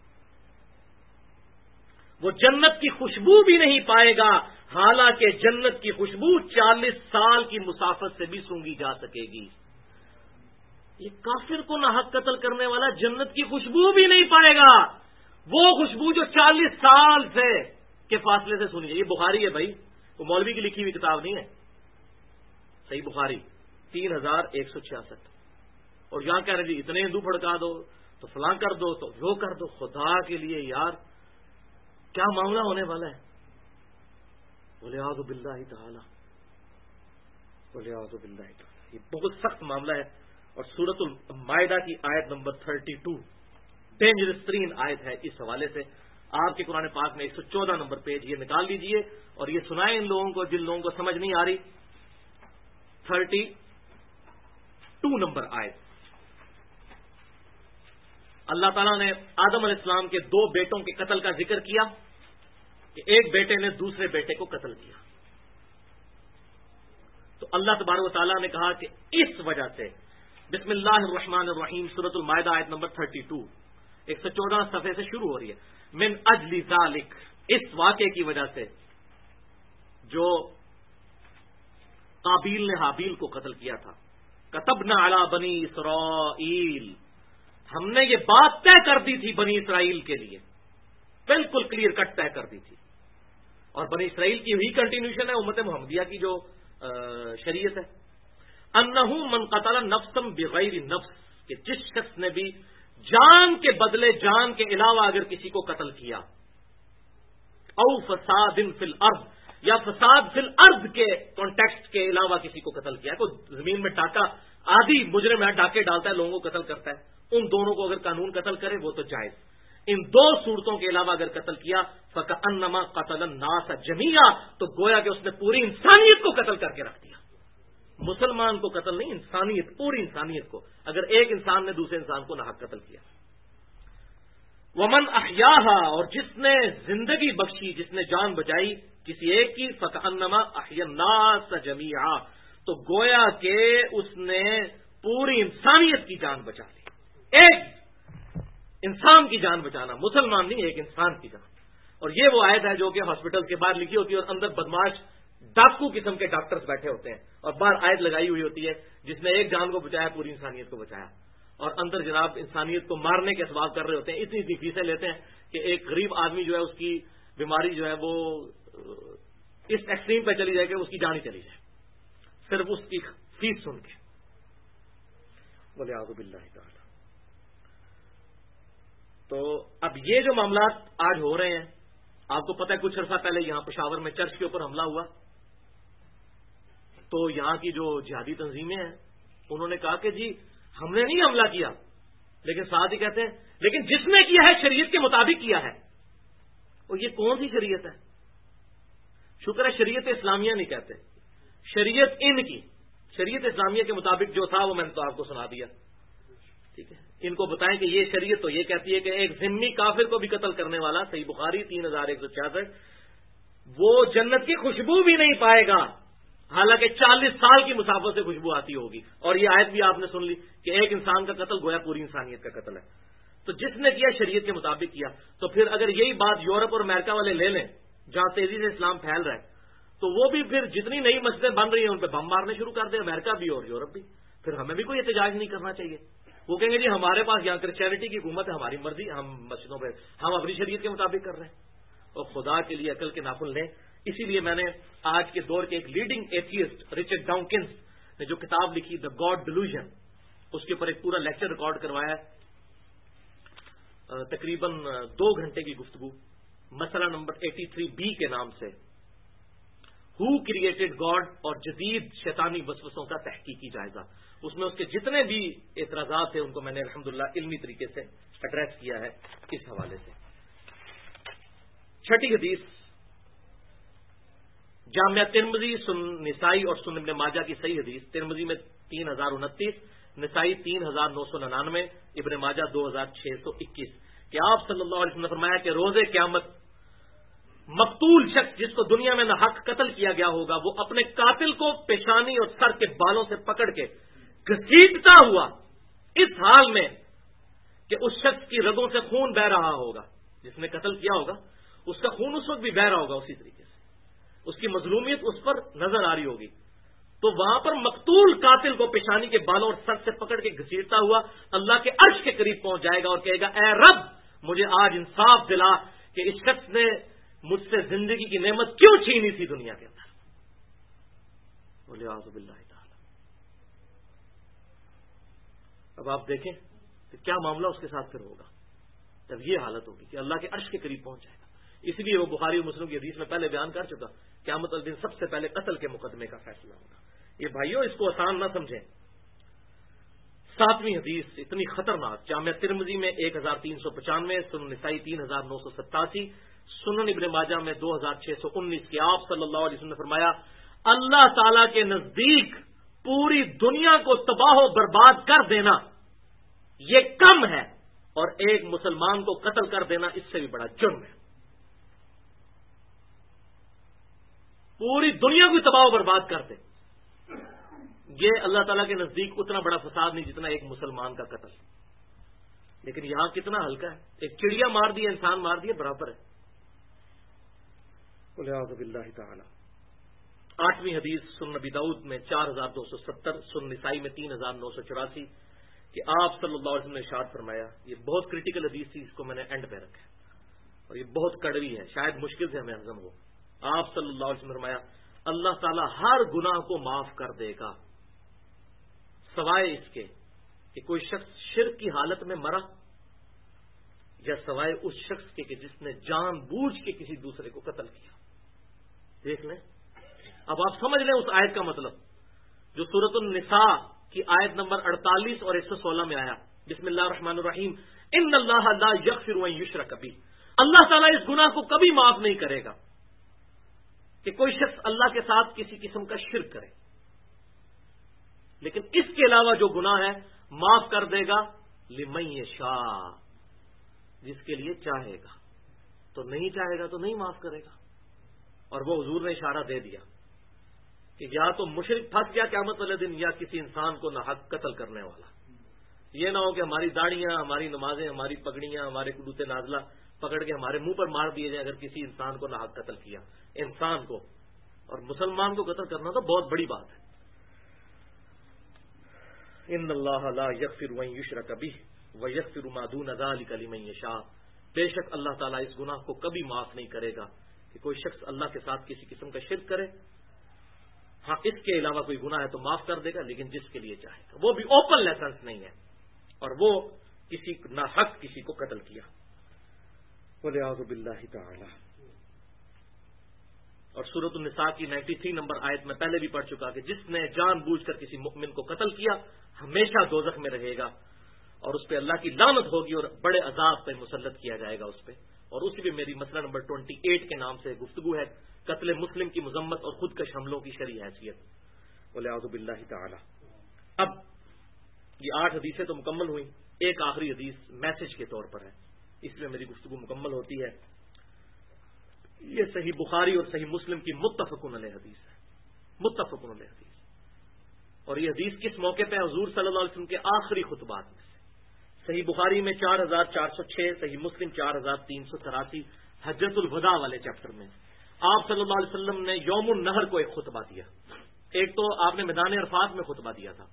وہ جنت کی خوشبو بھی نہیں پائے گا، حالانکہ جنت کی خوشبو 40 سال کی مسافت سے بھی سونگھی جا سکے گی۔ یہ کافر کو ناحق قتل کرنے والا جنت کی خوشبو بھی نہیں پائے گا، وہ خوشبو جو 40 سال سے کے فاصلے سے سنی ہے۔ یہ بخاری ہے بھائی، وہ مولوی کی لکھی ہوئی کتاب نہیں ہے، صحیح بخاری 3166۔ اور یہاں کہہ رہے جی اتنے ہندو پھڑکا دو تو فلاں کر دو تو وہ کر دو، خدا کے لیے یار کیا معاملہ ہونے والا ہے؟ ولیعوذ باللہ تعالی، ولیعوذ باللہ تعالی۔ یہ بہت سخت معاملہ ہے، اور سورۃ المائدہ کی آیت نمبر 32 ڈینجرس ترین آیت ہے اس حوالے سے۔ آپ کے قرآن پاک میں 114 نمبر پیج یہ نکال لیجئے اور یہ سنائیں ان لوگوں کو جن لوگوں کو سمجھ نہیں آ رہی۔ 32 نمبر آیت، اللہ تعالیٰ نے آدم علیہ السلام کے 2 بیٹوں کے قتل کا ذکر کیا کہ ایک بیٹے نے دوسرے بیٹے کو قتل کیا، تو اللہ تبارک و تعالیٰ نے کہا کہ اس وجہ سے بسم اللہ الرحمن الرحیم، سورۃ المائدہ آیت نمبر 32 114 صفحے سے شروع ہو رہی ہے، من اجل ذالک، اس واقعے کی وجہ سے جو قابیل نے حابیل کو قتل کیا تھا، کتبنا علی بنی اسرائیل، ہم نے یہ بات طے کر دی تھی بنی اسرائیل کے لیے، بالکل کلیئر کٹ طے کر دی تھی، اور بنی اسرائیل کی وہی کنٹینیوشن ہے امت محمدیہ کی جو شریعت ہے، انہو من قتل نفسا بغیر نفس، کہ جس شخص نے بھی جان کے بدلے جان کے علاوہ اگر کسی کو قتل کیا، او فساد فی الارض، یا فساد فی الارض کے کانٹیکسٹ کے علاوہ کسی کو قتل کیا، کوئی زمین میں ڈاکہ آدھی مجرم ہے ڈاکے ڈالتا ہے لوگوں کو قتل کرتا ہے، ان دونوں کو اگر قانون قتل کرے وہ تو جائز، ان 2 صورتوں کے علاوہ اگر قتل کیا فکأنما قتل الناس جمیعا، تو گویا کہ اس نے پوری انسانیت کو قتل کر کے رکھ دیا، مسلمان کو قتل نہیں، انسانیت، پوری انسانیت کو، اگر ایک انسان نے دوسرے انسان کو ناحق قتل کیا۔ ومن احیاہا، اور جس نے زندگی بخشی، جس نے جان بچائی کسی ایک کی، فکأنما احیا الناس جمیعا، تو گویا کہ اس نے پوری انسانیت کی جان بچا لی، ایک انسان کی جان بچانا، مسلمان نہیں ایک انسان کی جان۔ اور یہ وہ آیت ہے جو کہ ہاسپٹل کے باہر لکھی ہوتی ہے اور اندر بدماش ڈاکو قسم کے ڈاکٹرز بیٹھے ہوتے ہیں اور باہر آیت لگائی ہوئی ہوتی ہے جس نے ایک جان کو بچایا پوری انسانیت کو بچایا، اور اندر جناب انسانیت کو مارنے کے اسباب کر رہے ہوتے ہیں. اتنی فیسیں لیتے ہیں کہ ایک غریب آدمی جو ہے اس کی بیماری جو ہے وہ اس ایکسٹریم پہ چلی جائے کہ اس کی جان ہی چلی جائے صرف اس کی فیس سن کے. بولے اعوذ باللہ تعالی. تو اب یہ جو معاملات آج ہو رہے ہیں، آپ کو پتہ ہے کچھ عرصہ پہلے یہاں پشاور میں چرچ کے اوپر حملہ ہوا، تو یہاں کی جو جہادی تنظیمیں ہیں انہوں نے کہا کہ جی ہم نے نہیں حملہ کیا، لیکن ساتھ ہی کہتے ہیں لیکن جس نے کیا ہے شریعت کے مطابق کیا ہے. اور یہ کون سی شریعت ہے؟ شکر ہے شریعت اسلامیہ نہیں کہتے، شریعت ان کی شریعت اسلامیہ کے مطابق جو تھا وہ میں نے تو آپ کو سنا دیا. ٹھیک ہے، ان کو بتائیں کہ یہ شریعت تو یہ کہتی ہے کہ ایک ذمی کافر کو بھی قتل کرنے والا، صحیح بخاری 3166، وہ جنت کی خوشبو بھی نہیں پائے گا حالانکہ 40 سال کی مسافت سے خوشبو آتی ہوگی. اور یہ آیت بھی آپ نے سن لی کہ ایک انسان کا قتل گویا پوری انسانیت کا قتل ہے. تو جس نے کیا شریعت کے مطابق کیا. تو پھر اگر یہی بات یورپ اور امریکہ والے لے لیں جہاں تیزی سے اسلام پھیل رہا ہے، تو وہ بھی پھر جتنی نئی مسجدیں بن رہی ہیں ان پہ بم مارنے شروع کر دیں، امریکہ بھی اور یورپ بھی. پھر ہمیں بھی کوئی احتجاج نہیں کرنا چاہیے. وہ کہیں گے جی ہمارے پاس یہاں کرسچینٹی کی حکومت ہے، ہماری مرضی، ہم مسجدوں پہ ہم اپنی شریعت کے مطابق کر رہے ہیں. اور خدا کے لیے عقل کے ناخن لیں. اسی لیے میں نے آج کے دور کے ایک لیڈنگ ایتھیسٹ رچرڈ ڈاؤکنز نے جو کتاب لکھی دا گاڈ ڈیلوژن، اس کے اوپر ایک پورا لیکچر ریکارڈ کروایا ہے، تقریباً 2 گھنٹے کی گفتگو، مسئلہ نمبر 83B کے نام سے، ہو کریٹڈ گاڈ اور جدید شیطانی وسوسوں کا تحقیقی جائزہ. اس میں اس کے جتنے بھی اعتراضات ہیں ان کو میں نے الحمدللہ علمی طریقے سے ایڈریس کیا ہے اس حوالے سے. چھٹی حدیث جامعہ ترمذی، نسائی اور سنن ابن ماجہ کی صحیح حدیث، ترمذی میں 3029، نسائی 3999، ابن ماجہ 2621، کہ آپ صلی اللہ علیہ وسلم نے فرمایا کہ روز قیامت مقتول شخص جس کو دنیا میں ناحق قتل کیا گیا ہوگا وہ اپنے قاتل کو پیشانی اور سر کے بالوں سے پکڑ کے گھسیٹتا ہوا اس حال میں کہ اس شخص کی رگوں سے خون بہ رہا ہوگا. جس نے قتل کیا ہوگا اس کا خون اس وقت بھی بہ رہا ہوگا، اسی طریقے سے اس کی مظلومیت اس پر نظر آ رہی ہوگی. تو وہاں پر مقتول قاتل کو پیشانی کے بالوں اور سر سے پکڑ کے گھسیٹتا ہوا اللہ کے عرش کے قریب پہنچ جائے گا اور کہے گا اے رب مجھے آج انصاف دلا کہ اس شخص نے مجھ سے زندگی کی نعمت کیوں چھینی تھی دنیا کے اندر. بولے اعوذ باللہ تعالی. اب آپ دیکھیں کہ کیا معاملہ اس کے ساتھ پھر ہوگا جب یہ حالت ہوگی کہ اللہ کے عرش کے قریب پہنچ جائے گا. اس لیے وہ بخاری و مسلم کی حدیث میں پہلے بیان کر چکا، قیامت الدین سب سے پہلے قتل کے مقدمے کا فیصلہ ہوگا. یہ بھائیوں اس کو آسان نہ سمجھیں. 7ویں حدیث اتنی خطرناک، جامعہ ترمذی میں 1395، سنن نسائی 3987، سنن ابن ماجہ میں 2619، کہ آپ صلی اللہ علیہ وسلم نے فرمایا اللہ تعالی کے نزدیک پوری دنیا کو تباہ و برباد کر دینا یہ کم ہے، اور ایک مسلمان کو قتل کر دینا اس سے بھی بڑا جرم ہے. پوری دنیا کو تباہ و برباد کر دے، یہ اللہ تعالیٰ کے نزدیک اتنا بڑا فساد نہیں جتنا ایک مسلمان کا قتل. لیکن یہاں کتنا ہلکا ہے، ایک چڑیا مار دی انسان مار دیا برابر ہے. اعوذ باللہ تعالی. 8ویں حدیث سنن نبی داؤد میں 4270، سنن نسائی میں 3984، کہ آپ صلی اللہ علیہ وسلم نے ارشاد فرمایا، یہ بہت کریٹیکل حدیث تھی، اس کو میں نے اینڈ پہ رکھا اور یہ بہت کڑوی ہے، شاید مشکل سے ہمیں ہضم ہو. آپ صلی اللہ علیہ وسلم نے فرمایا اللہ تعالیٰ ہر گناہ کو معاف کر دے گا سوائے اس کے کہ کوئی شخص شرک کی حالت میں مرا، یا سوائے اس شخص کے کہ جس نے جان بوجھ کے کسی دوسرے کو قتل کیا. دیکھ لیں، اب آپ سمجھ لیں اس آیت کا مطلب جو سورۃ النساء کی آیت نمبر 48 اور 116 میں آیا، بسم اللہ الرحمن الرحیم، ان اللہ لا یغفر ان یشرک بہ. اللہ تعالیٰ اس گناہ کو کبھی معاف نہیں کرے گا کہ کوئی شخص اللہ کے ساتھ کسی قسم کا شرک کرے، لیکن اس کے علاوہ جو گناہ ہے معاف کر دے گا لمن یشاء، جس کے لیے چاہے گا. تو نہیں چاہے گا تو نہیں معاف کرے گا. اور وہ حضور نے اشارہ دے دیا کہ یا تو مشرک پھنس گیا قیامت والے دن، یا کسی انسان کو ناحق قتل کرنے والا. یہ نہ ہو کہ ہماری داڑیاں، ہماری نمازیں، ہماری پگڑیاں، ہمارے قدوت نازلہ پکڑ کے ہمارے منہ پر مار دیے جائیں اگر کسی انسان کو ناحق قتل کیا، انسان کو. اور مسلمان کو قتل کرنا تو بہت بڑی بات ہے. ان اللہ لا یغفر ان یشرک بہ ویغفر ما دون ذلک لمن یشاء. بے شک اللہ تعالیٰ اس گناہ کو کبھی معاف نہیں کرے گا کہ کوئی شخص اللہ کے ساتھ کسی قسم کا شرک کرے. ہاں اس کے علاوہ کوئی گناہ ہے تو معاف کر دے گا، لیکن جس کے لیے چاہے گا. وہ بھی اوپن لائسنس نہیں ہے، اور وہ کسی ناحق کسی کو قتل کیا. والعیاذ باللہ تعالی. اور سورۃ النساء کی 93 نمبر آیت میں پہلے بھی پڑھ چکا کہ جس نے جان بوجھ کر کسی مؤمن کو قتل کیا ہمیشہ دوزخ میں رہے گا، اور اس پہ اللہ کی لعنت ہوگی اور بڑے عذاب پہ مسلط کیا جائے گا اس پہ. اور اسی بھی میری مسئلہ نمبر 28 کے نام سے گفتگو ہے، قتل مسلم کی مذمت اور خودکش حملوں کی شرعی حیثیت. والعیاذ باللہ تعالی. اب یہ 8 حدیثیں تو مکمل ہوئیں، ایک آخری حدیث میسج کے طور پر ہے، اس لیے میری گفتگو مکمل ہوتی ہے. یہ صحیح بخاری اور صحیح مسلم کی متفقن علیہ حدیث ہے، متفقن علیہ حدیث. اور یہ حدیث کس موقع پہ؟ حضور صلی اللہ علیہ وسلم کے آخری خطبات میں سے. صحیح بخاری میں 4406، صحیح مسلم 4383، حجۃ الوداع والے چیپٹر میں آپ صلی اللہ علیہ وسلم نے یوم النہر کو ایک خطبہ دیا. ایک تو آپ نے میدان عرفات میں خطبہ دیا تھا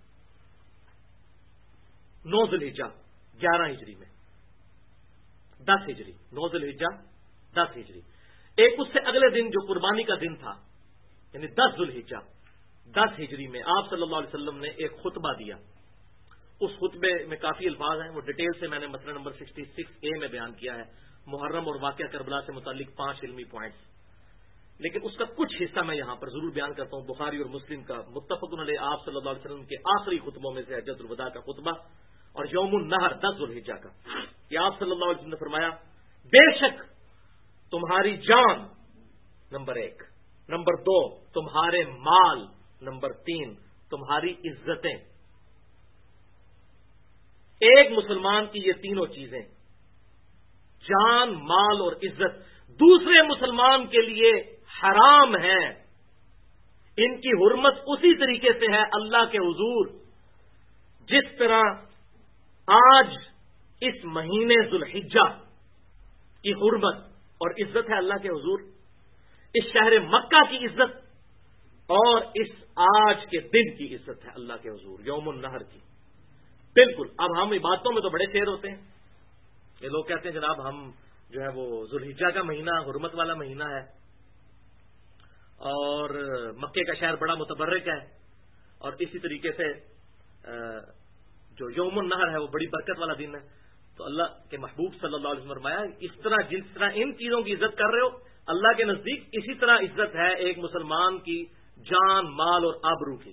9 ذی الحجہ 11 ہجری میں، 10 ہجری 9 ذی الحجہ 10 ہجری. ایک اس سے اگلے دن جو قربانی کا دن تھا یعنی 10 ذی الحجہ 10 ہجری میں آپ صلی اللہ علیہ وسلم نے ایک خطبہ دیا. اس خطبے میں کافی الفاظ ہیں، وہ ڈیٹیل سے میں نے مسئلہ نمبر 66A میں بیان کیا ہے، محرم اور واقعہ کربلا سے متعلق 5 علمی پوائنٹس. لیکن اس کا کچھ حصہ میں یہاں پر ضرور بیان کرتا ہوں. بخاری اور مسلم کا متفقن علیہ آپ صلی اللہ علیہ وسلم کے آخری خطبوں میں سے حجۃ الوداع کا خطبہ اور یوم النہر 10 ذی الحجہ کا، کہ آپ صلی اللہ علیہ وسلم نے فرمایا بے شک تمہاری جان نمبر 1، نمبر 2 تمہارے مال، نمبر 3 تمہاری عزتیں. ایک مسلمان کی یہ تینوں چیزیں جان، مال اور عزت دوسرے مسلمان کے لیے حرام ہیں. ان کی حرمت اسی طریقے سے ہے اللہ کے حضور جس طرح آج اس مہینے ذو الحجہ کی حرمت اور عزت ہے اللہ کے حضور، اس شہر مکہ کی عزت اور اس آج کے دن کی عزت ہے اللہ کے حضور یوم النہر کی. بالکل. اب ہم عبادتوں میں تو بڑے شیر ہوتے ہیں. یہ لوگ کہتے ہیں جناب ہم جو ہے وہ ذو الحجہ کا مہینہ حرمت والا مہینہ ہے اور مکے کا شہر بڑا متبرک ہے، اور اسی طریقے سے جو یوم النہر ہے وہ بڑی برکت والا دن ہے. تو اللہ کے محبوب صلی اللہ علیہ وسلم فرمایا اس طرح جس طرح ان چیزوں کی عزت کر رہے ہو اللہ کے نزدیک اسی طرح عزت ہے ایک مسلمان کی جان، مال اور آبرو کی.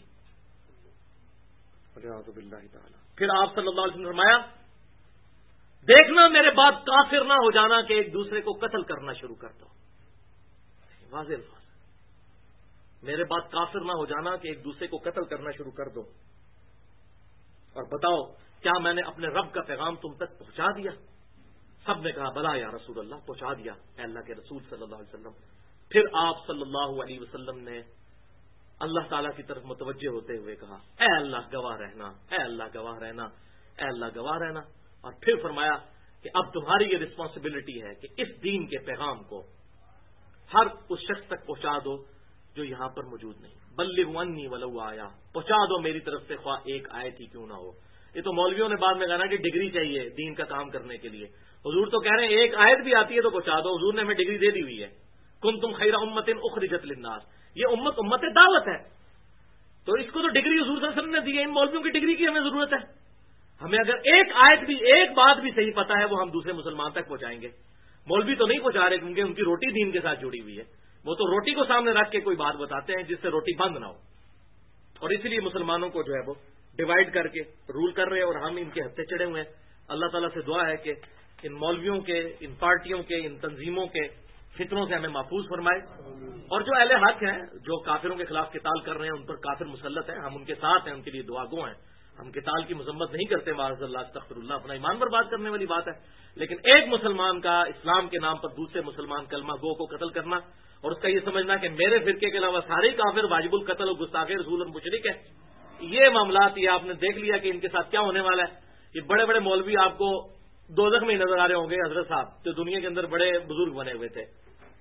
پھر آپ صلی اللہ علیہ وسلم فرمایا دیکھنا میرے بعد کافر نہ ہو جانا کہ ایک دوسرے کو قتل کرنا شروع کر دو. واضح الفاظ، میرے بعد کافر نہ ہو جانا کہ ایک دوسرے کو قتل کرنا شروع کر دو. اور بتاؤ کیا میں نے اپنے رب کا پیغام تم تک پہنچا دیا؟ سب نے کہا بلا یا رسول اللہ، پہنچا دیا اے اللہ کے رسول صلی اللہ علیہ وسلم. پھر آپ صلی اللہ علیہ وسلم نے اللہ تعالیٰ کی طرف متوجہ ہوتے ہوئے کہا اے اللہ گواہ رہنا، اے اللہ گواہ رہنا، اے اللہ گواہ رہنا. اور پھر فرمایا کہ اب تمہاری یہ رسپانسبلٹی ہے کہ اس دین کے پیغام کو ہر اس شخص تک پہنچا دو جو یہاں پر موجود نہیں. بلغوا انی ولو آیا، پہنچا دو میری طرف سے خواہ ایک آیت ہی کیوں نہ ہو. یہ تو مولویوں نے بعد میں کہا کہ ڈگری چاہیے دین کا کام کرنے کے لیے. حضور تو کہہ رہے ہیں ایک آیت بھی آتی ہے تو پہنچا دو. حضور نے ہمیں ڈگری دے دی ہوئی ہے، کنتم خیر امت اخرجت للناس. یہ امت دعوت ہے، تو اس کو تو ڈگری حضور صلی اللہ علیہ وسلم نے دی ہے. ان مولویوں کی ڈگری کی ہمیں ضرورت ہے؟ ہمیں اگر ایک آیت بھی، ایک بات بھی صحیح پتا ہے وہ ہم دوسرے مسلمان تک پہنچائیں گے. مولوی تو نہیں پہنچا رہے کیونکہ ان کی روٹی دین کے ساتھ جڑی ہوئی ہے. وہ تو روٹی کو سامنے رکھ کے کوئی بات بتاتے ہیں جس سے روٹی بند نہ ہو، اور اسی لیے مسلمانوں کو جو ہے وہ ڈیوائڈ کر کے رول کر رہے ہیں اور ہم ان کے ہتھے چڑھے ہوئے ہیں. اللہ تعالیٰ سے دعا ہے کہ ان مولویوں کے، ان پارٹیوں کے، ان تنظیموں کے فتنوں سے ہمیں محفوظ فرمائے. اور جو اہل حق ہیں جو کافروں کے خلاف قتال کر رہے ہیں ان پر کافر مسلط ہیں، ہم ان کے ساتھ ہیں، ان کے لیے دعا گو ہیں. ہم قتال کی مذمت نہیں کرتے، معاذ اللہ استغفر اللہ، اپنا ایمان برباد کرنے والی بات ہے. لیکن ایک مسلمان کا اسلام کے نام پر دوسرے مسلمان کلمہ گو کو قتل کرنا اور اس کا یہ سمجھنا کہ میرے فرقے کے علاوہ سارے کافر واجب القتل اور گستاخ رسول اور مشرک ہے، یہ معاملات یہ آپ نے دیکھ لیا کہ ان کے ساتھ کیا ہونے والا ہے. یہ بڑے بڑے مولوی آپ کو دوزخ میں ہی نظر آ رہے ہوں گے حضرت صاحب، جو دنیا کے اندر بڑے بزرگ بنے ہوئے تھے.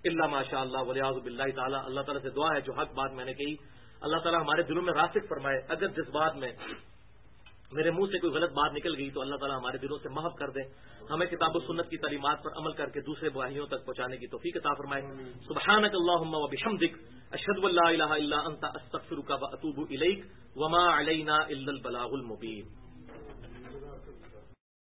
الا ماشاء اللہ ولیاذ باللہ تعالی. اللہ تعالیٰ سے دعا ہے جو حق بات میں نے کہی اللہ تعالیٰ ہمارے دلوں میں راسخ فرمائے. اگر جس بات میں میرے منہ سے کوئی غلط بات نکل گئی تو اللہ تعالیٰ ہمارے دلوں سے محو کر دے. ہمیں کتاب و سنت کی تعلیمات پر عمل کر کے دوسرے بھائیوں تک پہنچانے کی توفیق عطا فرمائے. سبحانک اللہم و بحمدک اشہد ان لا الہ الا انت استغفرک و اتوب الیک وما علینا الا البلاغ المبین.